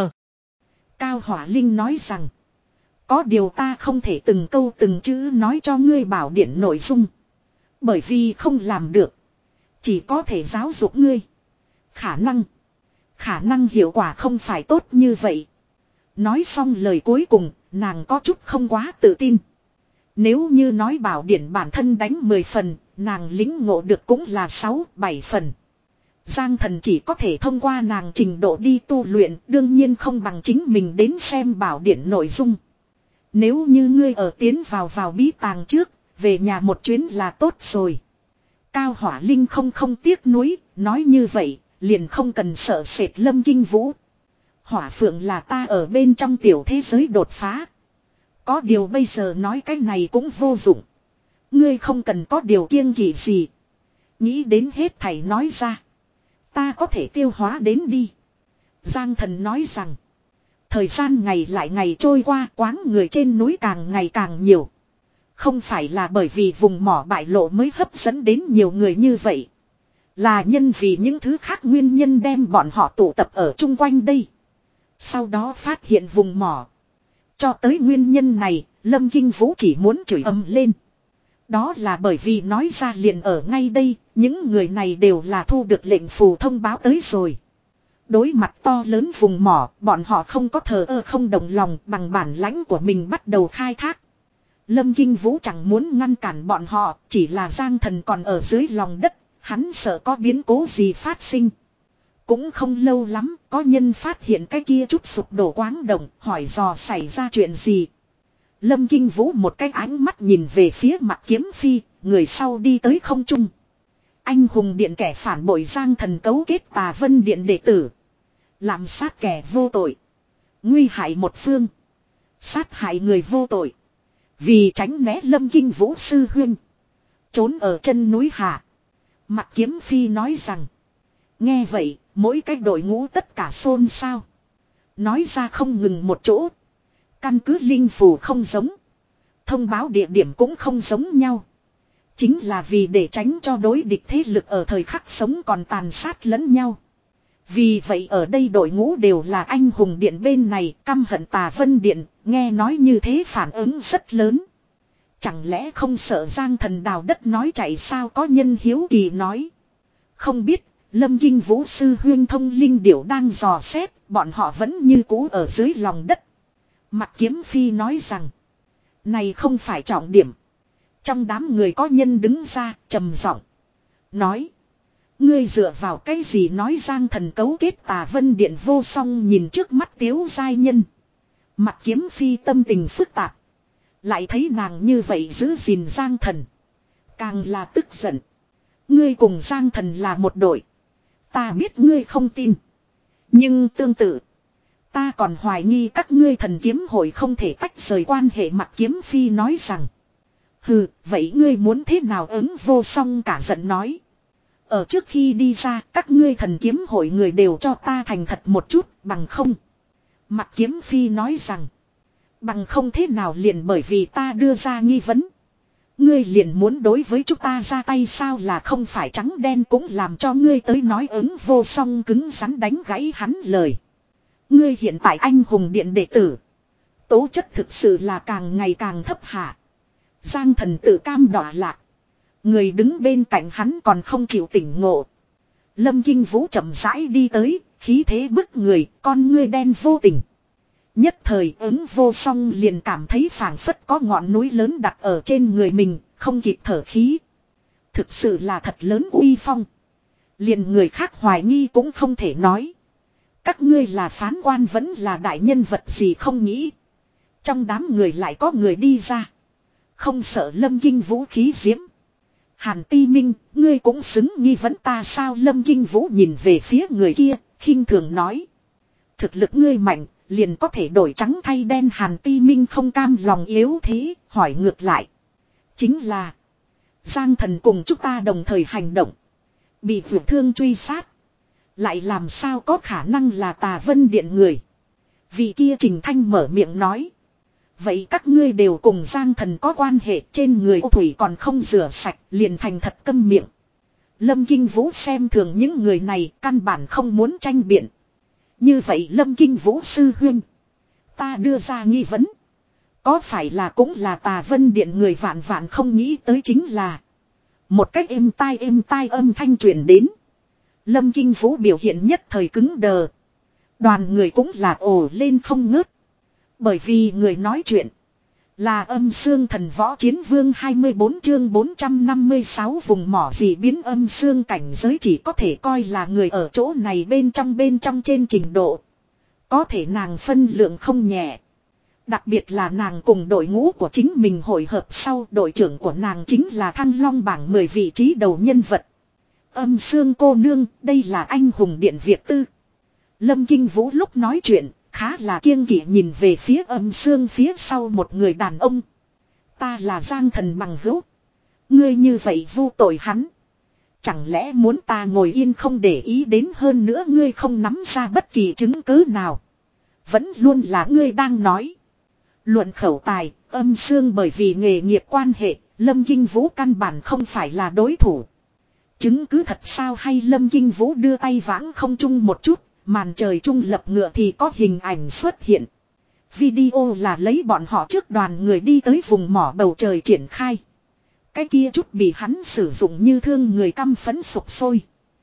Cao Hỏa Linh nói rằng. Có điều ta không thể từng câu từng chữ nói cho ngươi bảo điển nội dung. Bởi vì không làm được. Chỉ có thể giáo dục ngươi. Khả năng. Khả năng hiệu quả không phải tốt như vậy. Nói xong lời cuối cùng, nàng có chút không quá tự tin. Nếu như nói bảo điển bản thân đánh mười phần, nàng lính ngộ được cũng là sáu, bảy phần. Giang Thần chỉ có thể thông qua nàng trình độ đi tu luyện, đương nhiên không bằng chính mình đến xem bảo điển nội dung. Nếu như ngươi ở tiến vào vào bí tàng trước, về nhà một chuyến là tốt rồi. Cao Hỏa Linh không không tiếc nuối, nói như vậy, liền không cần sợ sệt Lâm Kinh Vũ. Hỏa Phượng là ta ở bên trong tiểu thế giới đột phá. Có điều bây giờ nói cái này cũng vô dụng. Ngươi không cần có điều kiêng kỵ gì. Nghĩ đến hết thảy nói ra. Ta có thể tiêu hóa đến đi. Giang Thần nói rằng. Thời gian ngày lại ngày trôi qua, quáng người trên núi càng ngày càng nhiều. Không phải là bởi vì vùng mỏ bại lộ mới hấp dẫn đến nhiều người như vậy. Là nhân vì những thứ khác nguyên nhân đem bọn họ tụ tập ở chung quanh đây. Sau đó phát hiện vùng mỏ. Cho tới nguyên nhân này, Lâm Kinh Vũ chỉ muốn chửi ầm lên. Đó là bởi vì nói ra liền ở ngay đây, những người này đều là thu được lệnh phù thông báo tới rồi. Đối mặt to lớn vùng mỏ, bọn họ không có thờ ơ không đồng lòng, bằng bản lãnh của mình bắt đầu khai thác. Lâm Kinh Vũ chẳng muốn ngăn cản bọn họ, chỉ là Giang Thần còn ở dưới lòng đất, hắn sợ có biến cố gì phát sinh. Cũng không lâu lắm, có nhân phát hiện cái kia chút sụp đổ quáng động, hỏi dò xảy ra chuyện gì. Lâm Kinh Vũ một cái ánh mắt nhìn về phía mặt Kiếm Phi, người sau đi tới không trung. Anh hùng điện kẻ phản bội Giang Thần cấu kết Tà Vân điện đệ tử. Làm sát kẻ vô tội. Nguy hại một phương. Sát hại người vô tội. Vì tránh né Lâm Kinh Vũ sư huynh. Trốn ở chân núi hạ. Mặt Kiếm Phi nói rằng. Nghe vậy, mỗi cái đội ngũ tất cả xôn xao. Nói ra không ngừng một chỗ. Căn cứ linh phù không giống. Thông báo địa điểm cũng không giống nhau. Chính là vì để tránh cho đối địch thế lực ở thời khắc sống còn tàn sát lẫn nhau. Vì vậy ở đây đội ngũ đều là anh hùng điện bên này, căm hận Tà Vân điện, nghe nói như thế phản ứng rất lớn. Chẳng lẽ không sợ Giang Thần đào đất nói chạy sao, có nhân hiếu kỳ nói. Không biết, Lâm Kinh Vũ sư huyên thông linh điểu đang dò xét, bọn họ vẫn như cũ ở dưới lòng đất. Mặt Kiếm Phi nói rằng, này không phải trọng điểm. Trong đám người có nhân đứng ra, trầm giọng nói. Ngươi dựa vào cái gì nói Giang Thần cấu kết Tà Vân điện vô song nhìn trước mắt Tiếu giai nhân. Mặt Kiếm Phi tâm tình phức tạp. Lại thấy nàng như vậy giữ gìn Giang Thần. Càng là tức giận. Ngươi cùng Giang Thần là một đội. Ta biết ngươi không tin. Nhưng tương tự. Ta còn hoài nghi các ngươi thần kiếm hội không thể tách rời quan hệ. Mặt Kiếm Phi nói rằng. Hừ, vậy ngươi muốn thế nào ứng vô song cả giận nói. Ở trước khi đi ra, các ngươi thần kiếm hội người đều cho ta thành thật một chút, bằng không. Mặt Kiếm Phi nói rằng. Bằng không thế nào liền bởi vì ta đưa ra nghi vấn. Ngươi liền muốn đối với chúng ta ra tay sao, là không phải trắng đen cũng làm cho ngươi tới nói ứng vô song cứng rắn đánh gãy hắn lời. Ngươi hiện tại anh hùng điện đệ tử. Tố chất thực sự là càng ngày càng thấp hạ. Giang Thần tự cam đọa lạc. Người đứng bên cạnh hắn còn không chịu tỉnh ngộ. Lâm Kinh Vũ chậm rãi đi tới, khí thế bức người, con ngươi đen vô tình. Nhất thời ứng vô song liền cảm thấy phảng phất có ngọn núi lớn đặt ở trên người mình, không kịp thở khí. Thực sự là thật lớn uy phong. Liền người khác hoài nghi cũng không thể nói. Các ngươi là phán quan vẫn là đại nhân vật gì không nghĩ. Trong đám người lại có người đi ra. Không sợ Lâm Kinh Vũ khí diễm. Hàn Ti Minh, ngươi cũng xứng nghi vấn ta sao? Lâm Kinh Vũ nhìn về phía người kia, khinh thường nói. Thực lực ngươi mạnh, liền có thể đổi trắng thay đen. Hàn Ti Minh không cam lòng yếu thế, hỏi ngược lại. Chính là, Giang Thần cùng chúng ta đồng thời hành động. Bị vượt thương truy sát. Lại làm sao có khả năng là Tà Vân điện người. Vị kia Trình Thanh mở miệng nói. Vậy các ngươi đều cùng Giang Thần có quan hệ, trên người ô thủy còn không rửa sạch, liền thành thật câm miệng. Lâm Kinh Vũ xem thường những người này, căn bản không muốn tranh biện. Như vậy Lâm Kinh Vũ sư huynh, ta đưa ra nghi vấn. Có phải là cũng là Tà Vân điện người? Vạn vạn không nghĩ tới chính là một cách êm tai êm tai âm thanh truyền đến. Lâm Kinh Vũ biểu hiện nhất thời cứng đờ. Đoàn người cũng là ồ lên không ngớt. Bởi vì người nói chuyện Là âm xương thần võ chiến vương hai mươi bốn chương bốn trăm năm mươi sáu vùng mỏ dị biến âm xương cảnh giới chỉ có thể coi là người ở chỗ này bên trong bên trong trên trình độ. Có thể nàng phân lượng không nhẹ. Đặc biệt là nàng cùng đội ngũ của chính mình hội hợp sau, đội trưởng của nàng chính là Thăng Long bảng mười vị trí đầu nhân vật. Âm xương cô nương, đây là anh hùng điện Việt Tư. Lâm Kinh Vũ lúc nói chuyện, khá là kiêng kỵ nhìn về phía âm xương phía sau một người đàn ông. Ta là Giang Thần bằng hữu. Ngươi như vậy vu tội hắn. Chẳng lẽ muốn ta ngồi yên không để ý đến, hơn nữa ngươi không nắm ra bất kỳ chứng cứ nào. Vẫn luôn là ngươi đang nói. Luận khẩu tài, âm xương bởi vì nghề nghiệp quan hệ, Lâm Kinh Vũ căn bản không phải là đối thủ. Chứng cứ thật sao? Hay Lâm Kinh Vũ đưa tay vãng không chung một chút, màn trời trung lập ngựa thì có hình ảnh xuất hiện. Video là lấy bọn họ trước đoàn người đi tới vùng mỏ bầu trời triển khai. Cái kia chút bị hắn sử dụng như thương người căm phẫn sục sôi.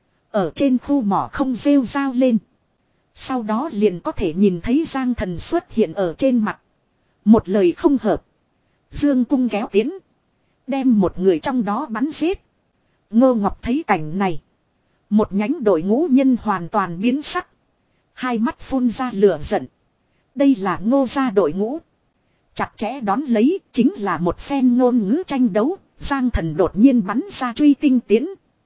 Ở trên khu mỏ không rêu rao lên. Sau đó liền có thể nhìn thấy Giang Thần xuất hiện ở trên mặt. Một lời không hợp. Dương cung kéo tiến. Đem một người trong đó bắn giết. Ngô Ngọc thấy cảnh này. Một nhánh đội ngũ nhân hoàn toàn biến sắc. Hai mắt phun ra lửa giận. Đây là Ngô gia đội ngũ. Chặt chẽ đón lấy chính là một phen ngôn ngữ tranh đấu. Giang Thần đột nhiên bắn ra truy tinh tiến.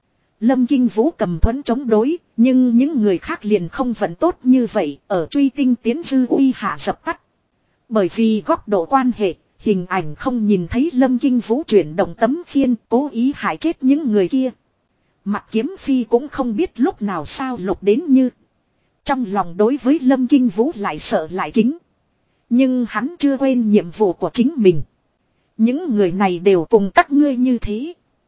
Lâm Kinh Vũ cầm thuẫn chống đối. Nhưng những người khác liền không vận tốt như vậy. Ở truy tinh tiến dư uy hạ dập tắt. Bởi vì góc độ quan hệ, hình ảnh không nhìn thấy Lâm Kinh Vũ chuyển động tấm khiên cố ý hại chết những người kia. Mặt Kiếm Phi cũng không biết lúc nào sao lục đến như. Trong lòng đối với Lâm Kinh Vũ lại sợ lại kính. Nhưng hắn chưa quên nhiệm vụ của chính mình. Những người này đều cùng các ngươi như thế.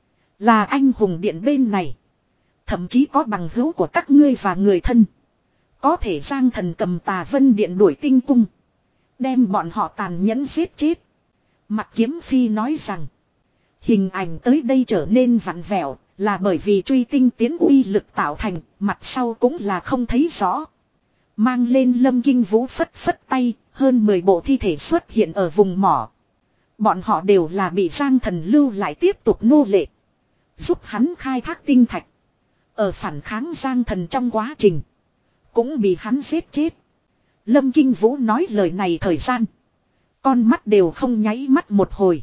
Là anh hùng điện bên này. Thậm chí có bằng hữu của các ngươi và người thân. Có thể Giang Thần cầm Tà Vân Điện đuổi tinh cung. Đem bọn họ tàn nhẫn giết chết. Mặt Kiếm Phi nói rằng. Hình ảnh tới đây trở nên vặn vẹo. Là bởi vì truy tinh tiến uy lực tạo thành. Mặt sau cũng là không thấy rõ. Mang lên Lâm Kinh Vũ phất phất tay. Hơn mười bộ thi thể xuất hiện ở vùng mỏ. Bọn họ đều là bị Giang Thần lưu lại tiếp tục nô lệ. Giúp hắn khai thác tinh thạch. Ở phản kháng Giang Thần trong quá trình. Cũng bị hắn giết chết. Lâm Kinh Vũ nói lời này thời gian. Con mắt đều không nháy mắt một hồi.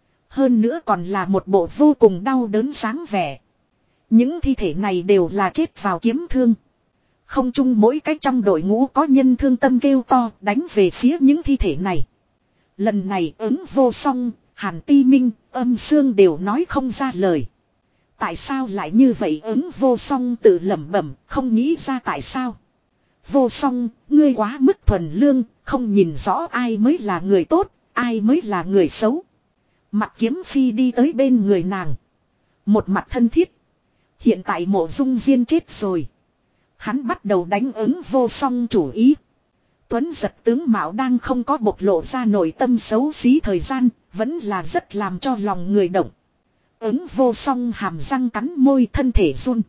Hơn nữa còn là một bộ vô cùng đau đớn dáng vẻ. Những thi thể này đều là chết vào kiếm thương. Không chung mỗi cách trong đội ngũ có nhân thương tâm kêu to đánh về phía những thi thể này. Lần này ứng vô song, Hàn Ti Minh, Âm Xương đều nói không ra lời. Tại sao lại như vậy? Ứng vô song tự lẩm bẩm, không nghĩ ra tại sao. Vô song, ngươi quá mức thuần lương, không nhìn rõ ai mới là người tốt, ai mới là người xấu. Mặt Kiếm Phi đi tới bên người nàng. Một mặt thân thiết. Hiện tại Mộ Dung Diên chết rồi. Hắn bắt đầu đánh ứng vô song chủ ý. Tuấn giật tướng mạo đang không có bộc lộ ra nội tâm xấu xí thời gian, vẫn là rất làm cho lòng người động. Ứng vô song hàm răng cắn môi, thân thể run.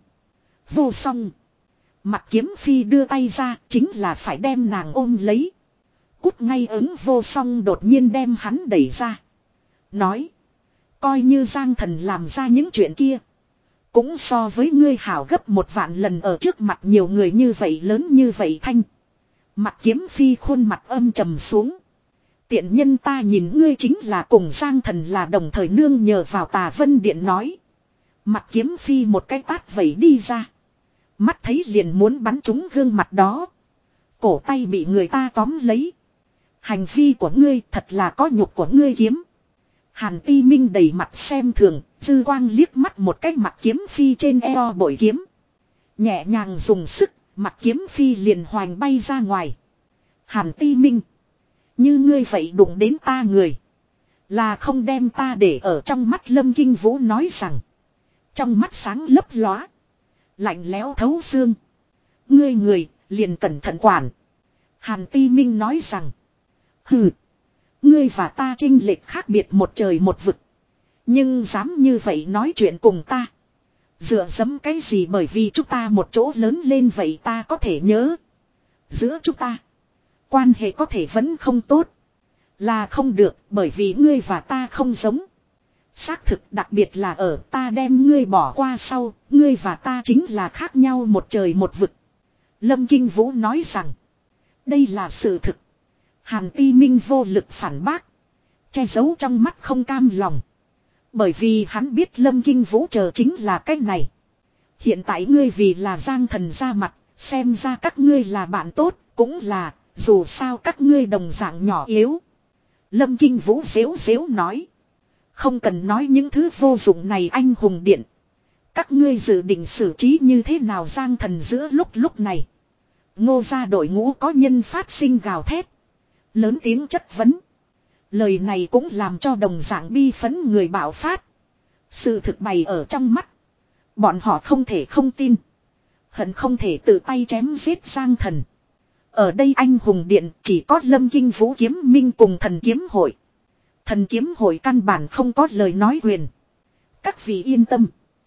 Vô song. Mặt Kiếm Phi đưa tay ra, chính là phải đem nàng ôm lấy. Cút ngay! Ứng vô song đột nhiên đem hắn đẩy ra. Nói. Coi như Giang Thần làm ra những chuyện kia. Cũng so với ngươi hảo gấp một vạn lần, ở trước mặt nhiều người như vậy lớn như vậy thanh. Mặt Kiếm Phi khuôn mặt âm trầm xuống. Tiện nhân, ta nhìn ngươi chính là cùng Giang Thần là đồng thời nương nhờ vào Tà Vân Điện nói. Mặt Kiếm Phi một cái tát vẩy đi ra. Mắt thấy liền muốn bắn trúng gương mặt đó. Cổ tay bị người ta tóm lấy. Hành vi của ngươi thật là có nhục của ngươi kiếm. Hàn Ti Minh đầy mặt xem thường, dư quang liếc mắt một cái Mặt Kiếm Phi trên eo bội kiếm. Nhẹ nhàng dùng sức, Mặt Kiếm Phi liền hoành bay ra ngoài. Hàn Ti Minh. Như ngươi vậy đụng đến ta người. Là không đem ta để ở trong mắt. Lâm Kinh Vũ nói rằng. Trong mắt sáng lấp lóa. Lạnh lẽo thấu xương. Ngươi người, liền cẩn thận quản. Hàn Ti Minh nói rằng. Hừ. Ngươi và ta chênh lệch khác biệt một trời một vực. Nhưng dám như vậy nói chuyện cùng ta. Dựa dẫm cái gì? Bởi vì chúng ta một chỗ lớn lên vậy ta có thể nhớ. Giữa chúng ta. Quan hệ có thể vẫn không tốt. Là không được, bởi vì ngươi và ta không giống. Xác thực, đặc biệt là ở ta đem ngươi bỏ qua sau, ngươi và ta chính là khác nhau một trời một vực. Lâm Kinh Vũ nói rằng, đây là sự thực. Hàn Ti Minh vô lực phản bác, che giấu trong mắt không cam lòng. Bởi vì hắn biết Lâm Kinh Vũ chờ chính là cái này. Hiện tại ngươi vì là Giang Thần ra mặt, xem ra các ngươi là bạn tốt, cũng là, dù sao các ngươi đồng dạng nhỏ yếu. Lâm Kinh Vũ xếu xếu nói. Không cần nói những thứ vô dụng này anh hùng điện. Các ngươi dự định xử trí như thế nào Giang Thần giữa lúc lúc này. Ngô gia đội ngũ có nhân phát sinh gào thét. Lớn tiếng chất vấn. Lời này cũng làm cho đồng dạng bi phấn người bạo phát. Sự thực bày ở trong mắt. Bọn họ không thể không tin. Hận không thể tự tay chém giết Giang Thần. Ở đây anh hùng điện chỉ có Lâm Kinh Vũ kiếm minh cùng thần kiếm hội. Thần kiếm hội căn bản không có lời nói quyền. Các vị yên tâm.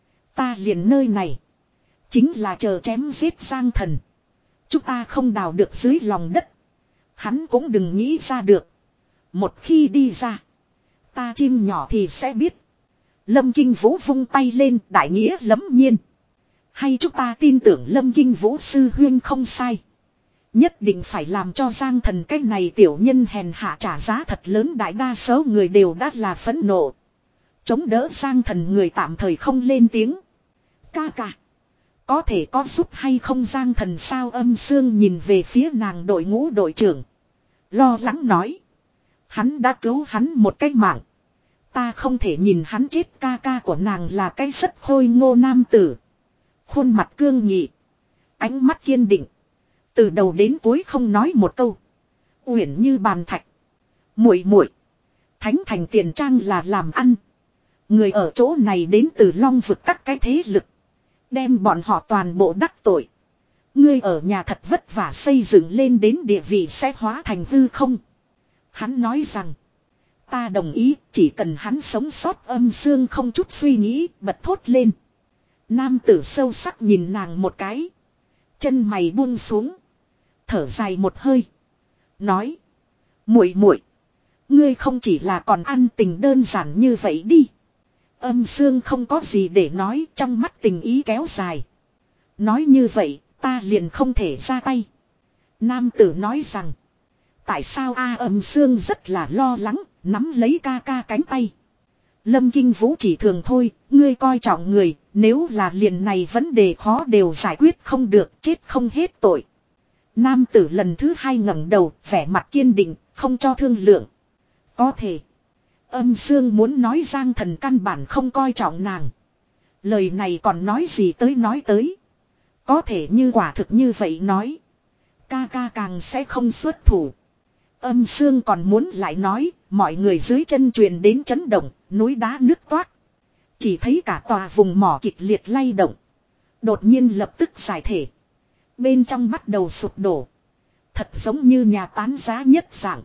Ta liền nơi này. Chính là chờ chém giết Giang Thần. Chúng ta không đào được dưới lòng đất. Hắn cũng đừng nghĩ ra được. Một khi đi ra. Ta chim nhỏ thì sẽ biết. Lâm Kinh Vũ vung tay lên đại nghĩa lẫm nhiên. Hay chúng ta tin tưởng Lâm Kinh Vũ sư huyên không sai. Nhất định phải làm cho Giang Thần cái này tiểu nhân hèn hạ trả giá thật lớn. Đại đa số người đều đã là phẫn nộ. Chống đỡ Giang Thần người tạm thời không lên tiếng. Ca ca. Có thể có giúp hay không Giang Thần sao Âm Sương nhìn về phía nàng đội ngũ đội trưởng. Lo lắng nói. Hắn đã cứu hắn một cái mạng. Ta không thể nhìn hắn chết ca ca của nàng là cái rất khôi ngô nam tử. Khuôn mặt cương nghị. Ánh mắt kiên định. Từ đầu đến cuối không nói một câu. Uyển như bàn thạch. Muội muội. Thánh thành tiền trang là làm ăn. Người ở chỗ này đến từ Long vực các cái thế lực. Đem bọn họ toàn bộ đắc tội. Ngươi ở nhà thật vất vả xây dựng lên đến địa vị sẽ hóa thành hư không. Hắn nói rằng. Ta đồng ý chỉ cần hắn sống sót Âm Sương không chút suy nghĩ bật thốt lên. Nam tử sâu sắc nhìn nàng một cái. Chân mày buông xuống. Thở dài một hơi. Nói. Muội muội, ngươi không chỉ là còn ăn tình đơn giản như vậy đi. Âm Sương không có gì để nói trong mắt tình ý kéo dài. Nói như vậy ta liền không thể ra tay. Nam tử nói rằng. Tại sao a Âm Sương rất là lo lắng. Nắm lấy ca ca cánh tay. Lâm Kinh Vũ chỉ thường thôi. Ngươi coi trọng người. Nếu là liền này vấn đề khó đều giải quyết không được. Chết không hết tội. Nam tử lần thứ hai ngẩng đầu. Vẻ mặt kiên định. Không cho thương lượng. Có thể. Âm Sương muốn nói Giang Thần căn bản không coi trọng nàng. Lời này còn nói gì tới nói tới. Có thể như quả thực như vậy nói. Ca ca càng sẽ không xuất thủ. Âm Sương còn muốn lại nói. Mọi người dưới chân truyền đến chấn động. Núi đá nứt toát. Chỉ thấy cả tòa vùng mỏ kịch liệt lay động. Đột nhiên lập tức giải thể. Bên trong bắt đầu sụp đổ. Thật giống như nhà tán giá nhất dạng.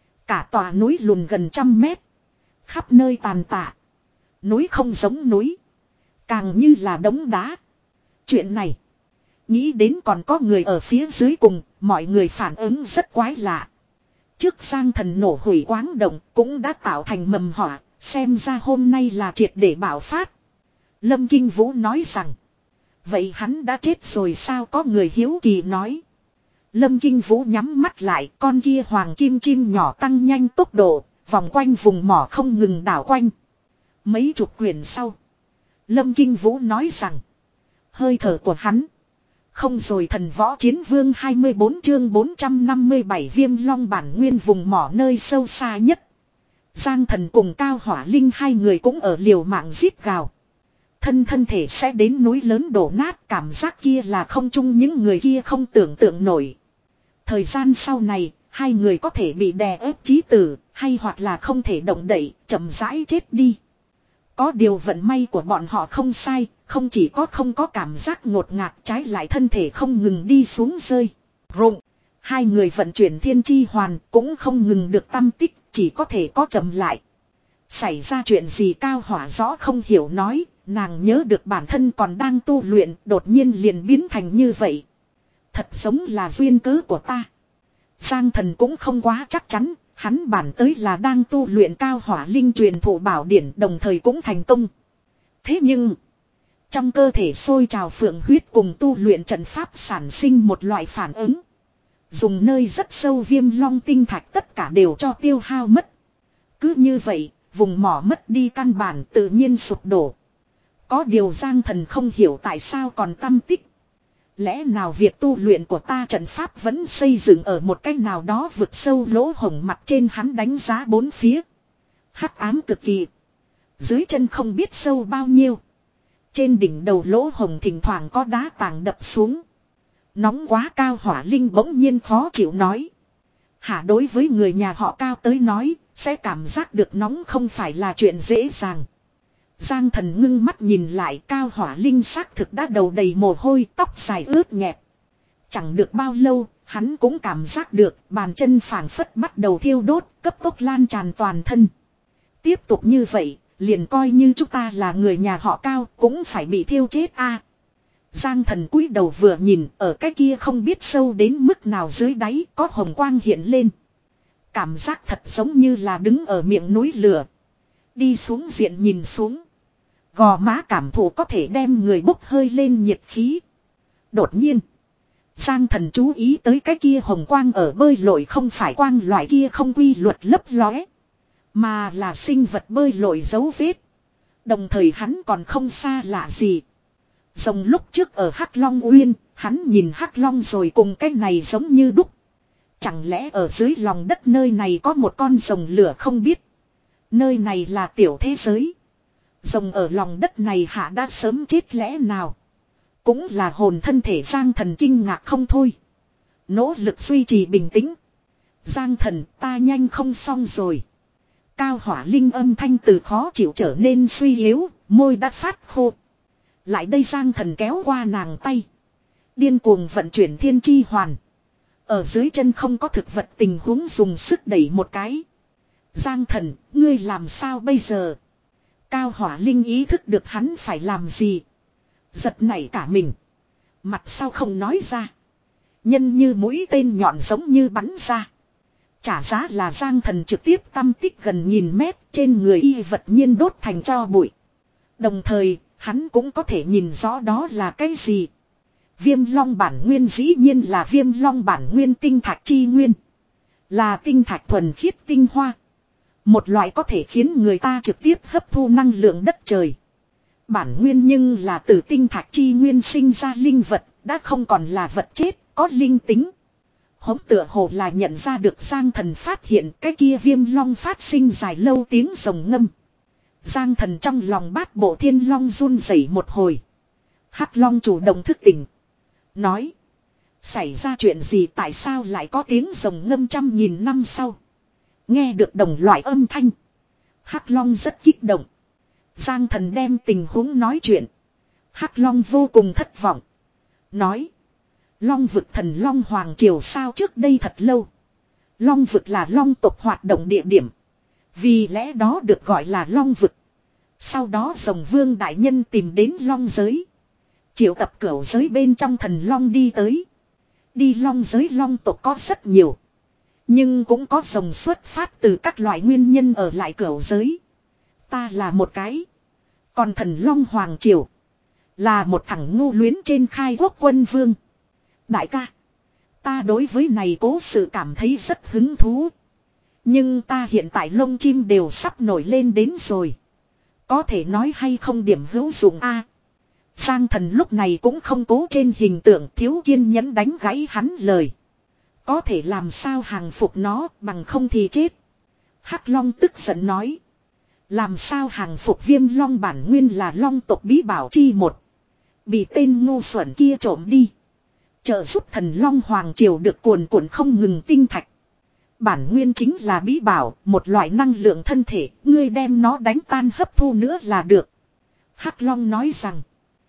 Cả tòa núi lùn gần trăm mét. Khắp nơi tàn tạ. Núi không giống núi. Càng như là đống đá. Chuyện này. Nghĩ đến còn có người ở phía dưới cùng. Mọi người phản ứng rất quái lạ. Trước Giang Thần nổ hủy quáng động. Cũng đã tạo thành mầm họa. Xem ra hôm nay là triệt để bạo phát. Lâm Kinh Vũ nói rằng. Vậy hắn đã chết rồi sao có người hiếu kỳ nói. Lâm Kinh Vũ nhắm mắt lại. Con kia hoàng kim chim nhỏ tăng nhanh tốc độ. Vòng quanh vùng mỏ không ngừng đảo quanh. Mấy chục quyển sau. Lâm Kinh Vũ nói rằng. Hơi thở của hắn. Không rồi thần võ chiến vương hai mươi bốn chương bốn trăm năm mươi bảy viêm long bản nguyên vùng mỏ nơi sâu xa nhất. Giang Thần cùng Cao Hỏa Linh hai người cũng ở liều mạng giết gào. Thân thân thể sẽ đến núi lớn đổ nát cảm giác kia là không chung những người kia không tưởng tượng nổi. Thời gian sau này, hai người có thể bị đè ép chí tử, hay hoặc là không thể động đậy, chậm rãi chết đi. Có điều vận may của bọn họ không sai, không chỉ có không có cảm giác ngột ngạt trái lại thân thể không ngừng đi xuống rơi. Rụng, hai người vận chuyển thiên chi hoàn cũng không ngừng được tâm tích, chỉ có thể có chậm lại. Xảy ra chuyện gì Cao Hỏa rõ không hiểu nói, nàng nhớ được bản thân còn đang tu luyện, đột nhiên liền biến thành như vậy. Thật giống là duyên cớ của ta. Giang Thần cũng không quá chắc chắn, Hắn bản tới là đang tu luyện cao hỏa linh truyền thụ bảo điển đồng thời cũng thành công. Thế nhưng, trong cơ thể sôi trào phượng huyết cùng tu luyện trận pháp sản sinh một loại phản ứng. Dùng nơi rất sâu viêm long tinh thạch tất cả đều cho tiêu hao mất. Cứ như vậy, vùng mỏ mất đi căn bản tự nhiên sụp đổ. Có điều Giang Thần không hiểu tại sao còn tâm tích. Lẽ nào việc tu luyện của ta trận pháp vẫn xây dựng ở một cách nào đó vực sâu lỗ hổng mặt trên, hắn đánh giá bốn phía. Hắc ám cực kỳ. Dưới chân không biết sâu bao nhiêu. Trên đỉnh đầu lỗ hổng thỉnh thoảng có đá tảng đập xuống. Nóng quá, Cao Hỏa Linh bỗng nhiên khó chịu nói. Hả, đối với người nhà họ Cao tới nói, sẽ cảm giác được nóng không phải là chuyện dễ dàng. Giang Thần ngưng mắt nhìn lại, Cao Hỏa Linh xác thực đã đầu đầy mồ hôi, tóc dài ướt nhẹp. Chẳng được bao lâu, hắn cũng cảm giác được bàn chân phảng phất bắt đầu thiêu đốt, cấp tốc lan tràn toàn thân. Tiếp tục như vậy, liền coi như chúng ta là người nhà họ Cao cũng phải bị thiêu chết a. Giang Thần cúi đầu vừa nhìn, ở cái kia không biết sâu đến mức nào dưới đáy có hồng quang hiện lên. Cảm giác thật giống như là đứng ở miệng núi lửa. Đi xuống diện nhìn xuống. Gò má cảm thụ có thể đem người bốc hơi lên nhiệt khí. Đột nhiên, Giang Thần chú ý tới cái kia hồng quang ở bơi lội không phải quang loại kia không quy luật lấp lóe, mà là sinh vật bơi lội dấu vết. Đồng thời hắn còn không xa lạ gì. Rồng lúc trước ở Hắc Long Uyên, hắn nhìn Hắc Long rồi cùng cái này giống như đúc. Chẳng lẽ ở dưới lòng đất nơi này có một con rồng lửa không biết. Nơi này là tiểu thế giới. Rồng ở lòng đất này hạ đã sớm chết lẽ nào. Cũng là hồn thân thể. Giang Thần kinh ngạc không thôi. Nỗ lực duy trì bình tĩnh. Giang Thần, ta nhanh không xong rồi. Cao Hỏa Linh âm thanh từ khó chịu trở nên suy yếu, môi đã phát khô. Lại đây, Giang Thần kéo qua nàng tay. Điên cuồng vận chuyển thiên chi hoàn. Ở dưới chân không có thực vật tình huống dùng sức đẩy một cái. Giang Thần, ngươi làm sao bây giờ? Cao Hỏa Linh ý thức được hắn phải làm gì. Giật nảy cả mình. Mặt sau không nói ra. Nhân như mũi tên nhọn giống như bắn ra. Trả giá là Giang Thần trực tiếp tâm tích gần nghìn mét, trên người y vật nhiên đốt thành tro bụi. Đồng thời, hắn cũng có thể nhìn rõ đó là cái gì. Viêm long bản nguyên dĩ nhiên là viêm long bản nguyên tinh thạch chi nguyên. Là tinh thạch thuần khiết tinh hoa. Một loại có thể khiến người ta trực tiếp hấp thu năng lượng đất trời. Bản nguyên nhưng là từ tinh thạch chi nguyên sinh ra linh vật, đã không còn là vật chết, có linh tính. Hống tựa hồ là nhận ra được Giang Thần phát hiện cái kia viêm long phát sinh dài lâu tiếng rồng ngâm. Giang Thần trong lòng bát bộ thiên long run rẩy một hồi. Hắc long chủ động thức tỉnh. Nói. Xảy ra chuyện gì, tại sao lại có tiếng rồng ngâm trăm nghìn năm sau. Nghe được đồng loại âm thanh. Hắc long rất kích động. Giang Thần đem tình huống nói chuyện. Hắc long vô cùng thất vọng. Nói. Long vực thần long hoàng triều sao trước đây thật lâu. Long vực là long tộc hoạt động địa điểm. Vì lẽ đó được gọi là long vực. Sau đó rồng vương đại nhân tìm đến long giới. Triệu tập cửu giới bên trong thần long đi tới. Đi long giới long tộc có rất nhiều. Nhưng cũng có rồng xuất phát từ các loại nguyên nhân ở lại cửu giới. Ta là một cái. Còn thần long hoàng triều là một thằng ngu luyến trên khai quốc quân vương. Đại ca, ta đối với này cố sự cảm thấy rất hứng thú. Nhưng ta hiện tại lông chim đều sắp nổi lên đến rồi. Có thể nói hay không điểm hữu dụng a? Giang Thần lúc này cũng không cố trên hình tượng, thiếu kiên nhẫn đánh gãy hắn lời. Có thể làm sao hàng phục nó, bằng không thì chết. Hắc Long tức giận nói. Làm sao hàng phục viêm long bản nguyên là long tộc bí bảo chi một. Bị tên ngu xuẩn kia trộm đi. Trợ giúp thần long hoàng triều được cuồn cuộn không ngừng tinh thạch. Bản nguyên chính là bí bảo, một loại năng lượng thân thể, ngươi đem nó đánh tan hấp thu nữa là được. Hắc Long nói rằng,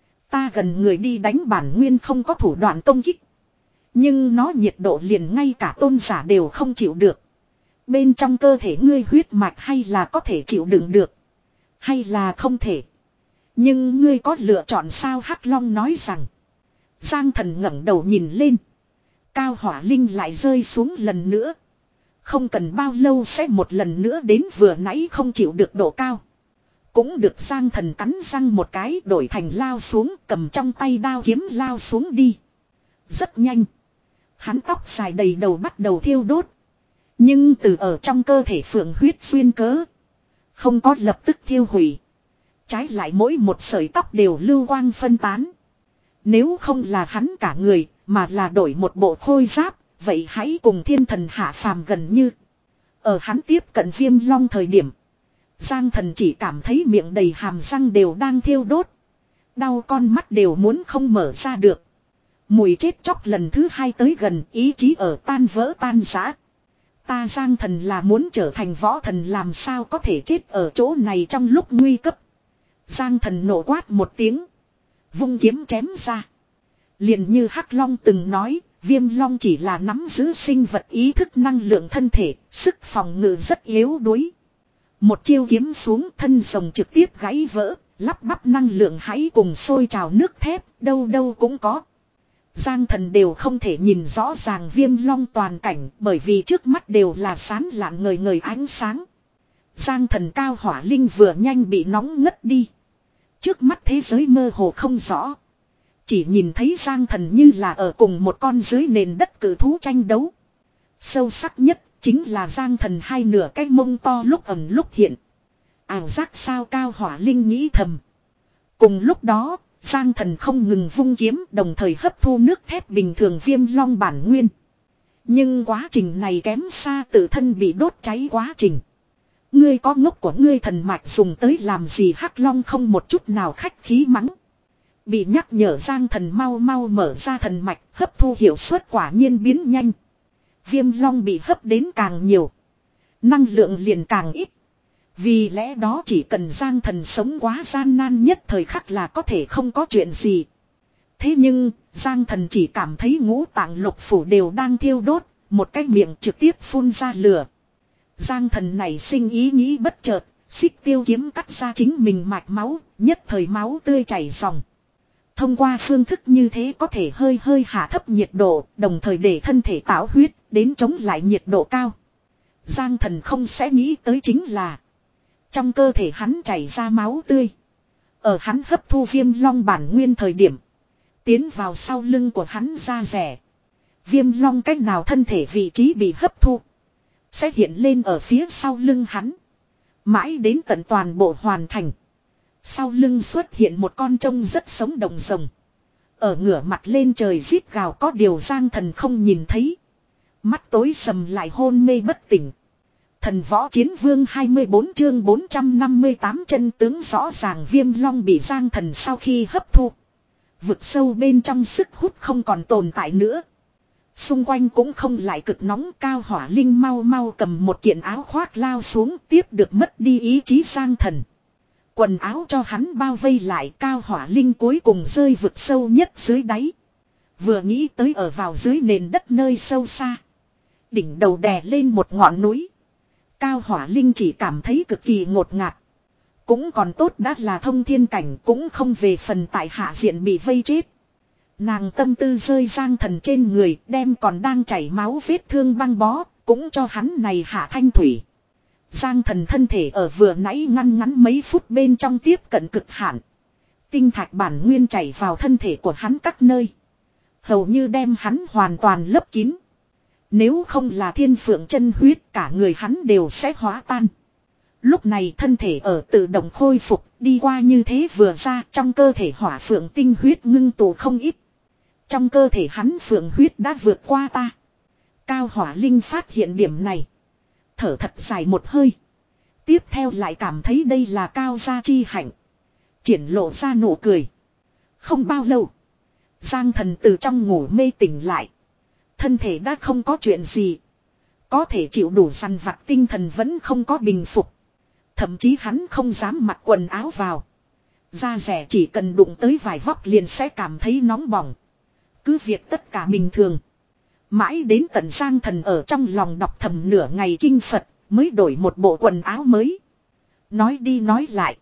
ta gần người đi đánh bản nguyên không có thủ đoạn công kích. Nhưng nó nhiệt độ liền ngay cả tôn giả đều không chịu được. Bên trong cơ thể ngươi huyết mạch hay là có thể chịu đựng được, hay là không thể. Nhưng ngươi có lựa chọn sao? Hắc Long nói rằng. Giang Thần ngẩng đầu nhìn lên. Cao Hỏa Linh lại rơi xuống lần nữa. Không cần bao lâu sẽ một lần nữa đến vừa nãy không chịu được độ cao. Cũng được Giang Thần cắn răng một cái đổi thành lao xuống cầm trong tay đao kiếm lao xuống đi. Rất nhanh. Hắn tóc dài đầy đầu bắt đầu thiêu đốt. Nhưng từ ở trong cơ thể phượng huyết xuyên cớ. Không có lập tức thiêu hủy. Trái lại mỗi một sợi tóc đều lưu quang phân tán. Nếu không là hắn cả người mà là đổi một bộ khôi giáp. Vậy hãy cùng thiên thần hạ phàm gần như. Ở hắn tiếp cận Viêm Long thời điểm. Giang Thần chỉ cảm thấy miệng đầy hàm răng đều đang thiêu đốt. Đau con mắt đều muốn không mở ra được. Mùi chết chóc lần thứ hai tới gần, ý chí ở tan vỡ tan rã. Ta Giang Thần là muốn trở thành võ thần làm sao có thể chết ở chỗ này trong lúc nguy cấp. Giang Thần nổ quát một tiếng. Vung kiếm chém ra. Liền như Hắc Long từng nói, Viêm Long chỉ là nắm giữ sinh vật ý thức năng lượng thân thể, sức phòng ngự rất yếu đuối. Một chiêu kiếm xuống thân rồng trực tiếp gãy vỡ, lắp bắp năng lượng hãy cùng sôi trào nước thép, đâu đâu cũng có. Giang Thần đều không thể nhìn rõ ràng Viêm Long toàn cảnh bởi vì trước mắt đều là sán lạn ngời ngời ánh sáng. Giang Thần cao hỏa linh vừa nhanh bị nóng ngất đi. Trước mắt thế giới mơ hồ không rõ. Chỉ nhìn thấy Giang Thần như là ở cùng một con dưới nền đất cử thú tranh đấu. Sâu sắc nhất chính là Giang Thần hai nửa cái mông to lúc ẩn lúc hiện. Ảo giác sao cao hỏa linh nghĩ thầm. Cùng lúc đó, Giang Thần không ngừng vung kiếm đồng thời hấp thu nước thép bình thường Viêm Long bản nguyên. Nhưng quá trình này kém xa tự thân bị đốt cháy quá trình. Ngươi có ngốc của ngươi thần mạch dùng tới làm gì Hắc Long không một chút nào khách khí mắng. Bị nhắc nhở Giang Thần mau mau mở ra thần mạch hấp thu hiệu suất quả nhiên biến nhanh. Viêm Long bị hấp đến càng nhiều. Năng lượng liền càng ít. Vì lẽ đó chỉ cần Giang Thần sống quá gian nan nhất thời khắc là có thể không có chuyện gì. Thế nhưng, Giang Thần chỉ cảm thấy ngũ tạng lục phủ đều đang thiêu đốt, một cái miệng trực tiếp phun ra lửa. Giang Thần này sinh ý nghĩ bất chợt, xích tiêu kiếm cắt ra chính mình mạch máu, nhất thời máu tươi chảy ròng. Thông qua phương thức như thế có thể hơi hơi hạ thấp nhiệt độ, đồng thời để thân thể tạo huyết, đến chống lại nhiệt độ cao. Giang Thần không sẽ nghĩ tới chính là trong cơ thể hắn chảy ra máu tươi. Ở hắn hấp thu Viêm Long bản nguyên thời điểm. Tiến vào sau lưng của hắn ra rẻ. Viêm Long cách nào thân thể vị trí bị hấp thu. Sẽ hiện lên ở phía sau lưng hắn. Mãi đến tận toàn bộ hoàn thành. Sau lưng xuất hiện một con trông rất sống động rồng. Ở ngửa mặt lên trời rít gào có điều Giang Thần không nhìn thấy. Mắt tối sầm lại hôn mê bất tỉnh. Thần võ chiến vương hai mươi bốn chương bốn trăm năm mươi tám chân tướng rõ ràng Viêm Long bị Giang Thần sau khi hấp thu. Vực sâu bên trong sức hút không còn tồn tại nữa. Xung quanh cũng không lại cực nóng cao hỏa linh mau mau cầm một kiện áo khoác lao xuống tiếp được mất đi ý chí Giang Thần. Quần áo cho hắn bao vây lại cao hỏa linh cuối cùng rơi vực sâu nhất dưới đáy. Vừa nghĩ tới ở vào dưới nền đất nơi sâu xa. Đỉnh đầu đè lên một ngọn núi. Cao hỏa linh chỉ cảm thấy cực kỳ ngột ngạt. Cũng còn tốt đã là thông thiên cảnh cũng không về phần tại hạ diện bị vây chết. Nàng tâm tư rơi Giang Thần trên người đem còn đang chảy máu vết thương băng bó cũng cho hắn này hạ thanh thủy. Giang Thần thân thể ở vừa nãy ngăn ngắn mấy phút bên trong tiếp cận cực hạn. Tinh thạch bản nguyên chảy vào thân thể của hắn các nơi. Hầu như đem hắn hoàn toàn lấp kín. Nếu không là thiên phượng chân huyết cả người hắn đều sẽ hóa tan. Lúc này thân thể ở tự động khôi phục đi qua như thế vừa ra trong cơ thể hỏa phượng tinh huyết ngưng tụ không ít. Trong cơ thể hắn phượng huyết đã vượt qua ta. Cao hỏa linh phát hiện điểm này. Thở thật dài một hơi. Tiếp theo lại cảm thấy đây là cao gia chi hạnh. Triển lộ ra nụ cười. Không bao lâu. Giang Thần từ trong ngủ mê tỉnh lại. Thân thể đã không có chuyện gì. Có thể chịu đủ săn vặt tinh thần vẫn không có bình phục. Thậm chí hắn không dám mặc quần áo vào. Da rẻ chỉ cần đụng tới vài vóc liền sẽ cảm thấy nóng bỏng. Cứ việc tất cả bình thường. Mãi đến tận Giang Thần ở trong lòng đọc thầm nửa ngày kinh Phật mới đổi một bộ quần áo mới. Nói đi nói lại.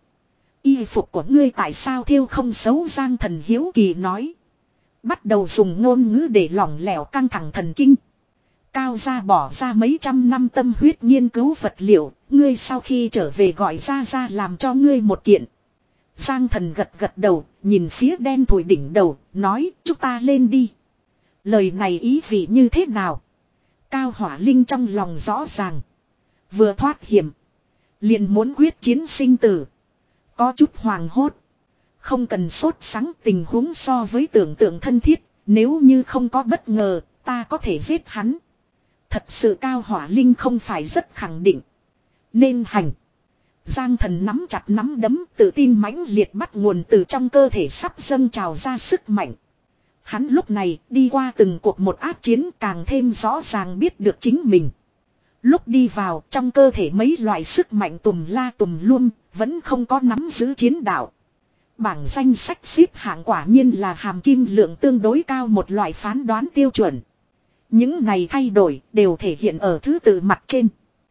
Y phục của ngươi tại sao thiêu không xấu Giang Thần hiếu kỳ nói. Bắt đầu dùng ngôn ngữ để lỏng lẻo căng thẳng thần kinh. Cao gia bỏ ra mấy trăm năm tâm huyết nghiên cứu vật liệu, ngươi sau khi trở về gọi ra ra làm cho ngươi một kiện. Giang Thần gật gật đầu, nhìn phía đen thủi đỉnh đầu, nói chúng ta lên đi. Lời này ý vị như thế nào? Cao Hỏa Linh trong lòng rõ ràng. Vừa thoát hiểm, liền muốn quyết chiến sinh tử. Có chút hoàng hốt. Không cần sốt sắng, tình huống so với tưởng tượng thân thiết. Nếu như không có bất ngờ, ta có thể giết hắn. Thật sự Cao Hỏa Linh không phải rất khẳng định. Nên hành. Giang Thần nắm chặt nắm đấm, tự tin mãnh liệt bắt nguồn từ trong cơ thể sắp dâng trào ra sức mạnh. Hắn lúc này đi qua từng cuộc một áp chiến càng thêm rõ ràng biết được chính mình. Lúc đi vào trong cơ thể mấy loại sức mạnh tùm la tùm luôn, vẫn không có nắm giữ chiến đạo. Bảng danh sách xếp hạng quả nhiên là hàm kim lượng tương đối cao một loại phán đoán tiêu chuẩn. Những này thay đổi đều thể hiện ở thứ tự mặt trên.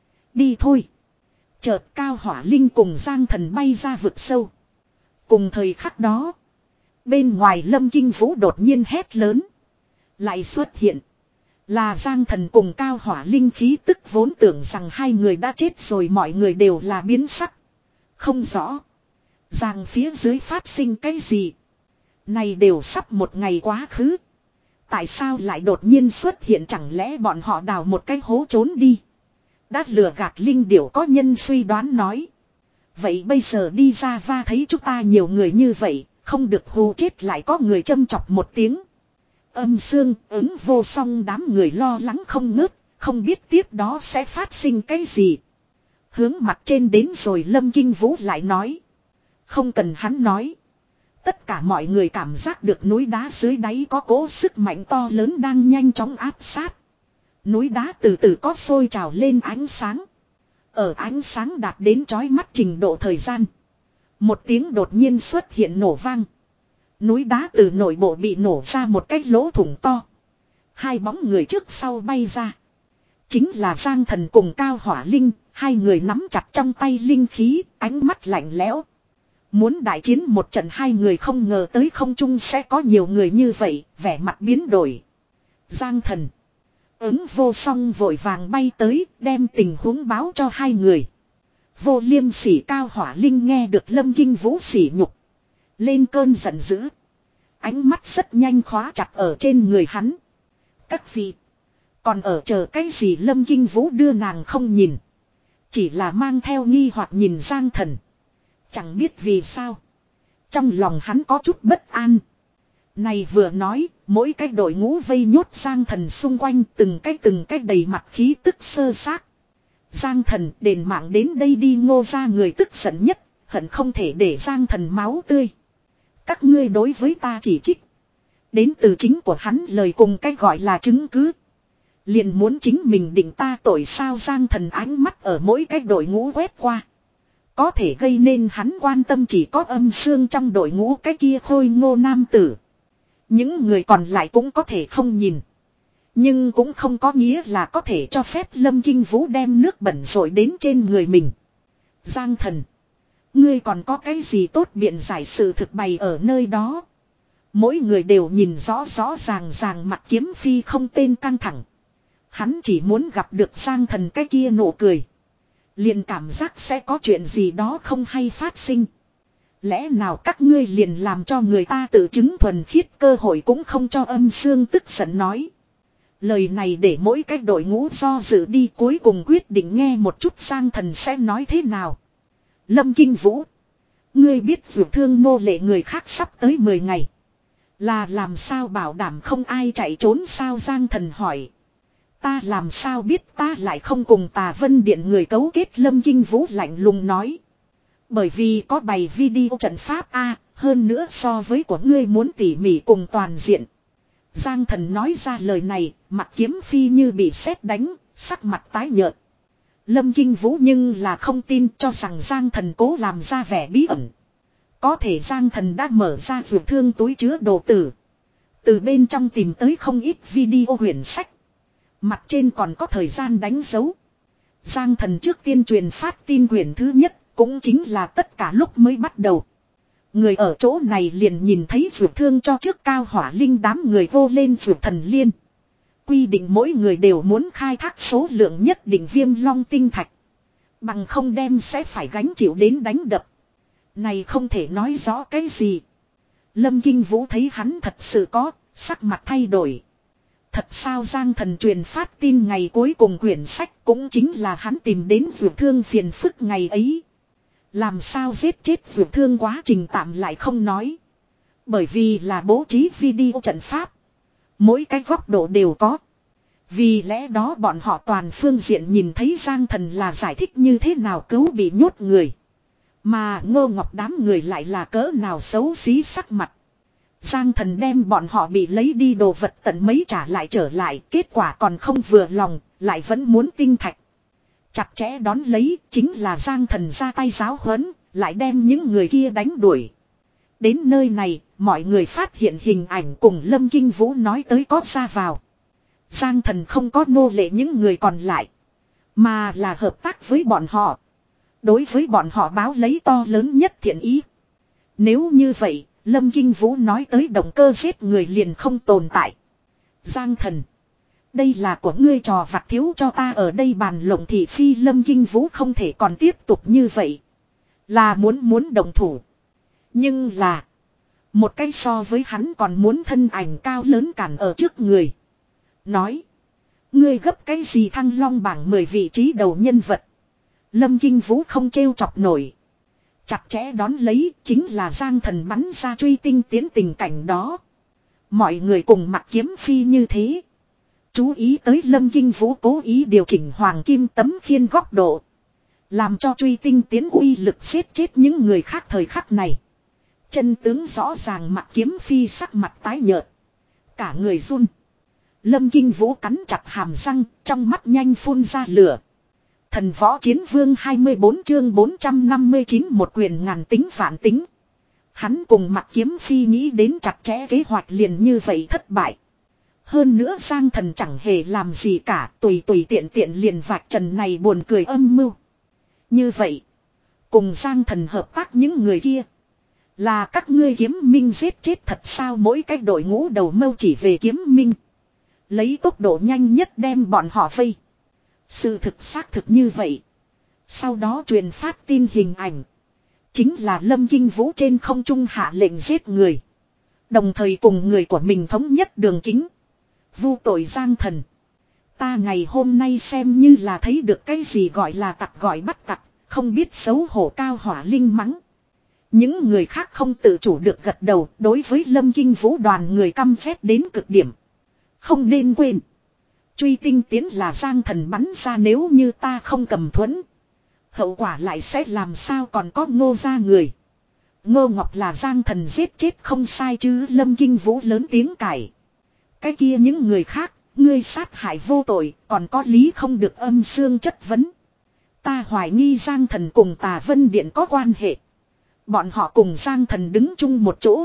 Đi thôi. Chợt Cao Hỏa Linh cùng Giang Thần bay ra vực sâu. Cùng thời khắc đó, bên ngoài Lâm Kinh Vũ đột nhiên hét lớn. Lại xuất hiện. Là Giang Thần cùng Cao Hỏa Linh, khí tức vốn tưởng rằng hai người đã chết rồi, mọi người đều là biến sắc. Không rõ. Giang phía dưới phát sinh cái gì? Này đều sắp một ngày quá khứ. Tại sao lại đột nhiên xuất hiện, chẳng lẽ bọn họ đào một cái hố trốn đi? Đã lừa gạt linh điểu có nhân suy đoán nói. Vậy bây giờ đi ra va thấy chúng ta nhiều người như vậy, không được hù chết, lại có người châm chọc một tiếng. Âm xương ứng vô song đám người lo lắng không ngớt, không biết tiếp đó sẽ phát sinh cái gì. Hướng mặt trên đến rồi Lâm Kinh Vũ lại nói. Không cần hắn nói. Tất cả mọi người cảm giác được núi đá dưới đáy có cố sức mạnh to lớn đang nhanh chóng áp sát. Núi đá từ từ có sôi trào lên ánh sáng. Ở ánh sáng đạt đến chói mắt trình độ thời gian, một tiếng đột nhiên xuất hiện nổ vang. Núi đá từ nội bộ bị nổ ra một cái lỗ thủng to. Hai bóng người trước sau bay ra. Chính là Giang Thần cùng Cao Hỏa Linh. Hai người nắm chặt trong tay linh khí, ánh mắt lạnh lẽo. Muốn đại chiến một trận, hai người không ngờ tới không trung sẽ có nhiều người như vậy, vẻ mặt biến đổi. Giang Thần, ứng vô song vội vàng bay tới, đem tình huống báo cho hai người. Vô Liêm Sỉ Cao Hỏa Linh nghe được Lâm Kinh Vũ sỉ nhục, lên cơn giận dữ. Ánh mắt rất nhanh khóa chặt ở trên người hắn. Các vị, còn ở chờ cái gì? Lâm Kinh Vũ đưa nàng không nhìn, chỉ là mang theo nghi hoặc nhìn Giang Thần. Chẳng biết vì sao, trong lòng hắn có chút bất an. Này vừa nói, mỗi cái đội ngũ vây nhốt Giang Thần xung quanh, từng cái từng cái đầy mặt khí tức sơ xác. Giang Thần, đền mạng đến đây đi. Ngô ra người tức giận nhất, hận không thể để Giang Thần máu tươi. Các ngươi đối với ta chỉ trích, đến từ chính của hắn lời cùng cái gọi là chứng cứ, liền muốn chính mình định ta tội sao? Giang Thần ánh mắt ở mỗi cái đội ngũ quét qua. Có thể gây nên hắn quan tâm chỉ có âm xương trong đội ngũ cái kia khôi ngô nam tử. Những người còn lại cũng có thể không nhìn, nhưng cũng không có nghĩa là có thể cho phép Lâm Kinh Vũ đem nước bẩn rội đến trên người mình. Giang Thần, ngươi còn có cái gì tốt biện giải? Sự thực bày ở nơi đó. Mỗi người đều nhìn rõ rõ ràng ràng, mặt kiếm phi không tên căng thẳng. Hắn chỉ muốn gặp được Giang Thần cái kia nụ cười, liền cảm giác sẽ có chuyện gì đó không hay phát sinh. Lẽ nào các ngươi liền làm cho người ta tự chứng thuần khiết cơ hội cũng không cho? Âm xương tức giận nói. Lời này để mỗi cái đội ngũ do dự đi, cuối cùng quyết định nghe một chút Giang Thần sẽ nói thế nào. Lâm Kinh Vũ, ngươi biết dược thương nô lệ người khác sắp tới mười ngày, là làm sao bảo đảm không ai chạy trốn sao? Giang Thần hỏi. Ta làm sao biết, ta lại không cùng Tà Vân Điện người cấu kết. Lâm Kinh Vũ lạnh lùng nói. Bởi vì có bày video trận pháp a, hơn nữa so với của ngươi muốn tỉ mỉ cùng toàn diện. Giang Thần nói ra lời này, mặt kiếm phi như bị sét đánh, sắc mặt tái nhợt. Lâm Kinh Vũ nhưng là không tin, cho rằng Giang Thần cố làm ra vẻ bí ẩn. Có thể Giang Thần đã mở ra dược thương túi chứa đồ tử, từ bên trong tìm tới không ít video huyền sách. Mặt trên còn có thời gian đánh dấu. Giang Thần trước tiên truyền phát tin quyển thứ nhất, cũng chính là tất cả lúc mới bắt đầu. Người ở chỗ này liền nhìn thấy dược thương cho trước Cao Hỏa Linh đám người vô lên dược thần liên. Quy định mỗi người đều muốn khai thác số lượng nhất định viêm long tinh thạch. Bằng không đem sẽ phải gánh chịu đến đánh đập. Này không thể nói rõ cái gì. Lâm Kinh Vũ thấy hắn thật sự có, sắc mặt thay đổi. Thật sao Giang Thần truyền phát tin ngày cuối cùng quyển sách cũng chính là hắn tìm đến Dược Thương phiền phức ngày ấy. Làm sao giết chết Dược Thương quá trình tạm lại không nói. Bởi vì là bố trí video trận pháp. Mỗi cái góc độ đều có. Vì lẽ đó bọn họ toàn phương diện nhìn thấy Giang Thần là giải thích như thế nào cứu bị nhốt người. Mà Ngô Ngọc đám người lại là cỡ nào xấu xí sắc mặt. Giang Thần đem bọn họ bị lấy đi đồ vật tận mấy trả lại trở lại. Kết quả còn không vừa lòng, lại vẫn muốn tinh thạch. Chặt chẽ đón lấy chính là Giang Thần ra tay giáo huấn, lại đem những người kia đánh đuổi. Đến nơi này, mọi người phát hiện hình ảnh cùng Lâm Kinh Vũ nói tới có ra vào. Giang Thần không có nô lệ những người còn lại, mà là hợp tác với bọn họ. Đối với bọn họ báo lấy to lớn nhất thiện ý. Nếu như vậy, Lâm Kinh Vũ nói tới động cơ giết người liền không tồn tại. Giang Thần, đây là của ngươi trò vặt thiếu cho ta ở đây bàn lộng thị phi. Lâm Kinh Vũ không thể còn tiếp tục như vậy. Là muốn muốn đồng thủ. Nhưng là một cái so với hắn còn muốn thân ảnh cao lớn cản ở trước người. Nói, ngươi gấp cái gì Thăng Long bảng mười vị trí đầu nhân vật. Lâm Kinh Vũ không trêu chọc nổi. Chặt chẽ đón lấy chính là Giang Thần bắn ra truy tinh tiến tình cảnh đó. Mọi người cùng mặc kiếm phi như thế. Chú ý tới Lâm Kinh Vũ cố ý điều chỉnh hoàng kim tấm khiên góc độ. Làm cho truy tinh tiến uy lực giết chết những người khác thời khắc này. Chân tướng rõ ràng mặc kiếm phi sắc mặt tái nhợt. Cả người run. Lâm Kinh Vũ cắn chặt hàm răng, trong mắt nhanh phun ra lửa. Thần võ chiến vương hai mươi bốn chương bốn trăm năm mươi chín một quyền ngàn tính vạn tính. Hắn cùng mặc kiếm phi nghĩ đến chặt chẽ kế hoạch liền như vậy thất bại. Hơn nữa Giang Thần chẳng hề làm gì cả, tùy tùy tiện tiện liền vạch trần này buồn cười âm mưu. Như vậy, cùng Giang Thần hợp tác những người kia. Là các ngươi kiếm minh giết chết thật sao? Mỗi cái đội ngũ đầu mâu chỉ về kiếm minh. Lấy tốc độ nhanh nhất đem bọn họ vây. Sự thực xác thực như vậy. Sau đó truyền phát tin hình ảnh. Chính là Lâm Kinh Vũ trên không trung hạ lệnh giết người. Đồng thời cùng người của mình thống nhất đường chính. Vu tội Giang Thần. Ta ngày hôm nay xem như là thấy được cái gì gọi là tặc gọi bắt tặc. Không biết xấu hổ cao hỏa linh mắng. Những người khác không tự chủ được gật đầu. Đối với Lâm Kinh Vũ đoàn người căm ghét đến cực điểm. Không nên quên. Truy tinh tiến là Giang Thần bắn ra, nếu như ta không cầm thuẫn. Hậu quả lại sẽ làm sao? Còn có Ngô gia người. Ngô Ngọc là Giang Thần giết chết không sai chứ? Lâm Kinh Vũ lớn tiếng cãi. Cái kia những người khác, ngươi sát hại vô tội, còn có lý không được âm xương chất vấn. Ta hoài nghi Giang Thần cùng Tà Vân Điện có quan hệ. Bọn họ cùng Giang Thần đứng chung một chỗ.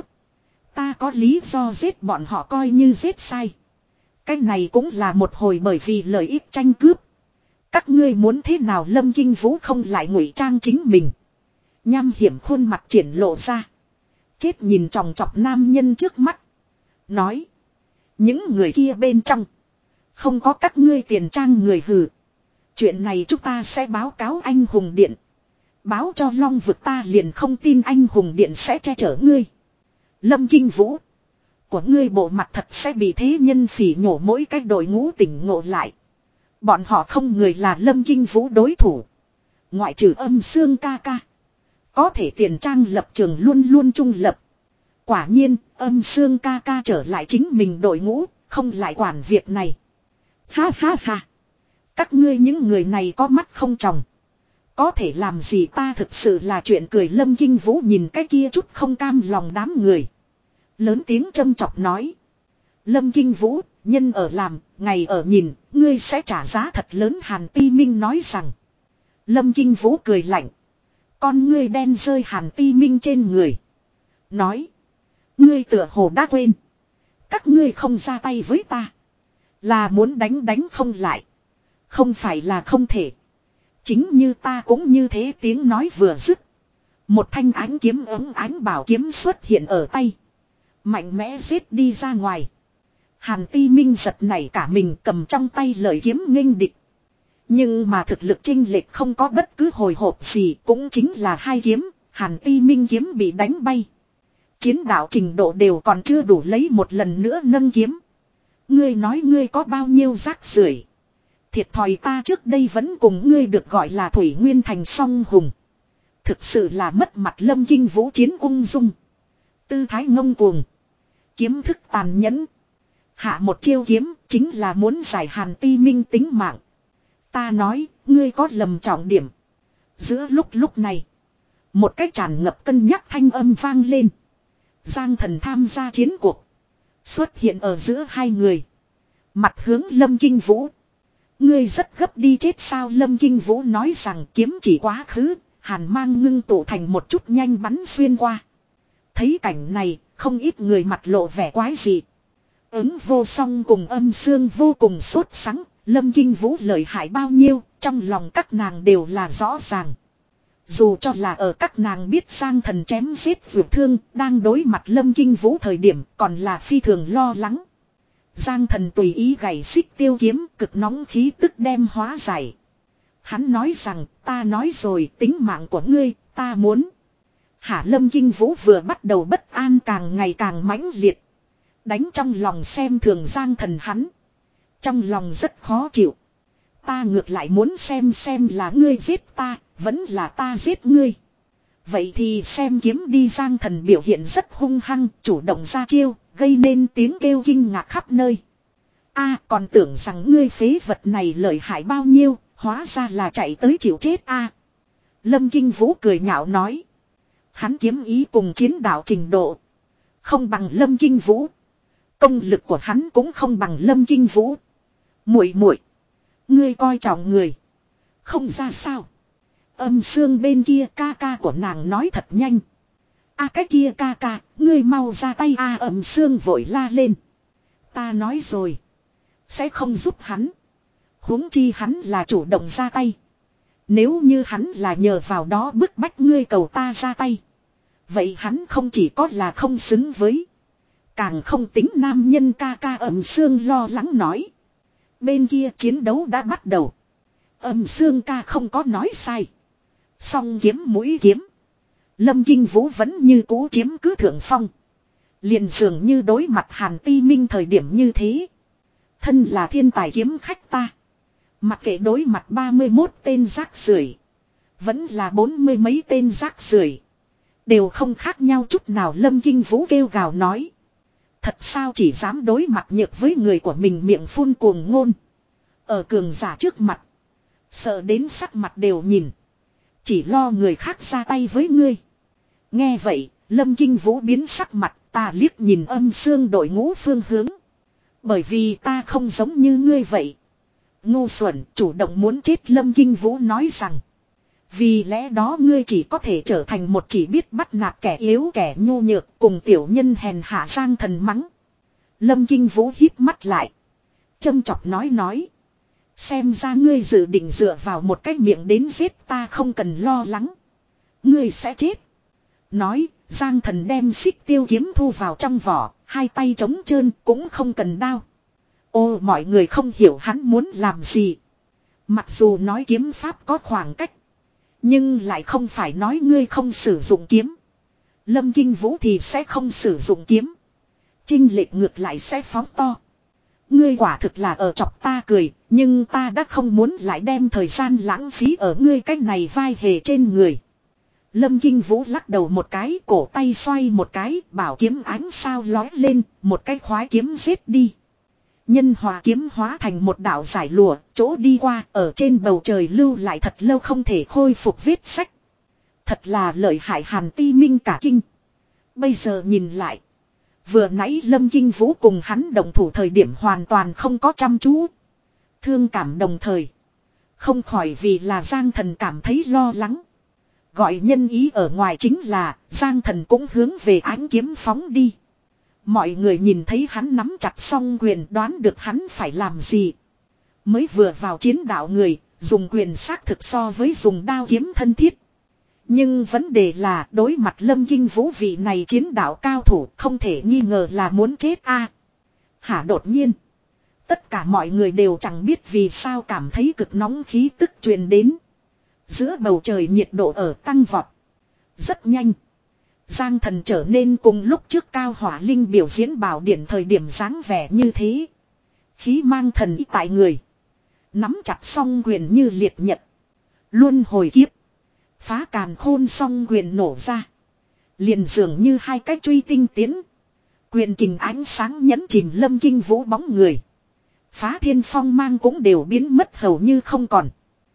Ta có lý do giết bọn họ coi như giết sai. Cái này cũng là một hồi bởi vì lợi ích tranh cướp. Các ngươi muốn thế nào? Lâm Kinh Vũ không lại ngụy trang chính mình. Nham hiểm khuôn mặt triển lộ ra. Chết nhìn chòng chọc nam nhân trước mắt. Nói. Những người kia bên trong. Không có các ngươi tiền trang người hừ. Chuyện này chúng ta sẽ báo cáo anh hùng điện. Báo cho Long vực, ta liền không tin anh hùng điện sẽ che chở ngươi. Lâm Kinh Vũ. Của ngươi bộ mặt thật sẽ bị thế nhân phỉ nhổ. Mỗi cái đội ngũ tỉnh ngộ lại. Bọn họ không người là Lâm Kinh Vũ đối thủ. Ngoại trừ âm xương ca ca. Có thể tiền trang lập trường luôn luôn trung lập. Quả nhiên âm xương ca ca trở lại chính mình đội ngũ. Không lại quản việc này. Ha ha ha. Các ngươi những người này có mắt không tròng. Có thể làm gì ta thực sự là chuyện cười. Lâm Kinh Vũ nhìn cái kia chút không cam lòng đám người. Lớn tiếng châm chọc nói. Lâm Kinh Vũ, nhân ở làm, ngày ở nhìn, ngươi sẽ trả giá thật lớn. Hàn Ti Minh nói rằng. Lâm Kinh Vũ cười lạnh. Con ngươi đen rơi Hàn Ti Minh trên người. Nói. Ngươi tựa hồ đã quên. Các ngươi không ra tay với ta. Là muốn đánh đánh không lại. Không phải là không thể. Chính như ta cũng như thế. Tiếng nói vừa dứt. Một thanh ánh kiếm ấm ánh bảo kiếm xuất hiện ở tay. Mạnh mẽ giết đi ra ngoài. Hàn Ti Minh giật nảy cả mình cầm trong tay lợi kiếm nghênh địch. Nhưng mà thực lực chênh lệch không có bất cứ hồi hộp gì, cũng chính là hai kiếm, Hàn Ti Minh kiếm bị đánh bay. Chiến đạo trình độ đều còn chưa đủ lấy một lần nữa nâng kiếm. Ngươi nói ngươi có bao nhiêu rác rưởi. Thiệt thòi ta trước đây vẫn cùng ngươi được gọi là Thủy Nguyên Thành song hùng. Thực sự là mất mặt. Lâm Kinh Vũ chiến ung dung. Tư thái ngông cuồng. Kiếm thức tàn nhẫn. Hạ một chiêu kiếm chính là muốn giải Hàn Ti Minh tính mạng. Ta nói, ngươi có lầm trọng điểm. Giữa lúc lúc này, một cái tràn ngập cân nhắc thanh âm vang lên. Giang Thần tham gia chiến cuộc. Xuất hiện ở giữa hai người. Mặt hướng Lâm Kinh Vũ. Ngươi rất gấp đi chết sao? Lâm Kinh Vũ nói rằng kiếm chỉ quá khứ, hàn mang ngưng tụ thành một chút nhanh bắn xuyên qua. Thấy cảnh này, không ít người mặt lộ vẻ quái dị. Ứng vô song cùng Âm Xương vô cùng sốt sắng, Lâm Kinh Vũ lợi hại bao nhiêu, trong lòng các nàng đều là rõ ràng. Dù cho là ở các nàng biết Giang Thần chém giết vượt thương, đang đối mặt Lâm Kinh Vũ thời điểm còn là phi thường lo lắng. Giang Thần tùy ý gảy xích tiêu kiếm, cực nóng khí tức đem hóa giải. Hắn nói rằng, ta nói rồi, tính mạng của ngươi, ta muốn. Hả? Lâm Kinh Vũ vừa bắt đầu bất an càng ngày càng mãnh liệt. Đánh trong lòng xem thường Giang Thần hắn. Trong lòng rất khó chịu. Ta ngược lại muốn xem xem là ngươi giết ta, vẫn là ta giết ngươi. Vậy thì xem kiếm đi. Giang Thần biểu hiện rất hung hăng, chủ động ra chiêu, gây nên tiếng kêu kinh ngạc khắp nơi. A, còn tưởng rằng ngươi phế vật này lợi hại bao nhiêu, hóa ra là chạy tới chịu chết a. Lâm Kinh Vũ cười nhạo nói. Hắn kiếm ý cùng chiến đạo trình độ không bằng Lâm Kinh Vũ. Công lực của hắn cũng không bằng Lâm Kinh Vũ. Muội muội, ngươi coi trọng người không ra sao? Âm Xương bên kia ca ca của nàng nói thật nhanh. A, cái kia ca ca, ngươi mau ra tay a. Âm Xương vội la lên. Ta nói rồi, sẽ không giúp hắn. Huống chi hắn là chủ động ra tay. Nếu như hắn là nhờ vào đó bức bách ngươi cầu ta ra tay, vậy hắn không chỉ có là không xứng với, càng không tính nam nhân. Ca ca Âm Xương lo lắng nói. Bên kia chiến đấu đã bắt đầu. Âm Xương ca không có nói sai. Song kiếm mũi kiếm, Lâm Kinh Vũ vẫn như cũ chiếm cứ thượng phong. Liền dường như đối mặt Hàn Ti Minh thời điểm như thế. Thân là thiên tài kiếm khách ta, mặc kệ đối mặt ba mươi mốt tên rác rưởi, vẫn là bốn mươi mấy tên rác rưởi, đều không khác nhau chút nào. Lâm Kinh Vũ kêu gào nói. Thật sao chỉ dám đối mặt nhược với người của mình, miệng phun cuồng ngôn. Ở cường giả trước mặt, sợ đến sắc mặt đều nhìn. Chỉ lo người khác ra tay với ngươi. Nghe vậy, Lâm Kinh Vũ biến sắc mặt. Ta liếc nhìn Âm Xương đội ngũ phương hướng. Bởi vì ta không giống như ngươi vậy. Ngu xuẩn, chủ động muốn chết. Lâm Kinh Vũ nói rằng. Vì lẽ đó ngươi chỉ có thể trở thành một chỉ biết bắt nạt kẻ yếu kẻ nhu nhược, cùng tiểu nhân hèn hạ. Giang Thần mắng. Lâm Kinh Vũ híp mắt lại, châm chọc nói nói. Xem ra ngươi dự định dựa vào một cái miệng đến giết ta. Không cần lo lắng, ngươi sẽ chết. Nói, Giang Thần đem xích tiêu kiếm thu vào trong vỏ, hai tay trống trơn, cũng không cần đao. Ô, mọi người không hiểu hắn muốn làm gì. Mặc dù nói kiếm pháp có khoảng cách, nhưng lại không phải nói ngươi không sử dụng kiếm, Lâm Kinh Vũ thì sẽ không sử dụng kiếm. Chênh lệch ngược lại sẽ phóng to. Ngươi quả thực là ở chọc ta cười, nhưng ta đã không muốn lại đem thời gian lãng phí ở ngươi cách này vai hề trên người. Lâm Kinh Vũ lắc đầu một cái, cổ tay xoay một cái, bảo kiếm ánh sao lói lên, một cái khoái kiếm giết đi. Nhân hòa kiếm hóa thành một đạo giải lụa, chỗ đi qua, ở trên bầu trời lưu lại thật lâu không thể khôi phục vết sách. Thật là lợi hại. Hàn Ti Minh cả kinh. Bây giờ nhìn lại, vừa nãy Lâm Kinh Vũ cùng hắn đồng thủ thời điểm hoàn toàn không có chăm chú. Thương cảm đồng thời, không khỏi vì là Giang Thần cảm thấy lo lắng. Gọi nhân ý ở ngoài chính là Giang Thần cũng hướng về ánh kiếm phóng đi. Mọi người nhìn thấy hắn nắm chặt song quyền, đoán được hắn phải làm gì. Mới vừa vào chiến đạo người, dùng quyền xác thực so với dùng đao kiếm thân thiết. Nhưng vấn đề là đối mặt Lâm Kinh Vũ vị này chiến đạo cao thủ, không thể nghi ngờ là muốn chết a. Hả đột nhiên. Tất cả mọi người đều chẳng biết vì sao cảm thấy cực nóng khí tức truyền đến. Giữa bầu trời nhiệt độ ở tăng vọt. Rất nhanh. Giang Thần trở nên cùng lúc trước Cao Hỏa Linh biểu diễn bảo điển thời điểm dáng vẻ như thế. Khí mang thần ý tại người. Nắm chặt song quyền như liệt nhật. Luân hồi kiếp. Phá càn khôn song quyền nổ ra. Liền dường như hai cái truy tinh tiến. Quyền kình ánh sáng nhẫn chìm Lâm Kinh Vũ bóng người. Phá thiên phong mang cũng đều biến mất hầu như không còn.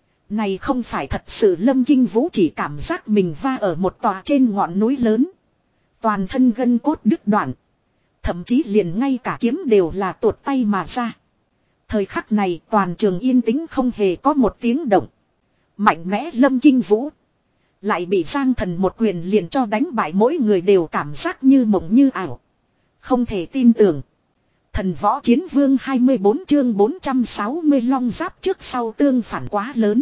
Này không phải thật sự Lâm Kinh Vũ chỉ cảm giác mình va ở một tòa trên ngọn núi lớn. Toàn thân gân cốt đứt đoạn. Thậm chí liền ngay cả kiếm đều là tuột tay mà ra. Thời khắc này toàn trường yên tĩnh không hề có một tiếng động. Mạnh mẽ Lâm Kinh Vũ. Lại bị Giang Thần một quyền liền cho đánh bại, mỗi người đều cảm giác như mộng như ảo. Không thể tin tưởng. Thần võ chiến vương hai mươi bốn chương bốn trăm sáu mươi long giáp trước sau tương phản quá lớn.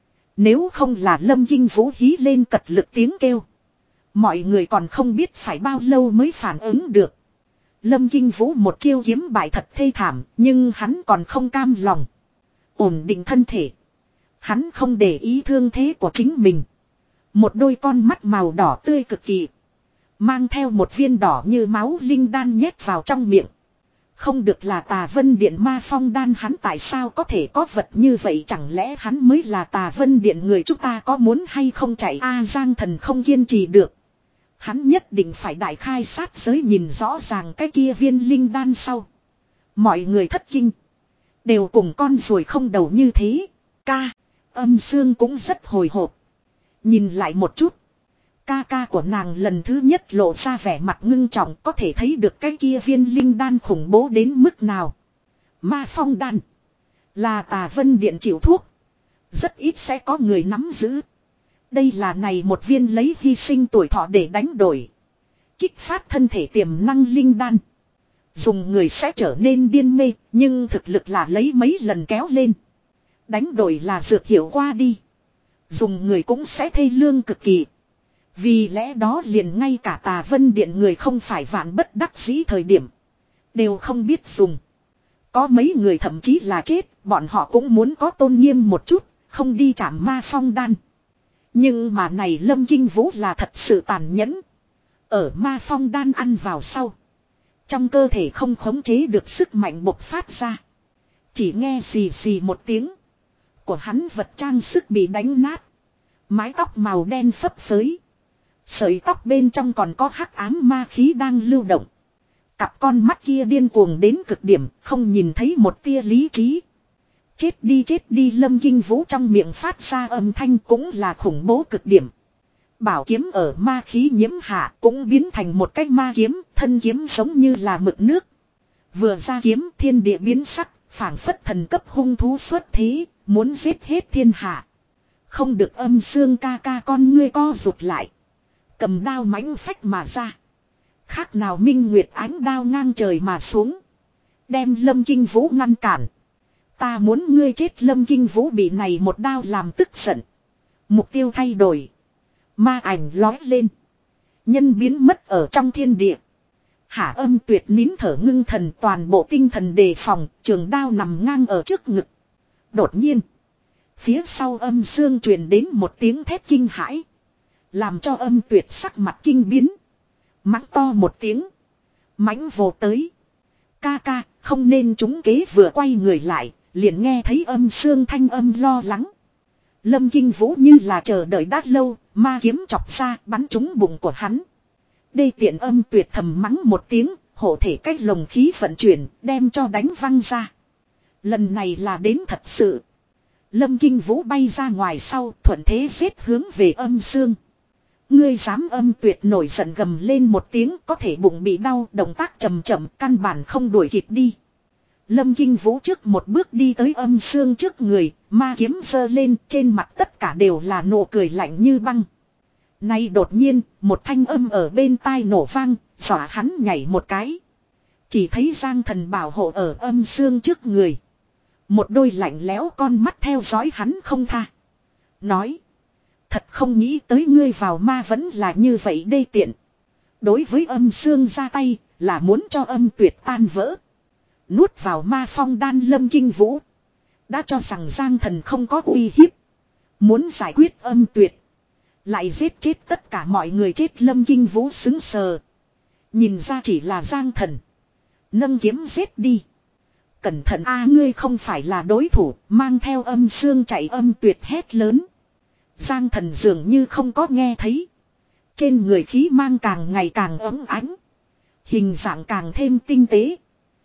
Nếu không là Lâm Kinh Vũ hí lên cật lực tiếng kêu. Mọi người còn không biết phải bao lâu mới phản ứng được. Lâm Kinh Vũ một chiêu kiếm bại thật thê thảm, nhưng hắn còn không cam lòng. Ổn định thân thể. Hắn không để ý thương thế của chính mình. Một đôi con mắt màu đỏ tươi cực kỳ. Mang theo một viên đỏ như máu linh đan nhét vào trong miệng. Không được là Tà Vân Điện ma phong đan, hắn tại sao có thể có vật như vậy, chẳng lẽ hắn mới là Tà Vân Điện người, chúng ta có muốn hay không chạy a Giang Thần không kiên trì được. Hắn nhất định phải đại khai sát giới nhìn rõ ràng cái kia viên linh đan sau. Mọi người thất kinh. Đều cùng con ruồi không đầu như thế. Ca. Âm Sương cũng rất hồi hộp. Nhìn lại một chút. Ca ca của nàng lần thứ nhất lộ ra vẻ mặt ngưng trọng, có thể thấy được cái kia viên linh đan khủng bố đến mức nào. Ma phong đan. Là Tà Vân Điện chịu thuốc. Rất ít sẽ có người nắm giữ. Đây là này một viên lấy hy sinh tuổi thọ để đánh đổi. Kích phát thân thể tiềm năng linh đan. Dùng người sẽ trở nên điên mê, nhưng thực lực là lấy mấy lần kéo lên. Đánh đổi là dược hiệu qua đi. Dùng người cũng sẽ thê lương cực kỳ. Vì lẽ đó liền ngay cả Tà Vân Điện người không phải vạn bất đắc dĩ thời điểm. Đều không biết dùng. Có mấy người thậm chí là chết, bọn họ cũng muốn có tôn nghiêm một chút, không đi chạm ma phong đan. Nhưng mà này Lâm Kinh Vũ là thật sự tàn nhẫn. Ở ma phong đan ăn vào sau. Trong cơ thể không khống chế được sức mạnh bộc phát ra. Chỉ nghe xì xì một tiếng. Của hắn vật trang sức bị đánh nát. Mái tóc màu đen phấp phới. Sợi tóc bên trong còn có hắc ám ma khí đang lưu động. Cặp con mắt kia điên cuồng đến cực điểm, không nhìn thấy một tia lý trí. Chết đi chết đi, Lâm Kinh Vũ trong miệng phát ra âm thanh cũng là khủng bố cực điểm. Bảo kiếm ở ma khí nhiễm hạ cũng biến thành một cái ma kiếm, thân kiếm giống như là mực nước. Vừa ra kiếm thiên địa biến sắc, phảng phất thần cấp hung thú xuất thế, muốn giết hết thiên hạ. Không được, Âm Sương ca ca con ngươi co rụt lại. Cầm đao mãnh phách mà ra. Khác nào minh nguyệt ánh đao ngang trời mà xuống. Đem Lâm Kinh Vũ ngăn cản. Ta muốn ngươi chết. Lâm Kinh Vũ bị này một đao làm tức giận. Mục tiêu thay đổi. Ma ảnh lói lên. Nhân biến mất ở trong thiên địa. Hả Âm Tuyệt nín thở ngưng thần, toàn bộ tinh thần đề phòng, trường đao nằm ngang ở trước ngực. Đột nhiên. Phía sau Âm Sương truyền đến một tiếng thét kinh hãi. Làm cho Âm Tuyệt sắc mặt kinh biến. Mắng to một tiếng. Mãnh vồ tới. Ca ca, không nên trúng kế, vừa quay người lại, liền nghe thấy Âm Sương thanh âm lo lắng. Lâm Kinh Vũ như là chờ đợi đã lâu, ma kiếm chọc ra, bắn trúng bụng của hắn. Đê tiện. Âm Tuyệt thầm mắng một tiếng, hộ thể cách lồng khí vận chuyển, đem cho đánh văng ra. Lần này là đến thật sự. Lâm Kinh Vũ bay ra ngoài sau, thuận thế giết hướng về Âm Sương. Ngươi dám! Âm Tuyệt nổi giận gầm lên một tiếng, có thể bụng bị đau, động tác chậm chậm, căn bản không đuổi kịp đi. Lâm Kinh Vũ trước một bước đi tới Âm Sương trước người, ma kiếm giơ lên, trên mặt tất cả đều là nụ cười lạnh như băng. Nay đột nhiên, một thanh âm ở bên tai nổ vang, dọa hắn nhảy một cái. Chỉ thấy Giang Thần bảo hộ ở Âm Sương trước người. Một đôi lạnh lẽo con mắt theo dõi hắn không tha. Nói. Thật không nghĩ tới ngươi vào ma vẫn là như vậy đê tiện. Đối với Âm Sương ra tay, là muốn cho Âm Tuyệt tan vỡ. Nuốt vào ma phong đan Lâm Kinh Vũ. Đã cho rằng Giang Thần không có uy hiếp. Muốn giải quyết âm tuyệt. Lại giết chết tất cả mọi người chết Lâm Kinh Vũ xứng sờ. Nhìn ra chỉ là Giang Thần. Nâng kiếm giết đi. Cẩn thận a ngươi không phải là đối thủ. Mang theo âm xương chạy âm tuyệt hét lớn. Giang Thần dường như không có nghe thấy. Trên người khí mang càng ngày càng ấm ánh. Hình dạng càng thêm tinh tế.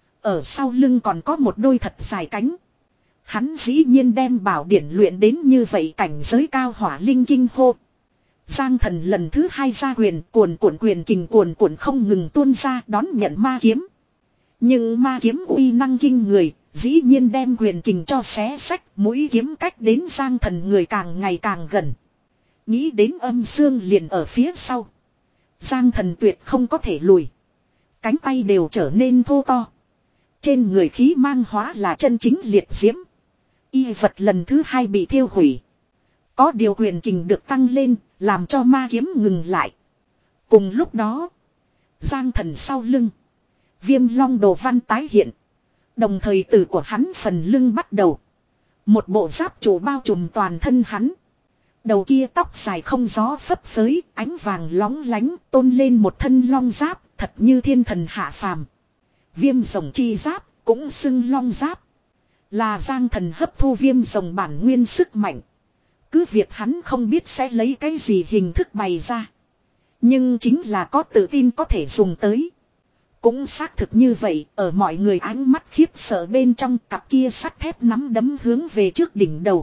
Ở sau lưng còn có một đôi thật dài cánh. Hắn dĩ nhiên đem bảo điển luyện đến như vậy cảnh giới cao hỏa linh kinh hô. Giang Thần lần thứ hai ra quyền cuồn cuộn quyền kình cuồn cuộn không ngừng tuôn ra đón nhận ma kiếm. Nhưng ma kiếm uy năng kinh người, dĩ nhiên đem quyền kình cho xé sách, mũi kiếm cách đến Giang Thần người càng ngày càng gần. Nghĩ đến âm xương liền ở phía sau. Giang Thần tuyệt không có thể lùi. Cánh tay đều trở nên thô to. Trên người khí mang hóa là chân chính liệt diễm. Y vật lần thứ hai bị thiêu hủy. Có điều quyền kình được tăng lên, làm cho ma kiếm ngừng lại. Cùng lúc đó, Giang Thần sau lưng. Viêm long đồ văn tái hiện. Đồng thời từ của hắn phần lưng bắt đầu. Một bộ giáp trụ bao trùm toàn thân hắn. Đầu kia tóc dài không gió phấp phới, ánh vàng lóng lánh, tôn lên một thân long giáp, thật như thiên thần hạ phàm. Viêm rồng chi giáp, cũng xưng long giáp. Là Giang Thần hấp thu viêm rồng bản nguyên sức mạnh. Cứ việc hắn không biết sẽ lấy cái gì hình thức bày ra. Nhưng chính là có tự tin có thể dùng tới. Cũng xác thực như vậy, ở mọi người ánh mắt khiếp sợ bên trong cặp kia sắt thép nắm đấm hướng về trước đỉnh đầu.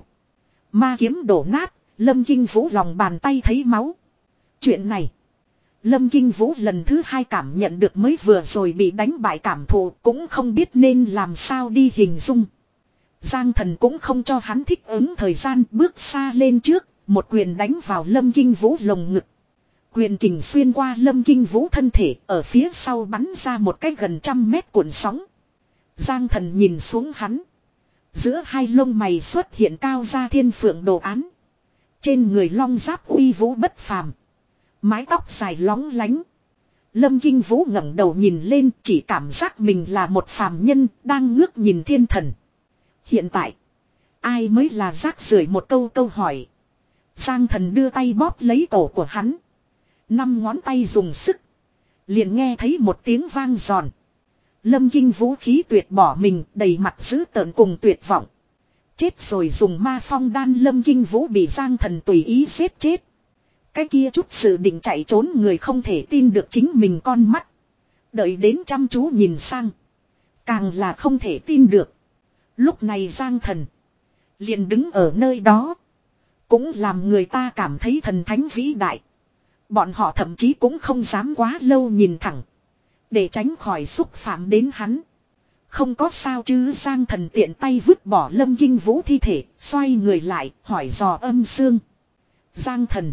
Ma kiếm đổ nát, Lâm Kinh Vũ lòng bàn tay thấy máu. Chuyện này, Lâm Kinh Vũ lần thứ hai cảm nhận được mới vừa rồi bị đánh bại cảm thụ, cũng không biết nên làm sao đi hình dung. Giang Thần cũng không cho hắn thích ứng thời gian, bước xa lên trước, một quyền đánh vào Lâm Kinh Vũ lồng ngực. Quyền kình xuyên qua Lâm Kinh Vũ thân thể, ở phía sau bắn ra một cái gần trăm mét cuộn sóng. Giang Thần nhìn xuống hắn. Giữa hai lông mày xuất hiện cao ra thiên phượng đồ án. Trên người long giáp uy vũ bất phàm. Mái tóc dài lóng lánh. Lâm Kinh Vũ ngẩng đầu nhìn lên, chỉ cảm giác mình là một phàm nhân đang ngước nhìn thiên thần. Hiện tại, ai mới là rác rưởi một câu câu hỏi. Giang Thần đưa tay bóp lấy cổ của hắn. Năm ngón tay dùng sức. Liền nghe thấy một tiếng vang giòn. Lâm Kinh Vũ khí tuyệt bỏ mình, đầy mặt dữ tợn cùng tuyệt vọng. Chết rồi dùng ma phong đan Lâm Kinh Vũ bị Giang Thần tùy ý giết chết. Cái kia chút sự định chạy trốn người không thể tin được chính mình con mắt. Đợi đến chăm chú nhìn sang. Càng là không thể tin được. Lúc này Giang Thần liền đứng ở nơi đó. Cũng làm người ta cảm thấy thần thánh vĩ đại. Bọn họ thậm chí cũng không dám quá lâu nhìn thẳng. Để tránh khỏi xúc phạm đến hắn. Không có sao chứ Giang Thần tiện tay vứt bỏ Lâm Kinh Vũ thi thể. Xoay người lại hỏi dò âm xương. Giang Thần.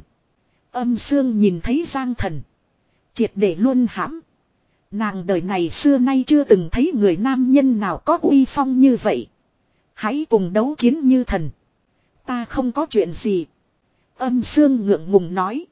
Âm xương nhìn thấy Giang Thần. Triệt để luôn hãm. Nàng đời này xưa nay chưa từng thấy người nam nhân nào có uy phong như vậy. Hãy cùng đấu chiến như thần. Ta không có chuyện gì. Âm xương ngượng ngùng nói.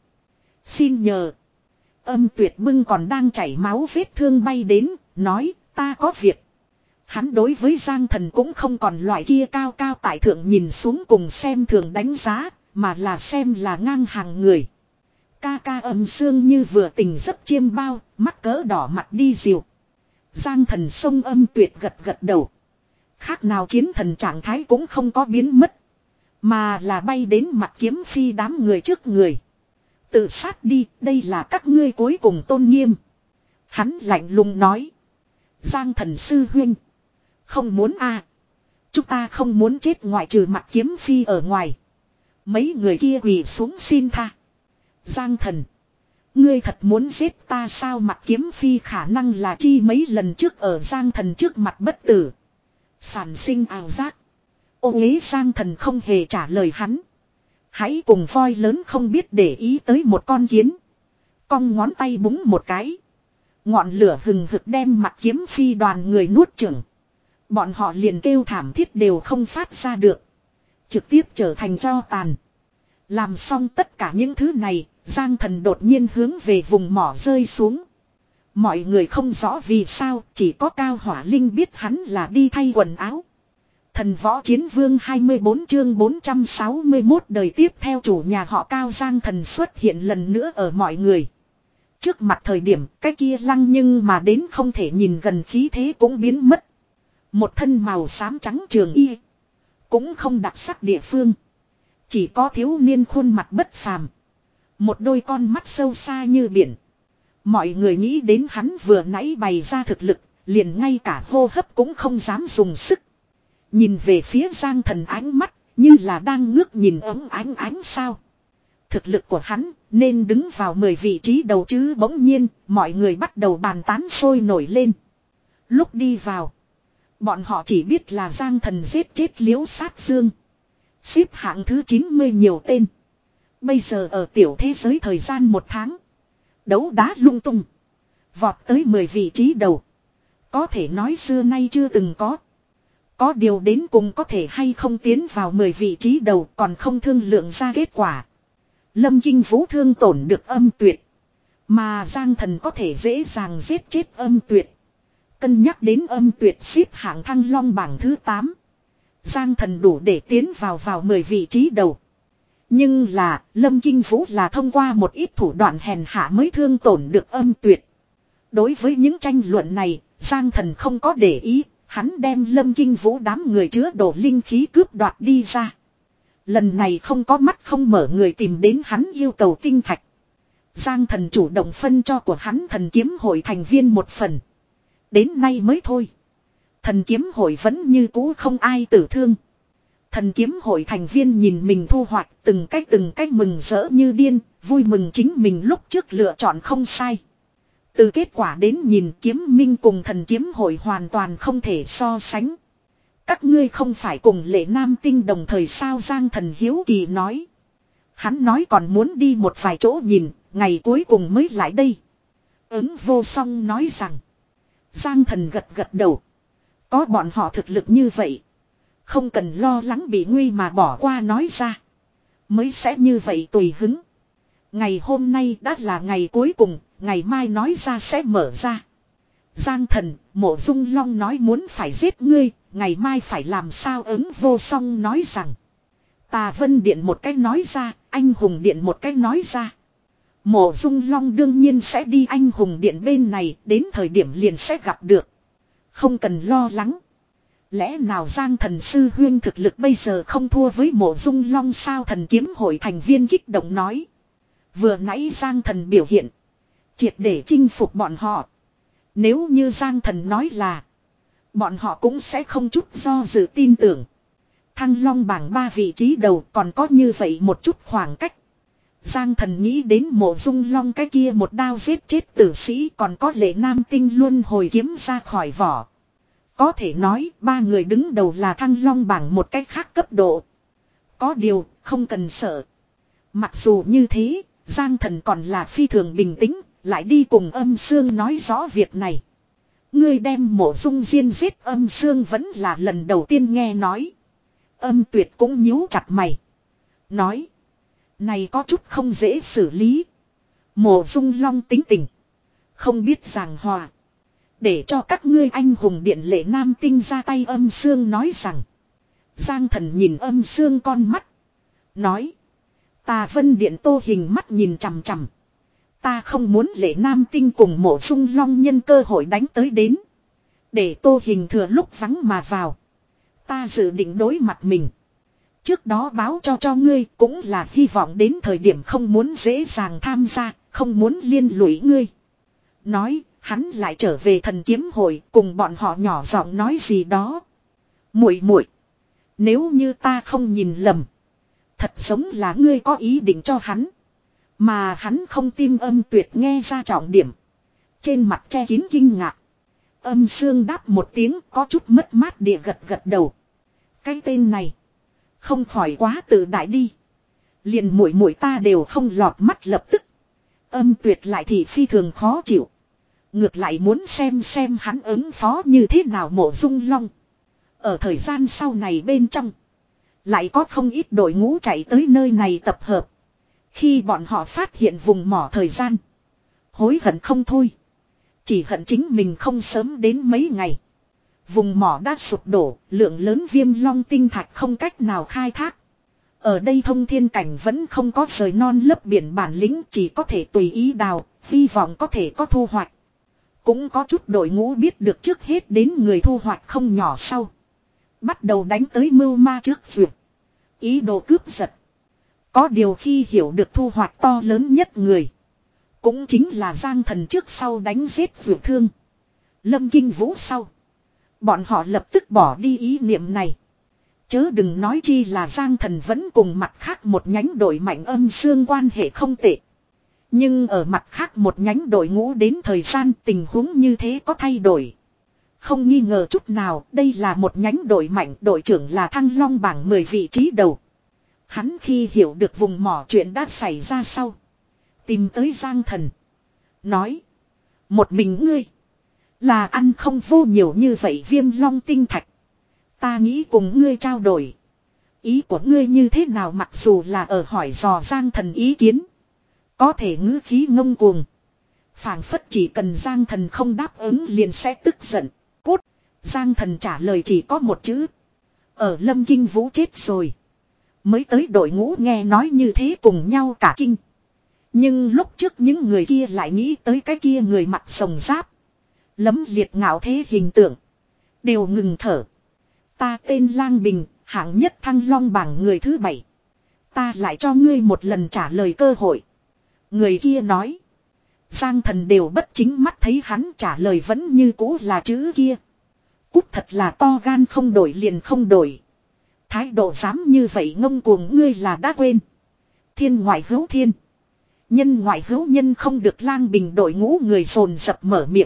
Xin nhờ. Âm tuyệt bưng còn đang chảy máu vết thương bay đến. Nói ta có việc. Hắn đối với Giang Thần cũng không còn loại kia cao cao tại thượng nhìn xuống cùng xem thường đánh giá. Mà là xem là ngang hàng người. Ca ca âm xương như vừa tình giấc chiêm bao. Mắt cỡ đỏ mặt đi diều. Giang Thần sông âm tuyệt gật gật đầu. Khác nào chiến thần trạng thái cũng không có biến mất. Mà là bay đến mặt kiếm phi đám người trước người. Tự sát đi, đây là các ngươi cuối cùng tôn nghiêm. Hắn lạnh lùng nói. Giang Thần sư huynh. Không muốn a à. Chúng ta không muốn chết ngoại trừ mặt kiếm phi ở ngoài. Mấy người kia quỳ xuống xin tha. Giang Thần. Ngươi thật muốn giết ta sao mặt kiếm phi khả năng là chi mấy lần trước ở Giang Thần trước mặt bất tử. Sản sinh ảo giác. Ô ghế Giang Thần không hề trả lời hắn. Hãy cùng voi lớn không biết để ý tới một con kiến. Cong ngón tay búng một cái. Ngọn lửa hừng hực đem mặt kiếm phi đoàn người nuốt chửng. Bọn họ liền kêu thảm thiết đều không phát ra được. Trực tiếp trở thành tro tàn. Làm xong tất cả những thứ này, Giang Thần đột nhiên hướng về vùng mỏ rơi xuống. Mọi người không rõ vì sao, chỉ có Cao Hỏa Linh biết hắn là đi thay quần áo. Thần Võ Chiến Vương hai mươi bốn chương bốn trăm sáu mươi mốt đời tiếp theo chủ nhà họ Cao Giang Thần xuất hiện lần nữa ở mọi người. Trước mặt thời điểm cái kia lăng nhưng mà đến không thể nhìn gần khí thế cũng biến mất. Một thân màu xám trắng trường y. Cũng không đặc sắc địa phương. Chỉ có thiếu niên khuôn mặt bất phàm. Một đôi con mắt sâu xa như biển. Mọi người nghĩ đến hắn vừa nãy bày ra thực lực, liền ngay cả hô hấp cũng không dám dùng sức. Nhìn về phía Giang Thần ánh mắt, như là đang ngước nhìn ống ánh ánh sao. Thực lực của hắn nên đứng vào mười vị trí đầu chứ, bỗng nhiên, mọi người bắt đầu bàn tán sôi nổi lên. Lúc đi vào, bọn họ chỉ biết là Giang Thần giết chết Liễu Sát Dương. Xếp hạng thứ chín mươi nhiều tên. Bây giờ ở tiểu thế giới thời gian một tháng. Đấu đá lung tung. Vọt tới mười vị trí đầu. Có thể nói xưa nay chưa từng có. Có điều đến cùng có thể hay không tiến vào mười vị trí đầu còn không thương lượng ra kết quả. Lâm Kinh Vũ thương tổn được Âm Tuyệt. Mà Giang Thần có thể dễ dàng giết chết Âm Tuyệt. Cân nhắc đến Âm Tuyệt xếp hạng Thăng Long bảng thứ tám. Giang Thần đủ để tiến vào vào mười vị trí đầu. Nhưng là Lâm Kinh Vũ là thông qua một ít thủ đoạn hèn hạ mới thương tổn được Âm Tuyệt. Đối với những tranh luận này, Giang Thần không có để ý. Hắn đem Lâm Kinh Vũ đám người chứa đổ linh khí cướp đoạt đi ra. Lần này không có mắt không mở người tìm đến hắn yêu cầu tinh thạch. Giang Thần chủ động phân cho của hắn thần kiếm hội thành viên một phần. Đến nay mới thôi. Thần kiếm hội vẫn như cũ không ai tử thương. Thần kiếm hội thành viên nhìn mình thu hoạch từng cách từng cách mừng rỡ như điên, vui mừng chính mình lúc trước lựa chọn không sai. Từ kết quả đến nhìn kiếm minh cùng thần kiếm hội hoàn toàn không thể so sánh. Các ngươi không phải cùng Lệ Nam Tinh đồng thời sao, Giang Thần hiếu kỳ nói. Hắn nói còn muốn đi một vài chỗ nhìn, ngày cuối cùng mới lại đây. Ứng Vô Song nói rằng. Giang Thần gật gật đầu. Có bọn họ thực lực như vậy. Không cần lo lắng bị nguy mà bỏ qua nói ra. Mới sẽ như vậy tùy hứng. Ngày hôm nay đã là ngày cuối cùng, ngày mai nói ra sẽ mở ra. Giang Thần, Mộ Dung Long nói muốn phải giết ngươi, ngày mai phải làm sao, Ứng Vô Song nói rằng. Tà Vân Điện một cách nói ra, Anh Hùng Điện một cách nói ra. Mộ Dung Long đương nhiên sẽ đi Anh Hùng Điện bên này, đến thời điểm liền sẽ gặp được. Không cần lo lắng. Lẽ nào Giang Thần sư huyên thực lực bây giờ không thua với Mộ Dung Long sao, thần kiếm hội thành viên kích động nói. Vừa nãy Giang Thần biểu hiện. Triệt để chinh phục bọn họ. Nếu như Giang Thần nói là. Bọn họ cũng sẽ không chút do dự tin tưởng. Thăng Long bảng ba vị trí đầu còn có như vậy một chút khoảng cách. Giang Thần nghĩ đến Mộ Dung Long cái kia một đao giết chết tử sĩ, còn có Lệ Nam Tinh luân hồi kiếm ra khỏi vỏ. Có thể nói ba người đứng đầu là Thăng Long bảng một cách khác cấp độ. Có điều không cần sợ. Mặc dù như thế, Giang Thần còn là phi thường bình tĩnh, lại đi cùng Âm Sương nói rõ việc này. Ngươi đem Mộ Dung Diên giết, Âm Sương vẫn là lần đầu tiên nghe nói. Âm Tuyệt cũng nhíu chặt mày. Nói. Này có chút không dễ xử lý. Mộ Dung Long tính tình. Không biết giảng hòa. Để cho các ngươi Anh Hùng Điện Lệ Nam Tinh ra tay, Âm Sương nói rằng. Giang Thần nhìn Âm Sương con mắt. Nói. Tà Vân Điện Tô Hình mắt nhìn chằm chằm. Ta không muốn Lệ Nam Tinh cùng Mộ Dung Long nhân cơ hội đánh tới đến. Để Tô Hình thừa lúc vắng mà vào. Ta dự định đối mặt mình. Trước đó báo cho cho ngươi cũng là hy vọng đến thời điểm không muốn dễ dàng tham gia, không muốn liên lụy ngươi. Nói, hắn lại trở về thần kiếm hội cùng bọn họ nhỏ giọng nói gì đó. Muội muội, nếu như ta không nhìn lầm, thật giống là ngươi có ý định cho hắn. Mà hắn không tim, Âm Tuyệt nghe ra trọng điểm. Trên mặt che kín kinh ngạc. Âm Sương đáp một tiếng có chút mất mát địa gật gật đầu. Cái tên này không khỏi quá tự đại đi. Liền muội muội ta đều không lọt mắt lập tức. Âm Tuyệt lại thì phi thường khó chịu. Ngược lại muốn xem xem hắn ứng phó như thế nào Mộ Dung Long. Ở thời gian sau này bên trong, lại có không ít đội ngũ chạy tới nơi này tập hợp. Khi bọn họ phát hiện vùng mỏ thời gian, hối hận không thôi. Chỉ hận chính mình không sớm đến mấy ngày. Vùng mỏ đã sụp đổ, lượng lớn viêm long tinh thạch không cách nào khai thác. Ở đây thông thiên cảnh vẫn không có rời non lấp biển bản lĩnh, chỉ có thể tùy ý đào, hy vọng có thể có thu hoạch. Cũng có chút đội ngũ biết được trước hết đến người thu hoạch không nhỏ sau. Bắt đầu đánh tới mưu ma trước vượt. Ý đồ cướp giật. Có điều khi hiểu được thu hoạch to lớn nhất người. Cũng chính là Giang Thần trước sau đánh giết vượt thương. Lâm Kinh Vũ sau. Bọn họ lập tức bỏ đi ý niệm này. Chớ đừng nói chi là Giang Thần vẫn cùng mặt khác một nhánh đội mạnh âm xương quan hệ không tệ. Nhưng ở mặt khác một nhánh đội ngũ đến thời gian tình huống như thế có thay đổi. Không nghi ngờ chút nào đây là một nhánh đội mạnh, đội trưởng là Thăng Long bảng mười vị trí đầu. Hắn khi hiểu được vùng mỏ chuyện đã xảy ra sau. Tìm tới Giang Thần. Nói. Một mình ngươi. Là ăn không vô nhiều như vậy viêm long tinh thạch. Ta nghĩ cùng ngươi trao đổi. Ý của ngươi như thế nào mặc dù là ở hỏi dò Giang Thần ý kiến. Có thể ngữ khí ngông cuồng. Phảng phất chỉ cần Giang Thần không đáp ứng liền sẽ tức giận. Cút. Giang Thần trả lời chỉ có một chữ. Ở Lâm Kinh Vũ chết rồi. Mới tới đội ngũ nghe nói như thế cùng nhau cả kinh. Nhưng lúc trước những người kia lại nghĩ tới cái kia người mặc sồng giáp. Lấm liệt ngạo thế hình tượng. Đều ngừng thở. Ta tên Lang Bình, hạng nhất Thăng Long bảng người thứ bảy. Ta lại cho ngươi một lần trả lời cơ hội. Người kia nói. Giang Thần đều bất chính mắt thấy hắn trả lời vẫn như cũ là chữ kia. Cút thật là to gan, không đổi liền không đổi. Thái độ dám như vậy ngông cuồng ngươi là đã quên. Thiên ngoại hữu thiên. Nhân ngoại hữu nhân, không được. Lang Bình đội ngũ người dồn dập mở miệng.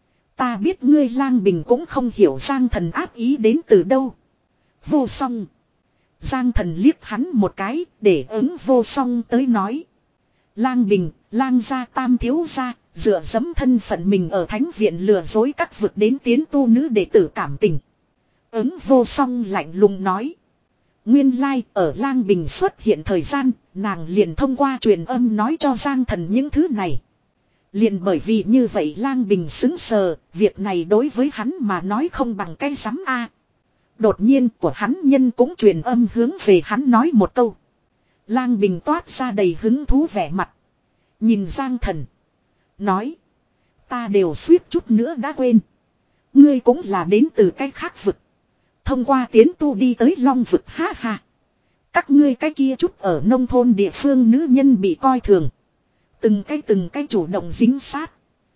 Ta biết ngươi Lang Bình cũng không hiểu Giang Thần áp ý đến từ đâu. Vô song. Giang Thần liếc hắn một cái để ứng Vô song tới nói. Lang Bình, Lang gia tam thiếu gia, dựa dẫm thân phận mình ở thánh viện lừa dối các vực đến tiến tu nữ đệ tử cảm tình. Ứng Vô song lạnh lùng nói. Nguyên lai ở Lang Bình xuất hiện thời gian, nàng liền thông qua truyền âm nói cho Giang Thần những thứ này. Liền bởi vì như vậy Lang Bình xứng sờ, việc này đối với hắn mà nói không bằng cái sắm a. Đột nhiên của hắn nhân cũng truyền âm hướng về hắn nói một câu. Lang Bình toát ra đầy hứng thú vẻ mặt. Nhìn Giang Thần. Nói. Ta đều suýt chút nữa đã quên. Ngươi cũng là đến từ cái khác vực. Thông qua tiến tu đi tới Long vực, ha ha. Các ngươi cái kia chút ở nông thôn địa phương nữ nhân bị coi thường. Từng cái từng cái chủ động dính sát.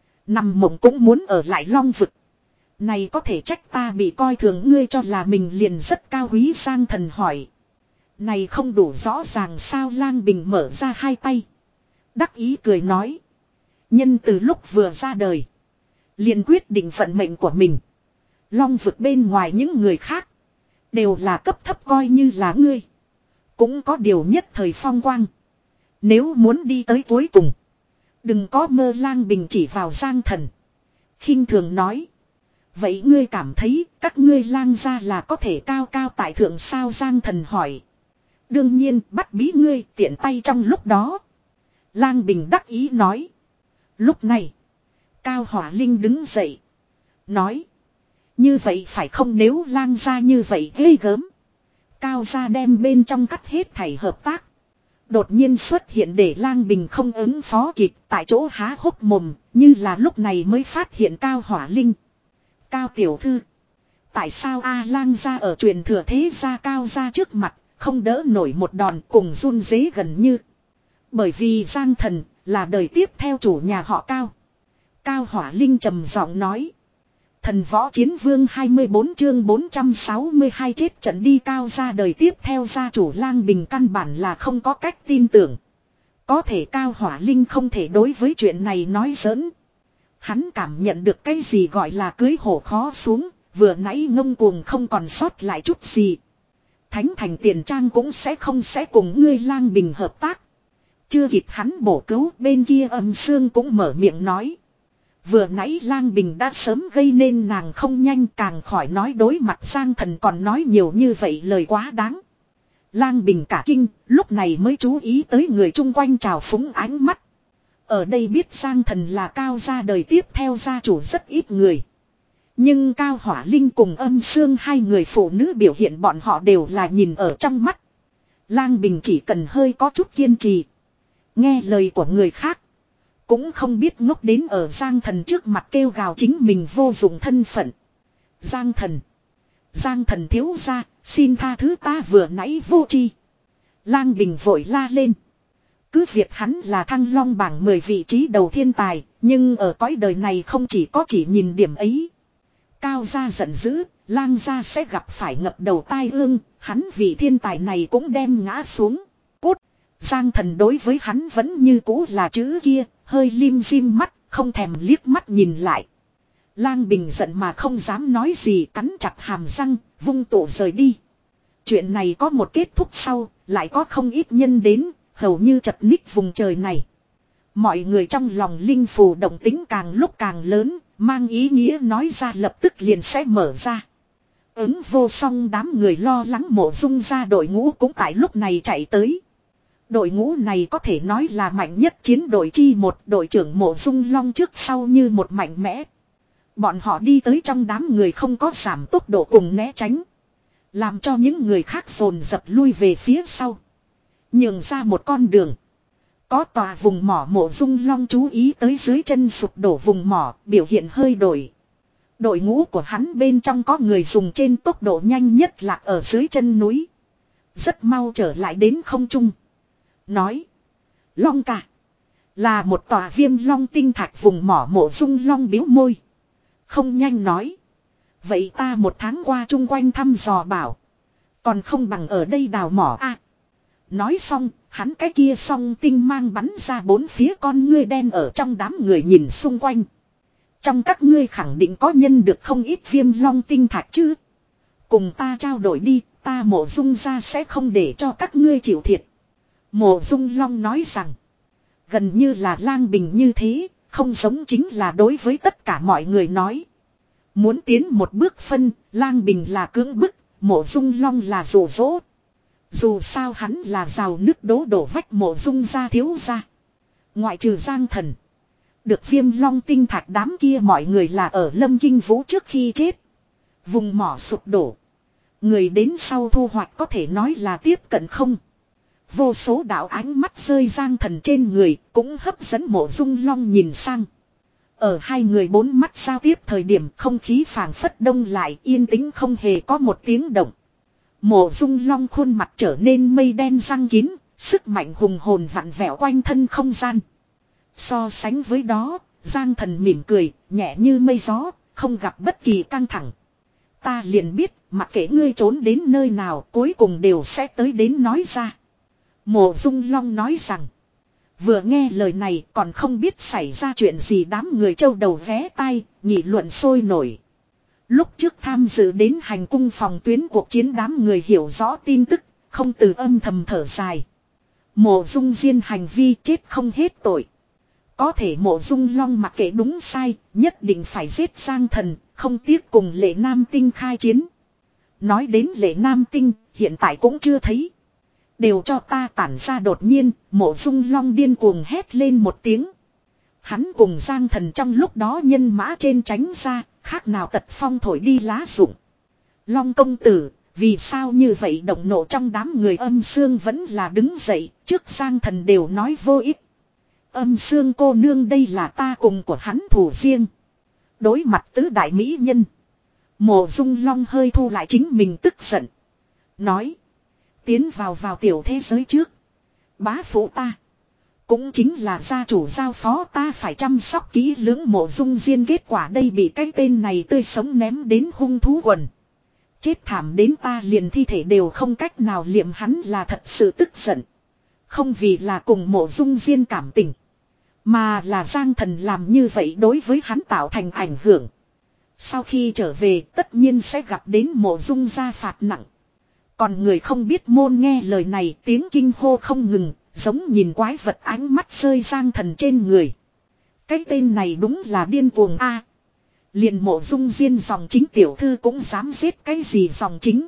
Nằm mộng cũng muốn ở lại Long vực. Này có thể trách ta bị coi thường ngươi cho là mình liền rất cao quý. Giang Thần hỏi. Này không đủ rõ ràng sao? Lang Bình mở ra hai tay. Đắc ý cười nói. Nhân từ lúc vừa ra đời. Liền quyết định vận mệnh của mình. Long vực bên ngoài những người khác. Đều là cấp thấp coi như là ngươi. Cũng có điều nhất thời phong quang. Nếu muốn đi tới cuối cùng. Đừng có mơ. Lang Bình chỉ vào Giang Thần. Khinh thường nói. Vậy ngươi cảm thấy các ngươi Lang gia là có thể cao cao tại thượng sao? Giang Thần hỏi. Đương nhiên bắt bí ngươi tiện tay trong lúc đó. Lang Bình đắc ý nói. Lúc này. Cao Hỏa Linh đứng dậy. Nói. Như vậy phải không? Nếu Lang gia như vậy ghê gớm. Cao gia đem bên trong cắt hết thảy hợp tác. Đột nhiên xuất hiện để Lang Bình không ứng phó kịp, tại chỗ há hốc mồm, như là lúc này mới phát hiện Cao Hỏa Linh. Cao tiểu thư. Tại sao A Lang gia ở truyền thừa thế gia Cao gia trước mặt, không đỡ nổi một đòn, cùng run rế gần như. Bởi vì Giang Thần là đời tiếp theo chủ nhà họ Cao. Cao Hỏa Linh trầm giọng nói. Thần võ chiến vương hai mươi bốn chương bốn trăm sáu mươi hai chết trận đi. Cao gia đời tiếp theo gia chủ Lang Bình căn bản là không có cách tin tưởng. Có thể Cao Hỏa Linh không thể đối với chuyện này nói giỡn. Hắn cảm nhận được cái gì gọi là cưới hổ khó xuống, vừa nãy ngông cuồng không còn sót lại chút gì. Thánh thành tiền trang cũng sẽ không sẽ cùng ngươi Lang Bình hợp tác. Chưa kịp hắn bổ cứu, bên kia Âm Sương cũng mở miệng nói. Vừa nãy Lang Bình đã sớm gây nên nàng không nhanh, càng khỏi nói đối mặt Giang Thần còn nói nhiều như vậy lời quá đáng. Lang Bình cả kinh, lúc này mới chú ý tới người chung quanh trào phúng ánh mắt. Ở đây biết Giang Thần là Cao gia đời tiếp theo gia chủ rất ít người. Nhưng Cao Hỏa Linh cùng Âm Sương hai người phụ nữ biểu hiện bọn họ đều là nhìn ở trong mắt. Lang Bình chỉ cần hơi có chút kiên trì. Nghe lời của người khác. Cũng không biết ngốc đến ở Giang Thần trước mặt kêu gào chính mình vô dụng thân phận. Giang Thần. Giang Thần thiếu gia, xin tha thứ ta vừa nãy vô tri. Lang Bình vội la lên. Cứ việc hắn là Thăng Long bảng mười vị trí đầu thiên tài, nhưng ở cõi đời này không chỉ có chỉ nhìn điểm ấy. Cao gia giận dữ, Lang gia sẽ gặp phải ngập đầu tai ương, hắn vị thiên tài này cũng đem ngã xuống. Cút! Giang Thần đối với hắn vẫn như cũ là chữ kia, hơi lim dim mắt, không thèm liếc mắt nhìn lại. Lang Bình giận mà không dám nói gì, cắn chặt hàm răng, vung tụ rời đi. Chuyện này có một kết thúc sau, lại có không ít nhân đến, hầu như chật ních vùng trời này. Mọi người trong lòng linh phù động tính càng lúc càng lớn, mang ý nghĩa nói ra lập tức liền sẽ mở ra. Ứng vô song đám người lo lắng Mộ Dung ra đội ngũ cũng tại lúc này chạy tới. Đội ngũ này có thể nói là mạnh nhất chiến đội chi một, đội trưởng Mộ Dung Long trước sau như một mạnh mẽ. Bọn họ đi tới trong đám người không có giảm tốc độ cùng né tránh. Làm cho những người khác dồn dập lui về phía sau. Nhường ra một con đường. Có tòa vùng mỏ Mộ Dung Long chú ý tới dưới chân sụp đổ vùng mỏ, biểu hiện hơi đổi. Đội ngũ của hắn bên trong có người dùng trên tốc độ nhanh nhất lạc ở dưới chân núi. Rất mau trở lại đến không trung. Nói. Long ca. Là một tòa viêm long tinh thạch vùng mỏ. Mộ Dung Long biếu môi. Không nhanh nói. Vậy ta một tháng qua chung quanh thăm dò bảo. Còn không bằng ở đây đào mỏ a. À, nói xong, hắn cái kia song tinh mang bắn ra bốn phía con ngươi đen ở trong đám người nhìn xung quanh. Trong các ngươi khẳng định có nhân được không ít viêm long tinh thạch chứ. Cùng ta trao đổi đi, ta Mộ Dung ra sẽ không để cho các ngươi chịu thiệt. Mộ Dung Long nói rằng, gần như là Lang Bình như thế, không giống chính là đối với tất cả mọi người nói. Muốn tiến một bước phân, Lang Bình là cưỡng bức, Mộ Dung Long là dụ dỗ. Dù sao hắn là rào nước đố đổ vách Mộ Dung ra thiếu ra. Ngoại trừ Giang Thần. Được viêm long tinh thạch đám kia mọi người là ở Lâm Kinh Vũ trước khi chết. Vùng mỏ sụp đổ. Người đến sau thu hoạch có thể nói là tiếp cận không. Vô số đạo ánh mắt rơi Giang Thần trên người cũng hấp dẫn Mộ Dung Long nhìn sang. Ở hai người bốn mắt giao tiếp thời điểm không khí phảng phất đông lại, yên tĩnh không hề có một tiếng động. Mộ Dung Long khuôn mặt trở nên mây đen răng kín, sức mạnh hùng hồn vặn vẹo quanh thân không gian. So sánh với đó, Giang Thần mỉm cười, nhẹ như mây gió, không gặp bất kỳ căng thẳng. Ta liền biết, mặc kệ ngươi trốn đến nơi nào, cuối cùng đều sẽ tới đến nói ra. Mộ Dung Long nói rằng, vừa nghe lời này còn không biết xảy ra chuyện gì, đám người châu đầu vé tai, nghị luận sôi nổi. Lúc trước tham dự đến hành cung phòng tuyến cuộc chiến đám người hiểu rõ tin tức, không từ âm thầm thở dài. Mộ Dung Diên hành vi chết không hết tội. Có thể Mộ Dung Long mặc kệ đúng sai, nhất định phải giết Giang Thần, không tiếc cùng Lệ Nam Tinh khai chiến. Nói đến Lệ Nam Tinh, hiện tại cũng chưa thấy. Đều cho ta tản ra. Đột nhiên, Mộ Dung Long điên cuồng hét lên một tiếng. Hắn cùng Giang Thần trong lúc đó nhân mã trên tránh ra, khác nào tật phong thổi đi lá rụng. Long công tử, vì sao như vậy? Động nộ trong đám người Âm Sương vẫn là đứng dậy, trước Giang Thần đều nói vô ích. Âm Sương cô nương, đây là ta cùng của hắn thủ riêng. Đối mặt tứ đại mỹ nhân, Mộ Dung Long hơi thu lại chính mình tức giận. Nói, tiến vào vào tiểu thế giới trước. Bá phụ ta, cũng chính là gia chủ giao phó ta phải chăm sóc kỹ lưỡng Mộ Dung Diên. Kết quả đây bị cái tên này tươi sống ném đến hung thú quần. Chết thảm đến ta liền thi thể đều không cách nào liệm. Hắn là thật sự tức giận. Không vì là cùng Mộ Dung Diên cảm tình, mà là Giang Thần làm như vậy đối với hắn tạo thành ảnh hưởng. Sau khi trở về tất nhiên sẽ gặp đến Mộ Dung gia phạt nặng. Còn người không biết môn nghe lời này tiếng kinh hô không ngừng, giống nhìn quái vật ánh mắt rơi Giang Thần trên người. Cái tên này đúng là điên cuồng a. À, liền Mộ Dung Diên dòng chính tiểu thư cũng dám giết cái gì dòng chính.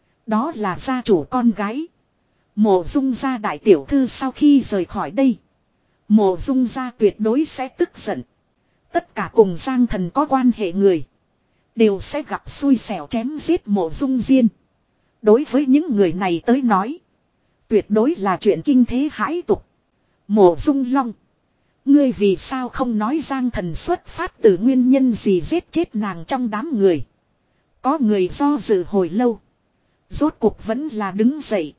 Đó là gia chủ con gái. Mộ Dung gia đại tiểu thư sau khi rời khỏi đây, Mộ Dung gia tuyệt đối sẽ tức giận. Tất cả cùng Giang Thần có quan hệ người đều sẽ gặp xui xẻo chém giết Mộ Dung Diên. Đối với những người này tới nói, tuyệt đối là chuyện kinh thế hãi tục. Mộ Dung Long, ngươi vì sao không nói Giang Thần xuất phát từ nguyên nhân gì giết chết nàng trong đám người? Có người do dự hồi lâu, rốt cuộc vẫn là đứng dậy.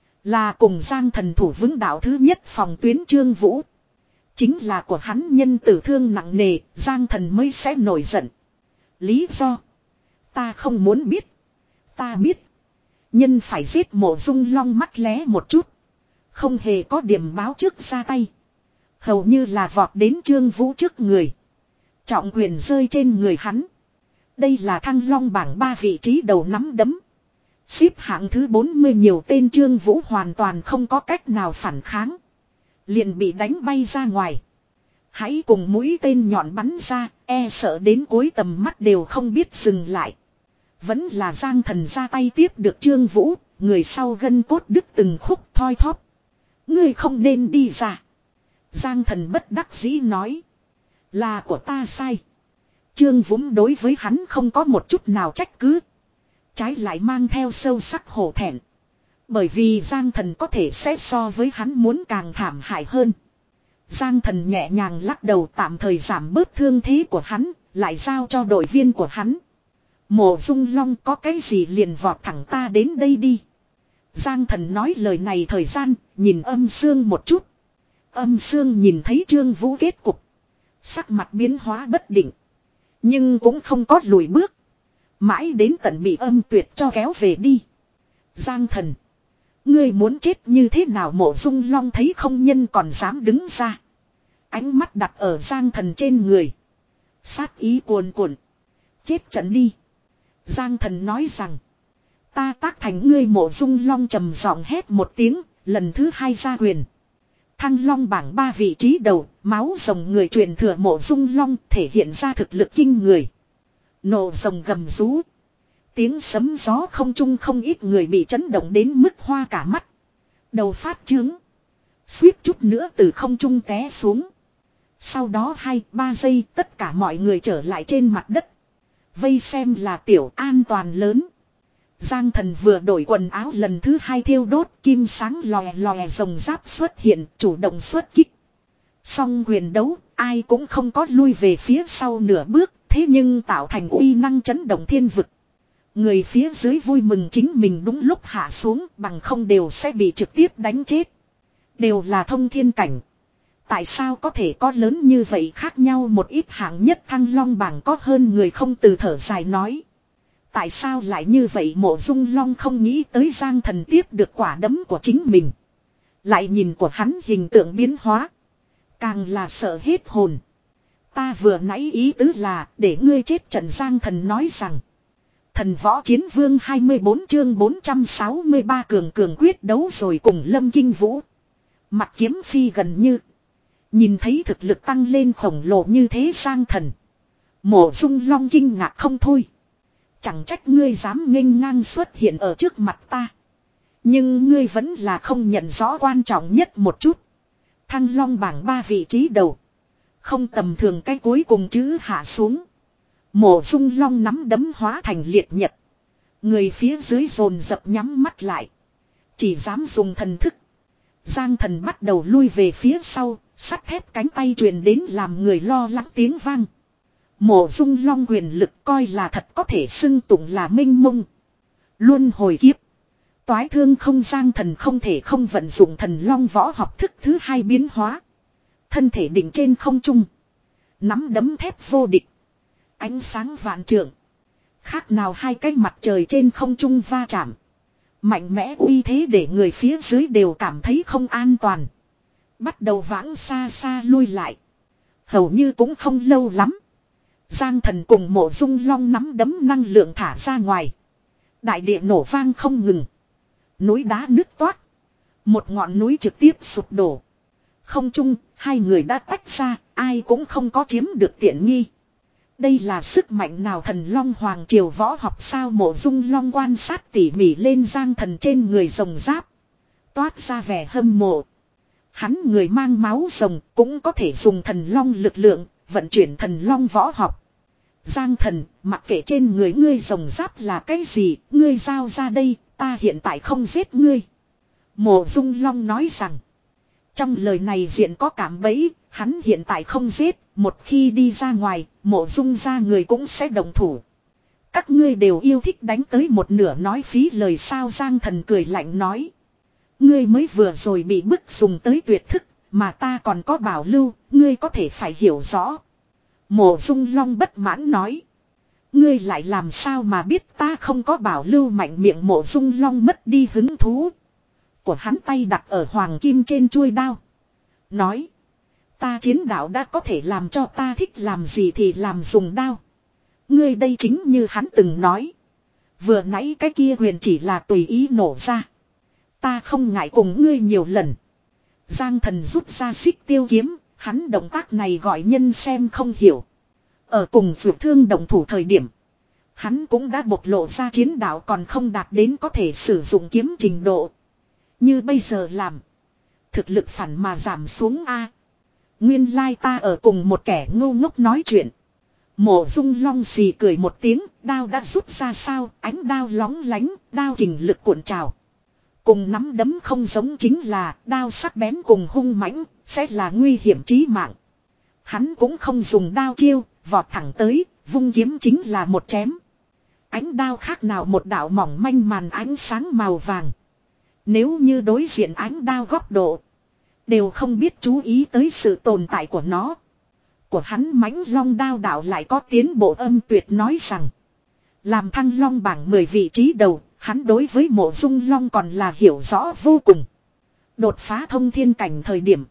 Là cùng Giang Thần thủ vững đạo thứ nhất phòng tuyến Trương Vũ. Chính là của hắn nhân tử thương nặng nề, Giang Thần mới sẽ nổi giận. Lý do? Ta không muốn biết. Ta biết. Nhân phải giết Mộ Dung Long mắt lé một chút. Không hề có điểm báo trước ra tay. Hầu như là vọt đến Trương Vũ trước người. Trọng quyền rơi trên người hắn. Đây là Thăng Long bảng ba vị trí đầu nắm đấm. Xếp hạng thứ bốn mươi nhiều tên Trương Vũ hoàn toàn không có cách nào phản kháng. Liền bị đánh bay ra ngoài. Hãy cùng mũi tên nhọn bắn ra, e sợ đến cuối tầm mắt đều không biết dừng lại. Vẫn là Giang Thần ra tay tiếp được Trương Vũ, người sau gân cốt đứt từng khúc thoi thóp. Ngươi không nên đi ra. Giang Thần bất đắc dĩ nói. Là của ta sai. Trương Vũ đối với hắn không có một chút nào trách cứ. Trái lại mang theo sâu sắc hổ thẹn. Bởi vì Giang Thần có thể sẽ so với hắn muốn càng thảm hại hơn. Giang Thần nhẹ nhàng lắc đầu tạm thời giảm bớt thương thế của hắn, lại giao cho đội viên của hắn. Mộ Dung Long có cái gì liền vọt thẳng ta đến đây đi. Giang Thần nói lời này thời gian, nhìn Âm Sương một chút. Âm Sương nhìn thấy Trương Vũ kết cục. Sắc mặt biến hóa bất định. Nhưng cũng không có lùi bước. Mãi đến tận bị Âm Tuyệt cho kéo về đi. Giang Thần, ngươi muốn chết như thế nào? Mộ Dung Long thấy không nhân còn dám đứng ra. Ánh mắt đặt ở Giang Thần trên người. Sát ý cuồn cuộn. Chết trận đi. Giang Thần nói rằng. Ta tác thành ngươi. Mộ Dung Long trầm giọng hét một tiếng. Lần thứ hai ra quyền. Thăng Long bảng ba vị trí đầu. Máu rồng người truyền thừa Mộ Dung Long thể hiện ra thực lực kinh người. Nộ rồng gầm rú. Tiếng sấm gió không trung, không ít người bị chấn động đến mức hoa cả mắt. Đầu phát trướng. Suýt chút nữa từ không trung té xuống. Sau đó hai ba giây tất cả mọi người trở lại trên mặt đất. Vây xem là tiểu an toàn lớn. Giang Thần vừa đổi quần áo lần thứ hai thiêu đốt, kim sáng lòe lòe rồng giáp xuất hiện, chủ động xuất kích. Song quyền đấu, ai cũng không có lui về phía sau nửa bước, thế nhưng tạo thành uy năng chấn động thiên vực. Người phía dưới vui mừng chính mình đúng lúc hạ xuống, bằng không đều sẽ bị trực tiếp đánh chết. Đều là thông thiên cảnh. Tại sao có thể có lớn như vậy khác nhau một ít? Hạng nhất Thăng Long bảng có hơn người không từ thở dài nói. Tại sao lại như vậy? Mộ Dung Long không nghĩ tới Giang Thần tiếp được quả đấm của chính mình. Lại nhìn của hắn hình tượng biến hóa. Càng là sợ hết hồn. Ta vừa nãy ý tứ là để ngươi chết trận. Giang Thần nói rằng. Thần Võ Chiến Vương hai mươi bốn chương bốn trăm sáu mươi ba cường cường quyết đấu rồi cùng Lâm Kinh Vũ. Mặt kiếm phi gần như. Nhìn thấy thực lực tăng lên khổng lồ như thế Giang Thần. Mộ Dung Long kinh ngạc không thôi. Chẳng trách ngươi dám nghênh ngang xuất hiện ở trước mặt ta. Nhưng ngươi vẫn là không nhận rõ quan trọng nhất một chút. Thăng Long bảng ba vị trí đầu. Không tầm thường cái cuối cùng chữ hạ xuống. Mộ Dung Long nắm đấm hóa thành liệt nhật. Người phía dưới dồn dập nhắm mắt lại. Chỉ dám dùng thần thức. Giang Thần bắt đầu lui về phía sau. Sắt thép cánh tay truyền đến làm người lo lắng tiếng vang. Mộ Dung Long quyền lực coi là thật có thể xưng tụng là minh mông. Luân hồi kiếp. Toái thương không. Giang Thần không thể không vận dụng thần long võ học thức thứ hai biến hóa. Thân thể đỉnh trên không trung. Nắm đấm thép vô địch. Ánh sáng vạn trượng. Khác nào hai cái mặt trời trên không trung va chạm. Mạnh mẽ uy thế để người phía dưới đều cảm thấy không an toàn. Bắt đầu vãng xa xa lui lại. Hầu như cũng không lâu lắm. Giang Thần cùng Mộ Dung Long nắm đấm năng lượng thả ra ngoài. Đại địa nổ vang không ngừng. Núi đá nứt toát. Một ngọn núi trực tiếp sụp đổ. Không trung, hai người đã tách ra, ai cũng không có chiếm được tiện nghi. Đây là sức mạnh nào? Thần Long Hoàng Triều võ học sao? Mộ Dung Long quan sát tỉ mỉ lên Giang Thần trên người rồng giáp. Toát ra vẻ hâm mộ. Hắn người mang máu rồng cũng có thể dùng thần long lực lượng, vận chuyển thần long võ học. Giang thần, mặc kệ trên người ngươi rồng giáp là cái gì, ngươi giao ra đây, ta hiện tại không giết ngươi. Mộ Dung Long nói rằng, trong lời này diện có cảm bẫy, hắn hiện tại không giết, một khi đi ra ngoài, Mộ Dung ra người cũng sẽ đồng thủ. Các ngươi đều yêu thích đánh tới một nửa nói phí lời sao. Giang thần cười lạnh nói. Ngươi mới vừa rồi bị bức dùng tới tuyệt thức, mà ta còn có bảo lưu, ngươi có thể phải hiểu rõ. Mộ Dung Long bất mãn nói. Ngươi lại làm sao mà biết ta không có bảo lưu. Mạnh miệng Mộ Dung Long mất đi hứng thú của hắn, tay đặt ở hoàng kim trên chuôi đao. Nói. Ta chiến đạo đã có thể làm cho ta thích làm gì thì làm, dùng đao. Ngươi đây chính như hắn từng nói. Vừa nãy cái kia huyền chỉ là tùy ý nổ ra. Ta không ngại cùng ngươi nhiều lần. Giang thần rút ra xích tiêu kiếm. Hắn động tác này gọi nhân xem không hiểu. Ở cùng Dược Thương động thủ thời điểm, hắn cũng đã bộc lộ ra chiến đạo còn không đạt đến có thể sử dụng kiếm trình độ. Như bây giờ làm, thực lực phản mà giảm xuống a. Nguyên lai ta ở cùng một kẻ ngu ngốc nói chuyện. Mộ Dung Long xì cười một tiếng, đao đã rút ra sao, ánh đao lóng lánh, đao kình lực cuộn trào. Cùng nắm đấm không giống chính là đao sắc bén cùng hung mãnh, sẽ là nguy hiểm chí mạng. Hắn cũng không dùng đao chiêu, vọt thẳng tới, vung kiếm chính là một chém. Ánh đao khác nào một đạo mỏng manh màn ánh sáng màu vàng. Nếu như đối diện ánh đao góc độ, đều không biết chú ý tới sự tồn tại của nó. Của hắn mãnh long đao đạo lại có tiến bộ âm tuyệt nói rằng. Làm thăng long bảng mười vị trí đầu, hắn đối với Mộ Dung Long còn là hiểu rõ vô cùng. Đột phá thông thiên cảnh thời điểm,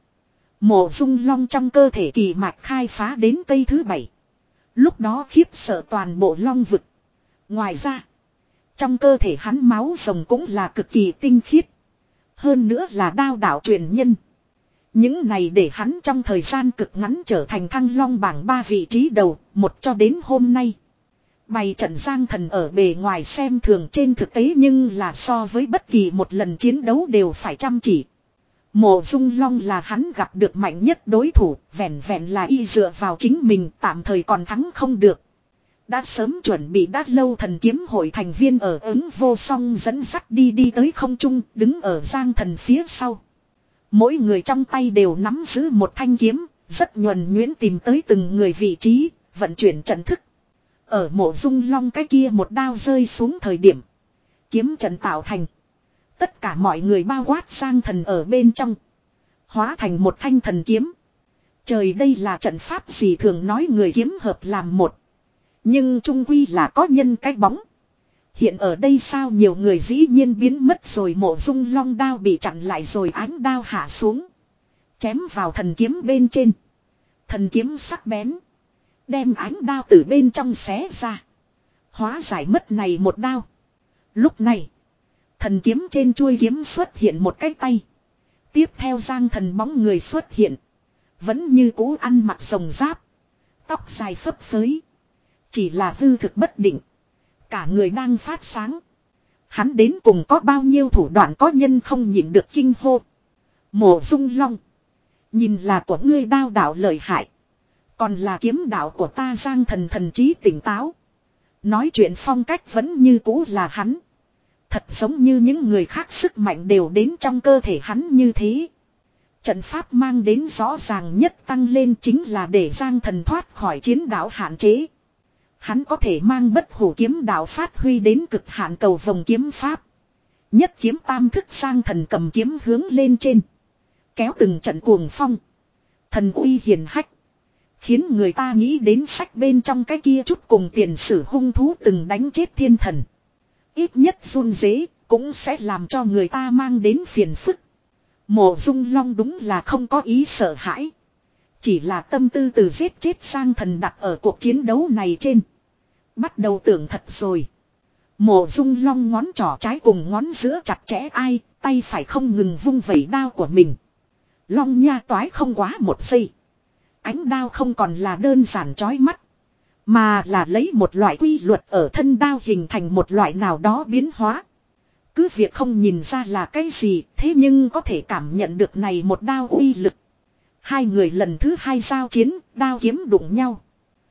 Mộ Dung Long trong cơ thể kỳ mạch khai phá đến cây thứ bảy. Lúc đó khiếp sợ toàn bộ long vực. Ngoài ra, trong cơ thể hắn máu rồng cũng là cực kỳ tinh khiết. Hơn nữa là đao đạo truyền nhân. Những này để hắn trong thời gian cực ngắn trở thành thăng long bảng ba vị trí đầu, một cho đến hôm nay. Bày trận Giang thần ở bề ngoài xem thường, trên thực tế nhưng là so với bất kỳ một lần chiến đấu đều phải chăm chỉ. Mộ Dung Long là hắn gặp được mạnh nhất đối thủ, vẹn vẹn là y dựa vào chính mình tạm thời còn thắng không được. Đã sớm chuẩn bị đã lâu thần kiếm hội thành viên ở ứng vô song dẫn dắt đi đi tới không trung, đứng ở Giang thần phía sau. Mỗi người trong tay đều nắm giữ một thanh kiếm, rất nhuần nhuyễn tìm tới từng người vị trí, vận chuyển trận thức. Ở Mộ Dung Long cái kia một đao rơi xuống thời điểm, kiếm trận tạo thành. Tất cả mọi người bao quát Giang thần ở bên trong, hóa thành một thanh thần kiếm. Trời, đây là trận pháp gì, thường nói người kiếm hợp làm một, nhưng trung quy là có nhân cái bóng. Hiện ở đây sao nhiều người dĩ nhiên biến mất rồi. Mộ Dung Long đao bị chặn lại rồi, ánh đao hạ xuống, chém vào thần kiếm bên trên. Thần kiếm sắc bén, đem ánh đao từ bên trong xé ra, hóa giải mất này một đao. Lúc này, thần kiếm trên chuôi kiếm xuất hiện một cái tay. Tiếp theo Giang thần bóng người xuất hiện, vẫn như cũ ăn mặc rồng giáp, tóc dài phấp phới, chỉ là hư thực bất định, cả người đang phát sáng. Hắn đến cùng có bao nhiêu thủ đoạn, có nhân không nhịn được kinh hô. Mộ Dung Long, nhìn là của ngươi đao đạo lợi hại, còn là kiếm đạo của ta. Giang thần thần trí tỉnh táo, nói chuyện phong cách vẫn như cũ là hắn. Thật giống như những người khác sức mạnh đều đến trong cơ thể hắn như thế. Trận pháp mang đến rõ ràng nhất tăng lên chính là để Giang thần thoát khỏi chiến đạo hạn chế. Hắn có thể mang bất hủ kiếm đạo phát huy đến cực hạn, cầu vòng kiếm pháp. Nhất kiếm tam thức. Giang thần cầm kiếm hướng lên trên, kéo từng trận cuồng phong, thần uy hiền hách, khiến người ta nghĩ đến sách bên trong cái kia chút cùng tiền sử hung thú từng đánh chết thiên thần. Ít nhất run rế cũng sẽ làm cho người ta mang đến phiền phức. Mộ Dung Long đúng là không có ý sợ hãi, chỉ là tâm tư từ giết chết Giang thần đặt ở cuộc chiến đấu này trên. Bắt đầu tưởng thật rồi. Mộ Dung Long ngón trỏ trái cùng ngón giữa chặt chẽ ai, tay phải không ngừng vung vẩy đao của mình. Long nha toái không quá một giây, ánh đao không còn là đơn giản chói mắt, mà là lấy một loại quy luật ở thân đao hình thành một loại nào đó biến hóa. Cứ việc không nhìn ra là cái gì, thế nhưng có thể cảm nhận được này một đao uy lực. Hai người lần thứ hai giao chiến, đao kiếm đụng nhau.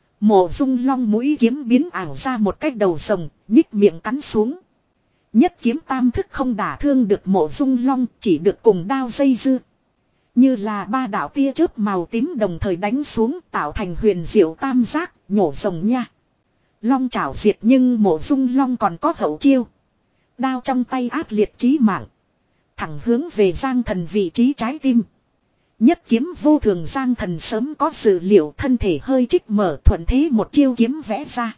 Mộ Dung Long mũi kiếm biến ảo ra một cái đầu rồng, nhích miệng cắn xuống. Nhất kiếm tam thức không đả thương được Mộ Dung Long, chỉ được cùng đao dây dưa. Như là ba đạo tia chớp màu tím đồng thời đánh xuống, tạo thành huyền diệu tam giác, nhổ rồng nha. Long chảo diệt, nhưng Mộ Dung Long còn có hậu chiêu. Đao trong tay ác liệt chí mạng, thẳng hướng về Giang Thần vị trí trái tim. Nhất kiếm vô thường, Giang Thần sớm có dự liệu, thân thể hơi trích mở, thuận thế một chiêu kiếm vẽ ra.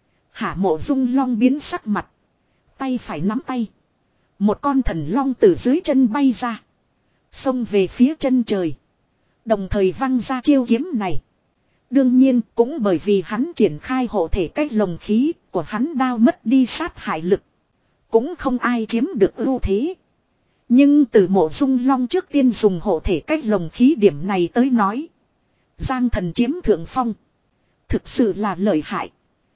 Hả Mộ Dung Long biến sắc mặt, tay phải nắm tay, một con thần long từ dưới chân bay ra, xông về phía chân trời, đồng thời văng ra chiêu kiếm này. Đương nhiên cũng bởi vì hắn triển khai hộ thể cách lồng khí của hắn, đao mất đi sát hại lực, cũng không ai chiếm được ưu thế. Nhưng từ Mộ Dung Long trước tiên dùng hộ thể cách lồng khí điểm này tới nói, Giang Thần chiếm thượng phong, thực sự là lợi hại.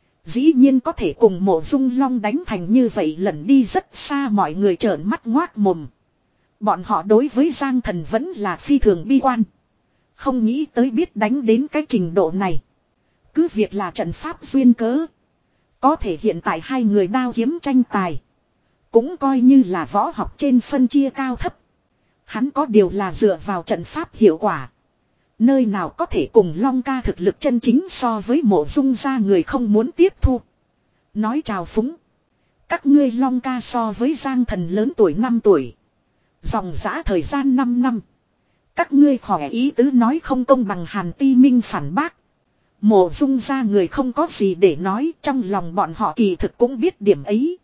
Dĩ nhiên có thể cùng Mộ Dung Long đánh thành như vậy, lẩn đi rất xa, mọi người trợn mắt ngoác mồm. Bọn họ đối với Giang Thần vẫn là phi thường bi quan, không nghĩ tới biết đánh đến cái trình độ này. Cứ việc là trận pháp duyên cớ, có thể hiện tại hai người đao kiếm tranh tài, cũng coi như là võ học trên phân chia cao thấp. Hắn có điều là dựa vào trận pháp hiệu quả, nơi nào có thể cùng Long ca thực lực chân chính so với Mộ Dung ra, người không muốn tiếp thu. Nói trào phúng, các ngươi Long ca so với Giang Thần lớn tuổi năm tuổi, dòng dã thời gian năm năm. Các ngươi khỏe ý tứ nói không công bằng. Hàn Ti Minh phản bác. Mộ Dung ra người không có gì để nói, trong lòng bọn họ kỳ thực cũng biết điểm ấy.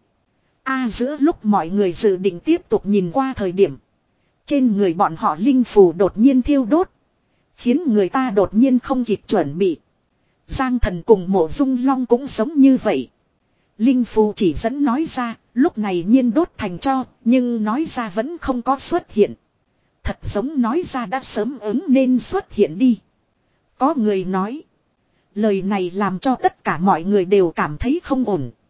A giữa lúc mọi người dự định tiếp tục nhìn qua thời điểm, trên người bọn họ linh phù đột nhiên thiêu đốt, khiến người ta đột nhiên không kịp chuẩn bị. Giang Thần cùng Mộ Dung Long cũng giống như vậy. Linh phù chỉ dẫn nói ra, lúc này nhiên đốt thành tro, nhưng nói ra vẫn không có xuất hiện. Thật giống nói ra đã sớm ứng nên xuất hiện đi. Có người nói, lời này làm cho tất cả mọi người đều cảm thấy không ổn.